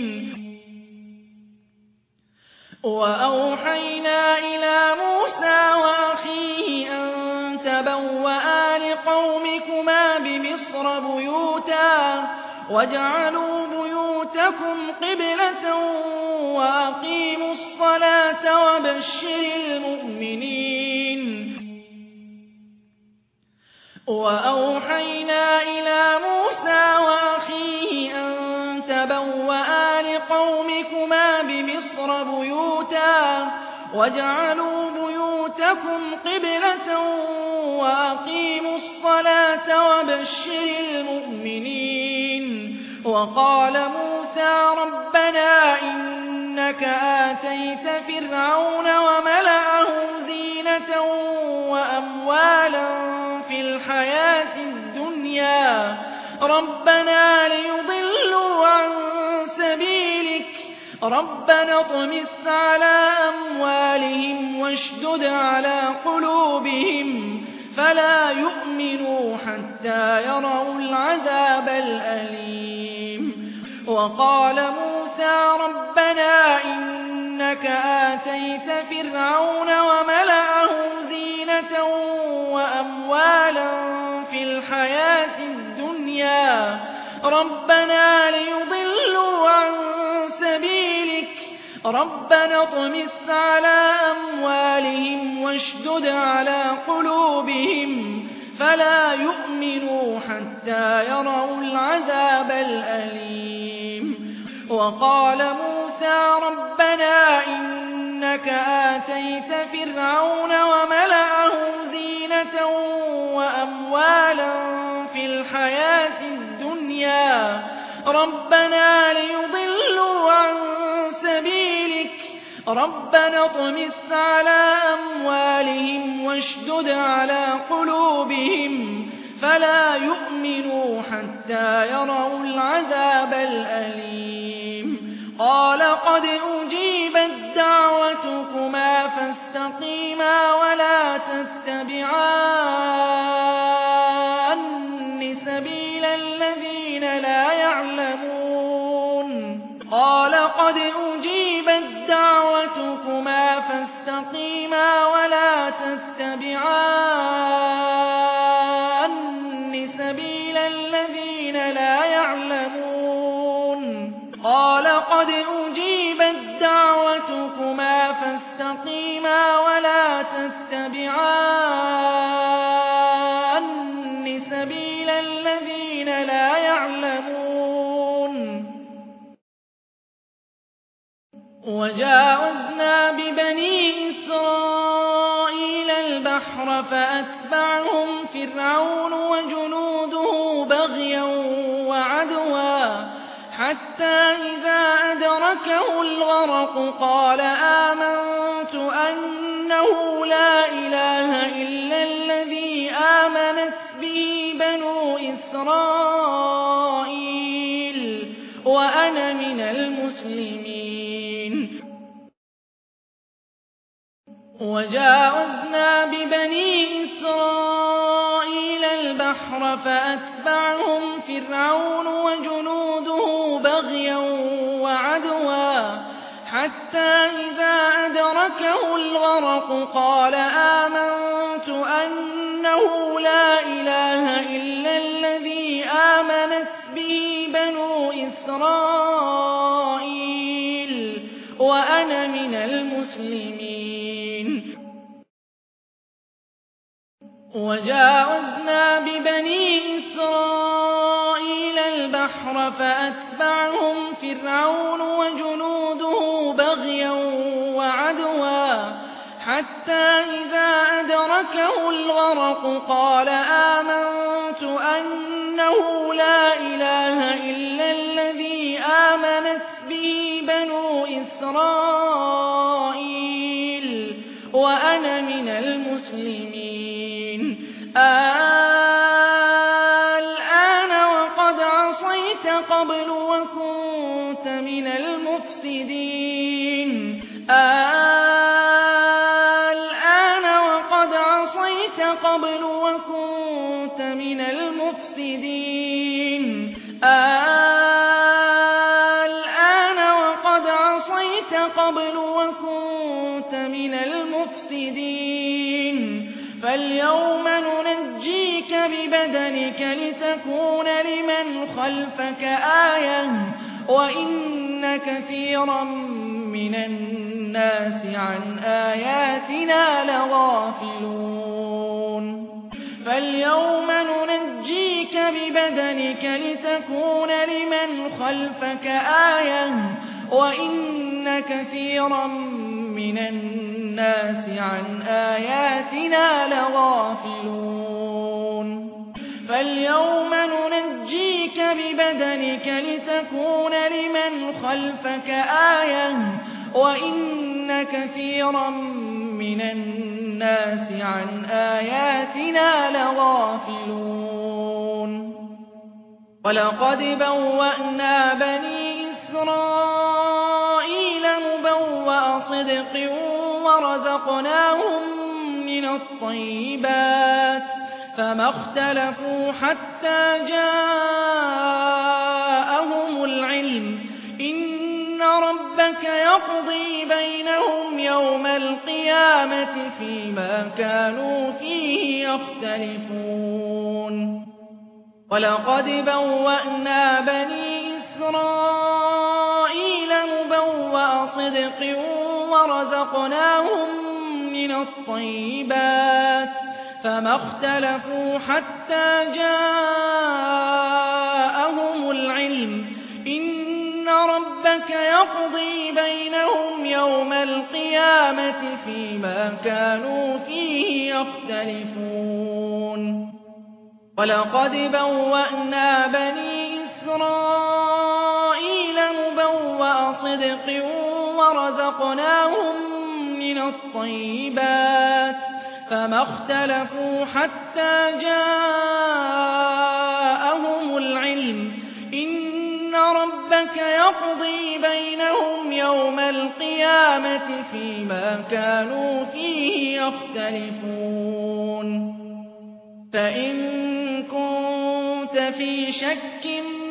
S1: وأوحينا إلى موسى وأخيه أن تبوأ لقومكما بمصر بيوتا واجعلوا بيوتكم قبلة وأقيموا الصلاة وبشر المؤمنين وأوحينا إلى موسى وأخيه أن تبوأ لقومكما بمصر بيوتا واجعلوا بيوتكم قبلة وأقيموا الصلاة وبشر المؤمنين وقال موسى ربنا إنك آتيت فرعون وملأه زينة وأموالا في الحياة الدنيا ربنا ليضلوا عن سبيلك ربنا اطمس على أموالهم واشدد على قلوبهم فلا يؤمنوا حتى يروا العذاب الأليم وقال موسى ربنا إنك آتيت فرعون وملأه زينة وأموالا في الحياة الدنيا ربنا ليضلوا عن سبيلك ربنا اطمس على أموالهم واشدد على قلوبهم فلا يؤمنوا حتى يروا العذاب الأليم وقال موسى ربنا إنك آتيت فرعون وملأه زينة وأموالا في الحياة الدنيا ربنا ليضلوا عن سبيلك ربنا اطمس على أموالهم واشدد على قلوبهم فلا يؤمنوا حتى يروا العذاب الأليم قال قد أجيبت دعوتكما فاستقيما ولا تتبعان سبيل الذين لا يعلمون قال قد أجيبت دعوتكما فاستقيما ولا تتبعان سبيل الذين لا يعلمون قال قد أجيبت دعوتكما فاستقيما ولا تتبعان سبيل الذين لا يعلمون وجاوزنا ببني إسرائيل البحر فأتبعهم فرعون وجنوده بغيا وعدوا حتى إذا أدركه الغرق قال آمنت أنه لا إله إلا الذي آمنت به بنو إسرائيل وأنا من المسلمين وجاوزنا ببني إسرائيل البحر فأتبعهم فرعون وجنوده بغيا وعدوا حتى إذا أدركه الغرق قال آمنت أنه لا إله إلا الذي آمنت به بنو إسرائيل وأنا من المسلمين وجاوزنا ببني إسرائيل البحر فأتبعهم فرعون وجنوده بغيا وعدوا حتى إذا أدركه الغرق قال آمنت أنه لا إله إلا الذي آمنت به بنو إسرائيل وأنا من المسلمين الآن وقد عصيت قبل وكنت من المفسدين الآن وقد عصيت قبل وكنت من المفسدين الآن وقد عصيت قبل وكنت من المفسدين فاليوم ننجيك ببدنك لتكون لمن خلفك آية وإن كثيرا من الناس عن آياتنا لغافلون فاليوم ننجيك ببدنك لتكون لمن خلفك آية وإن كثيرا من الناس عن آياتنا لغافلون فاليوم ننجيك ببدنك لتكون لمن خلفك آية وإن كثيرا من الناس عن آياتنا لغافلون ولقد بوأنا بني إسرائيل مبوأ صدق ورزقناهم من الطيبات فما اختلفوا حتى جاءهم العلم إن ربك يقضي بينهم يوم القيامة فيما كانوا فيه يختلفون ولقد بوأنا بني إسرائيل مبوأ صدق ورزقناهم من الطيبات فما اختلفوا حتى جاءهم العلم إن ربك يقضي بينهم يوم القيامة فيما كانوا فيه يختلفون ولقد بوأنا بني إسرائيل مبوأ صدق ورزقناهم من الطيبات فما اختلفوا حتى جاءهم العلم إن ربك يقضي بينهم يوم القيامة فيما كانوا فيه يختلفون فإن كنت في شك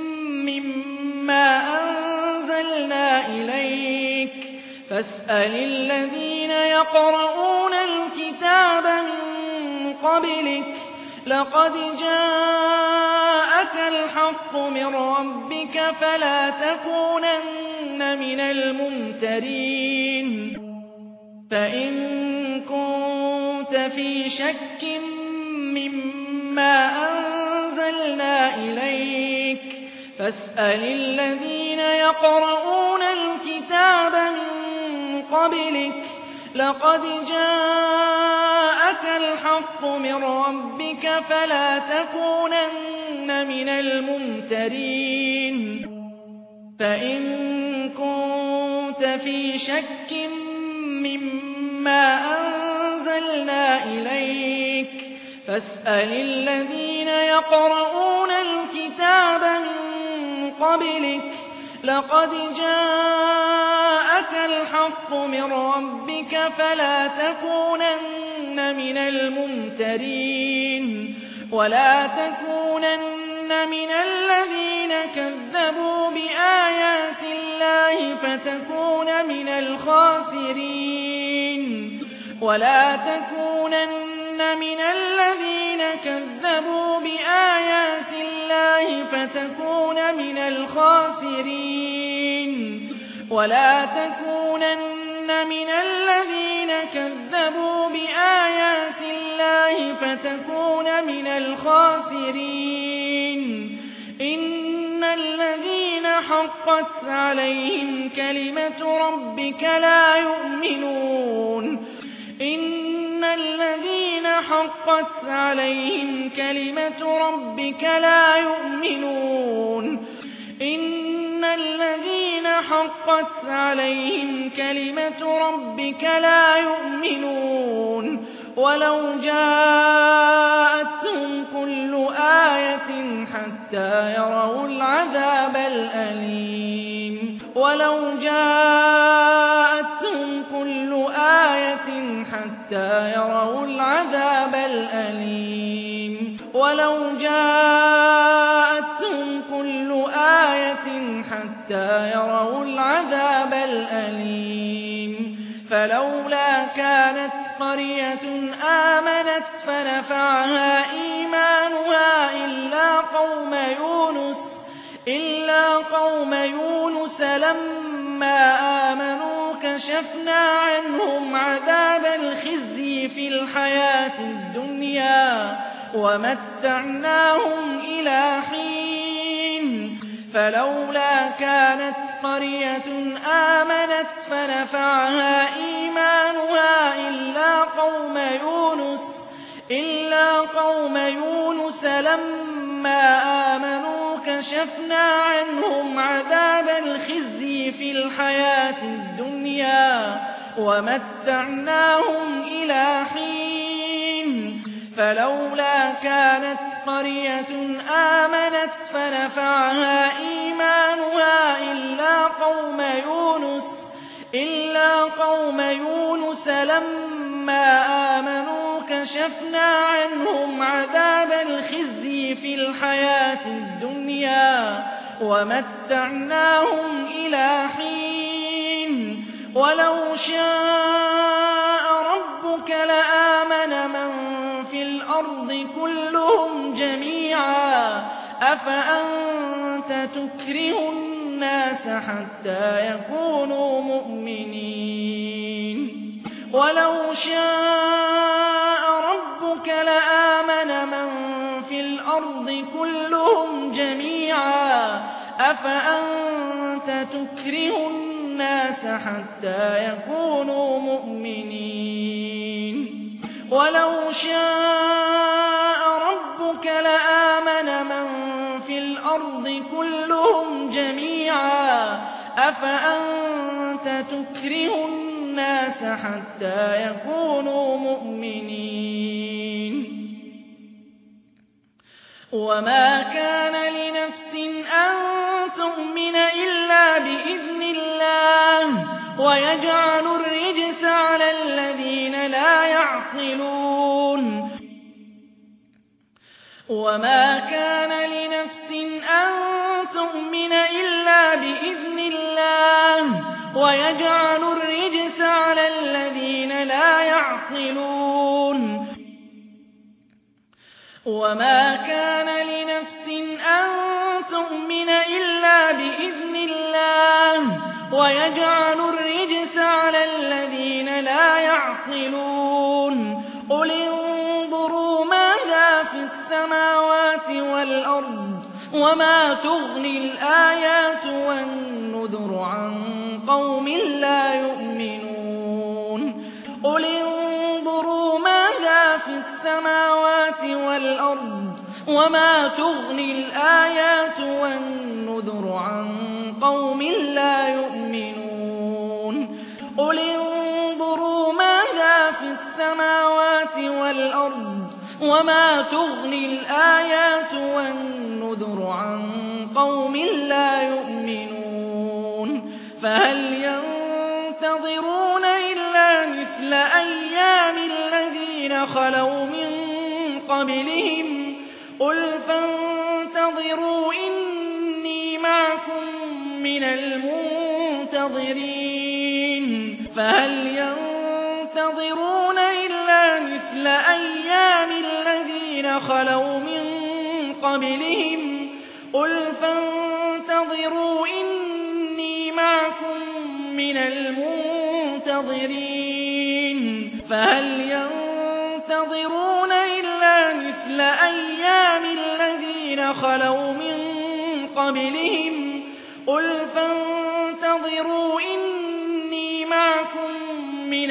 S1: مما أنزلنا إليك فاسأل الذين يقرؤون الكتاب من قبلك لقد جاءك الحق من ربك فلا تكونن من الممترين فإن كنت في شك مما أنزلنا إليك فاسأل الذين يقرؤون الكتاب من قبلك لقد جاءك الحق من ربك فلا تكونن من الممترين فإن كنت في شك مما أنزلنا إليك فاسأل الذين يقرؤون الكتاب من قبلك لقد جاءك الحق من ربك فلا تكونن من الممترين ولا تكونن من الذين كذبوا بآيات الله فتكون من الخاسرين ولا تكونن من الذين كذبوا بآيات الله فتكون من الخاسرين ولا تكونن من الذين كذبوا بآيات الله فتكون من الخاسرين إن الذين حقت عليهم كلمة ربك لا يؤمنون إن الذين حقت عليهم كلمة ربك لا يؤمنون إن الذين حقت عليهم كلمة ربك لا يؤمنون ولو جاءتهم كل آية حتى يروا العذاب الأليم ولو جاءتهم كل آية حتى يروا العذاب الأليم ولو جاءتهم كل آية حتى يروا العذاب الأليم فلولا كانت قرية آمنت فنفعها إيمانها إلا قوم يونس لما آمنوا كشفنا عنهم عذاب الخزي في الحياة الدنيا ومتعناهم إلى حين فلولا كانت قرية آمنت فنفعها إيمانها إلا قوم يونس لما آمنوا كشفنا عنهم عذاب الخزي في الحياة الدنيا ومتعناهم إلى حين فلولا كانت قرية آمنت فنفعها إيمانها إلا قوم يونس لما آمنوا كشفنا عنهم عذاب الخزي في الحياة الدنيا ومتعناهم إلى حين ولو شاء ربك لآمن من في الأرض كلهم جميعا أفأنت تكره الناس حتى يكونوا مؤمنين ولو شاء ربك لآمن من في الأرض كلهم جميعا أفأنت تكره الناس حتى يكونوا مؤمنين ولو شاء ربك لآمن من في الأرض كلهم جميعا أفأنت تكره الناس حتى يكونوا مؤمنين وما كان لنفس أن تؤمن إلا بإذن الله ويجعل الرجس على الذين لا يعقلون وما كان لنفس أن تؤمن إلا بإذن الله ويجعل الرجس على الذين لا يعقلون وما كان لنفس أن تؤمن إلا بإذن الله ويجعل الرجس على الذين لا يعقلون قل انظروا ماذا في السماوات والأرض وما تغني الآيات والنذر عن قوم لا يؤمنون قل انظروا ماذا في السماوات والأرض وما تغني الآيات والنذر عن قوم لا يؤمنون قل انظروا ماذا في السماوات والأرض وما تغني الآيات والنذر عن قوم لا يؤمنون فهل ينتظرون إلا مثل أيام الذين خلوا من قبلهم قل فانتظروا إني معكم من المنتظرين فهل ينتظرون إلا مثل أيام الذين خلوا من قبلهم قل فانتظروا إني معكم من المنتظرين فهل ينتظرون إلا مثل أيام الذين خلوا من قبلهم قل فانتظروا إني معكم من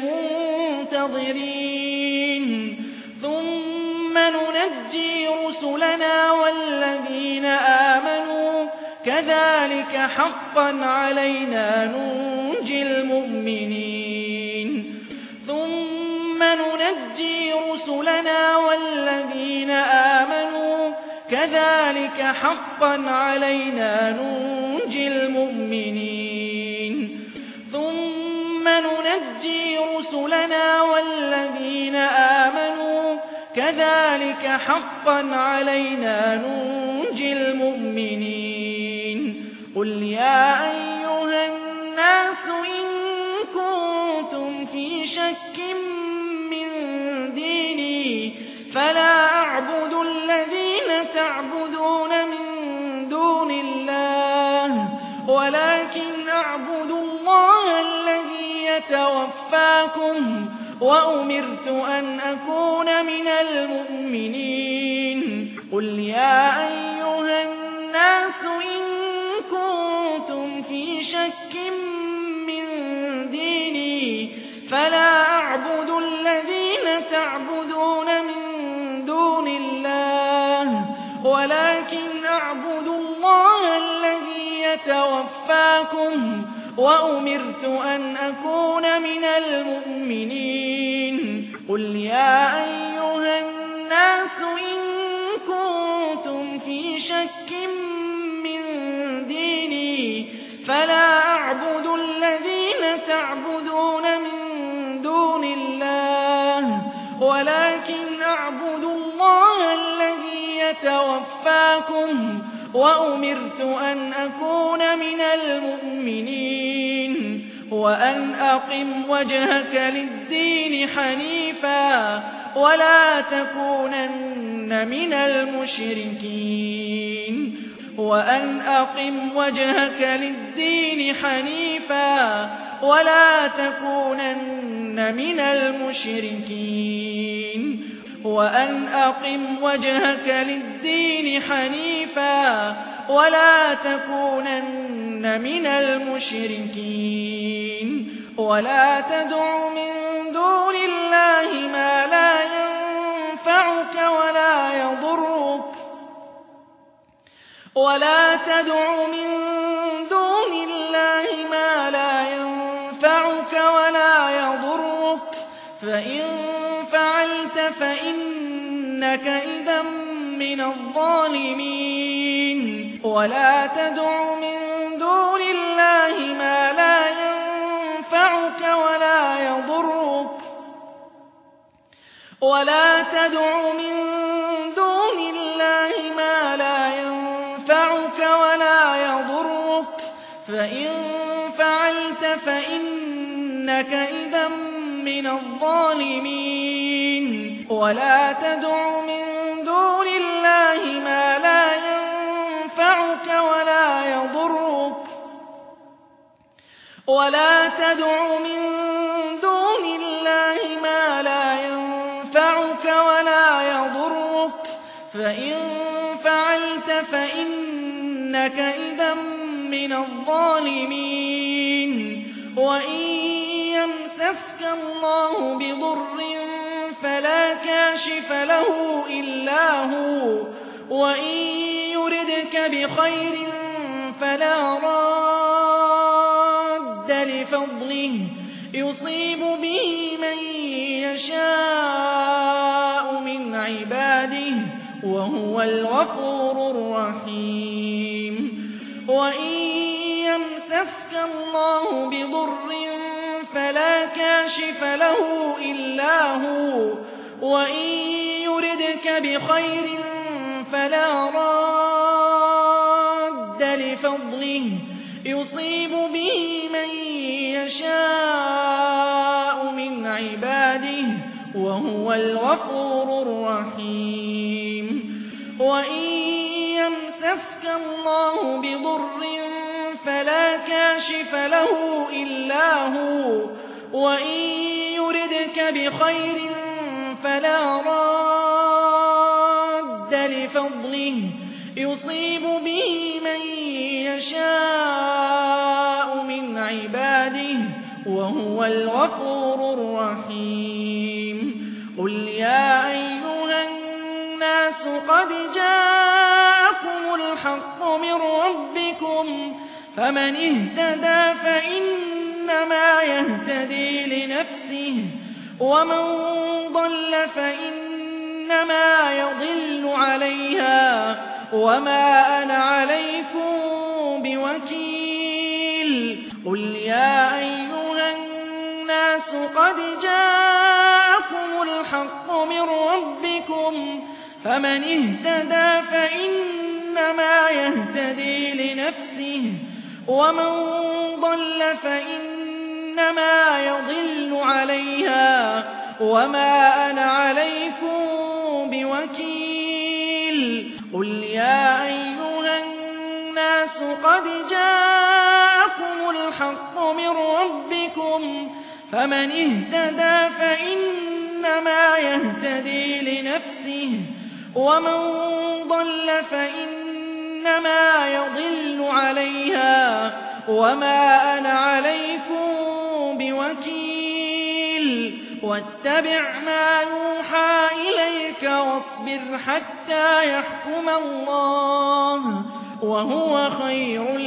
S1: المنتظرين ثم ننجي رسلنا والذين آمنوا كذلك حقا علينا ننجي المؤمنين ثم ننجي رسلنا والذين آمنوا كذلك حقا علينا ننجي المؤمنين ثم ننجي رسلنا والذين آمنوا كذلك حقا علينا ننجي المؤمنين قل يا أيها الناس إن كنتم في شك من ديني فلا أعبد الذين تعبدون من دون الله ولكن أعبد الله الذي يتوفاكم وأمرت أن أكون من المؤمنين قل يا أيها الناس إن كنتم في شك من ديني فلا أعبد الذين تعبدون من دون الله ولكن أعبد الله الذي يتوفاكم وأمرت أن أكون من المؤمنين قل يا أيها الناس إن يتوفاكم وأمرت أن أكون من المؤمنين وأن أقم وجهك للدين حنيفا ولا تكونن من المشركين وأن أقم وجهك للدين حنيفا ولا تكونن من المشركين وأن أقم وجهك للدين حنيفا ولا تكونن من المشركين ولا تدع من دون الله ما لا ينفعك ولا يضرك ولا تدع من دون الله ما لا ينفعك ولا يضرك فإن فعلت فإنك إذا من الظالمين ولا تدع من دون الله ما لا ينفعك ولا يضرك ولا تدع من دون الله ما لا ينفعك ولا يضرك فإن فعلت فإنك إذا من الظالمين ولا تدع من دون الله ما لا ينفعك ولا يضرك ولا تدع من دون الله ما لا ينفعك ولا يضرك فإن فعلت فإنك إذا من الظالمين وإن يمسسك الله بضر فلا كاشف له إلا هو وإن يردك بخير فلا راد لفضله يصيب به من يشاء من عباده وهو الغفور الرحيم وإن يمسسك الله بضر فلا كاشف له إلا هو وإن يردك بخير فلا راد لفضله يصيب به من يشاء من عباده وهو الغفور الرحيم وإن يمسسك الله بضر فلا كاشف له إلا هو وإن يردك بخير فلا راد لفضله يصيب به من يشاء من عباده وهو الغفور الرحيم قل يا أيها الناس قد جاءكم الحق من ربكم فمن اهتدى فإنما يهتدي لنفسه ومن ضل فإنما يضل عليها وما أنا عليكم بوكيل قل يا أيها الناس قد جاءكم الحق من ربكم فمن اهتدى فإنما يهتدي لنفسه ومن ضل فإنما يضل عليها وما أنا عليكم بوكيل قل يا أيها الناس قد جاءكم الحق من ربكم فمن اهتدى فإنما يهتدي لنفسه ومن ضل فإنما يضل عليها وما أنا عليكم بوكيل واتبع ما يوحى إليك واصبر حتى يحكم الله وهو خير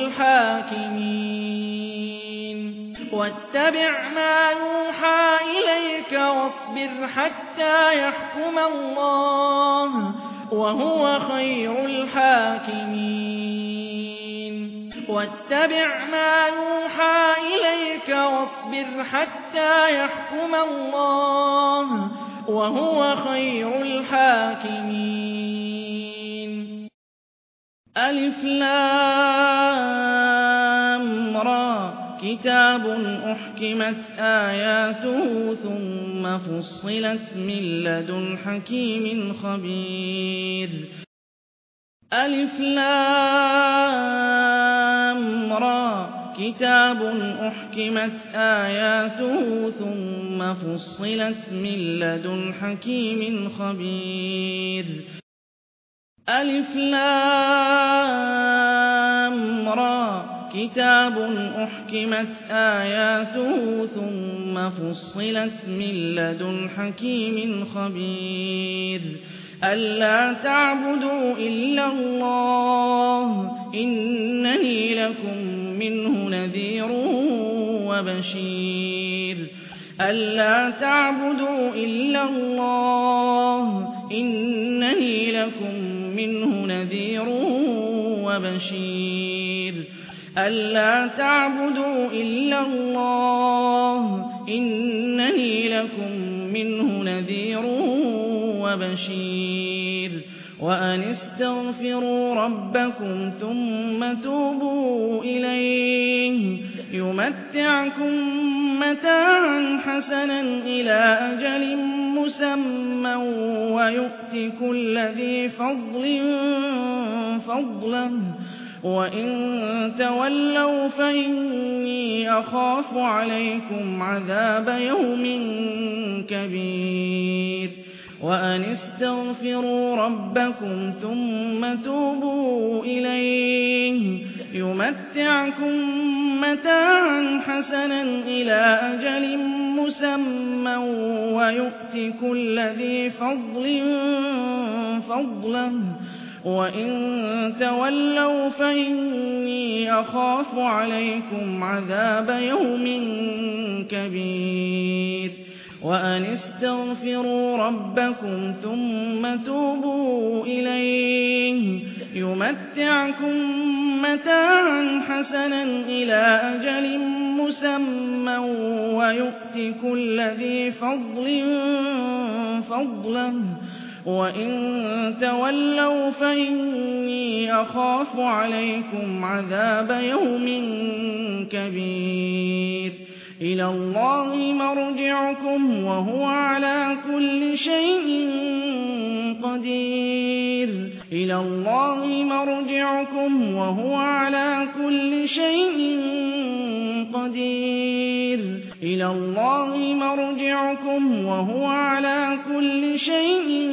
S1: الحاكمين واتبع ما يوحى إليك واصبر حتى يحكم الله وهو خير الحاكمين واتبع ما يوحى إليك واصبر حتى يحكم الله وهو خير الحاكمين ألف لام را كتاب أحكمت آياته ثم فصلت من لدن حكيم خبير ألف لام را كتاب أحكمت آياته ثم فصلت من لدن حكيم خبير ألف لام را كتاب أحكمت آياته ثم فصلت من لدن حكيم خبير ألا تعبدوا إلا الله إنني لكم منه نذير وبشير ألا تعبدوا إلا الله إنني لكم منه نذير وبشير ألا تعبدوا إلا الله إنني لكم منه نذير وبشير وأن استغفروا ربكم ثم توبوا إليه يمتعكم متاعا حسنا إلى أجل مسمى ويؤت كل ذي فضل فضله وإن تولوا فإني أخاف عليكم عذاب يوم كبير وأن استغفروا ربكم ثم توبوا إليه يمتعكم متاعا حسنا إلى أجل مسمى ويؤت كل ذي فضل فضله وإن تولوا فإني أخاف عليكم عذاب يوم كبير وأن استغفروا ربكم ثم توبوا إليه يمتعكم متاعا حسنا إلى أجل مسمى ويؤت كل ذي فضل فضله وإن تولوا فإني أخاف عليكم عذاب يوم كبير إلى الله مرجعكم وهو على كل شيء قدير إلى الله مرجعكم وهو على كل شيء قدير إلى الله مرجعكم وهو على كل شيء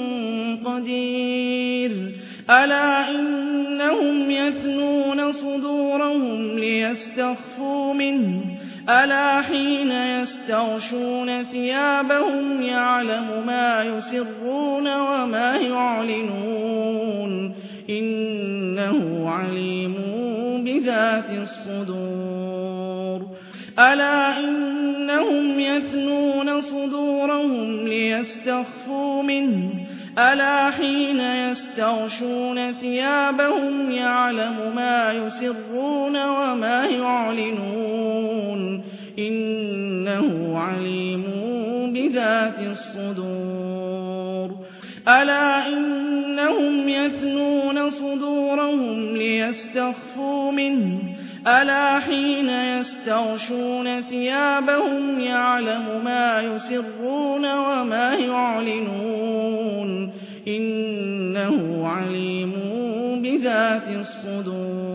S1: قدير ألا إنهم يثنون صدورهم ليستخفوا منه ألا حين يستغشون ثيابهم يعلم ما يسرون وما يعلنون إنه عليم بذات الصدور ألا إنهم يثنون صدورهم ليستخفوا منه ألا حين يستغشون ثيابهم يعلم ما يسرون وما يعلنون إنه عليم بذات الصدور ألا إنهم يثنون صدورهم ليستخفوا منه ألا حين يستغشون ثيابهم يعلم ما يسرون وما يعلنون إنه عليم بذات الصدور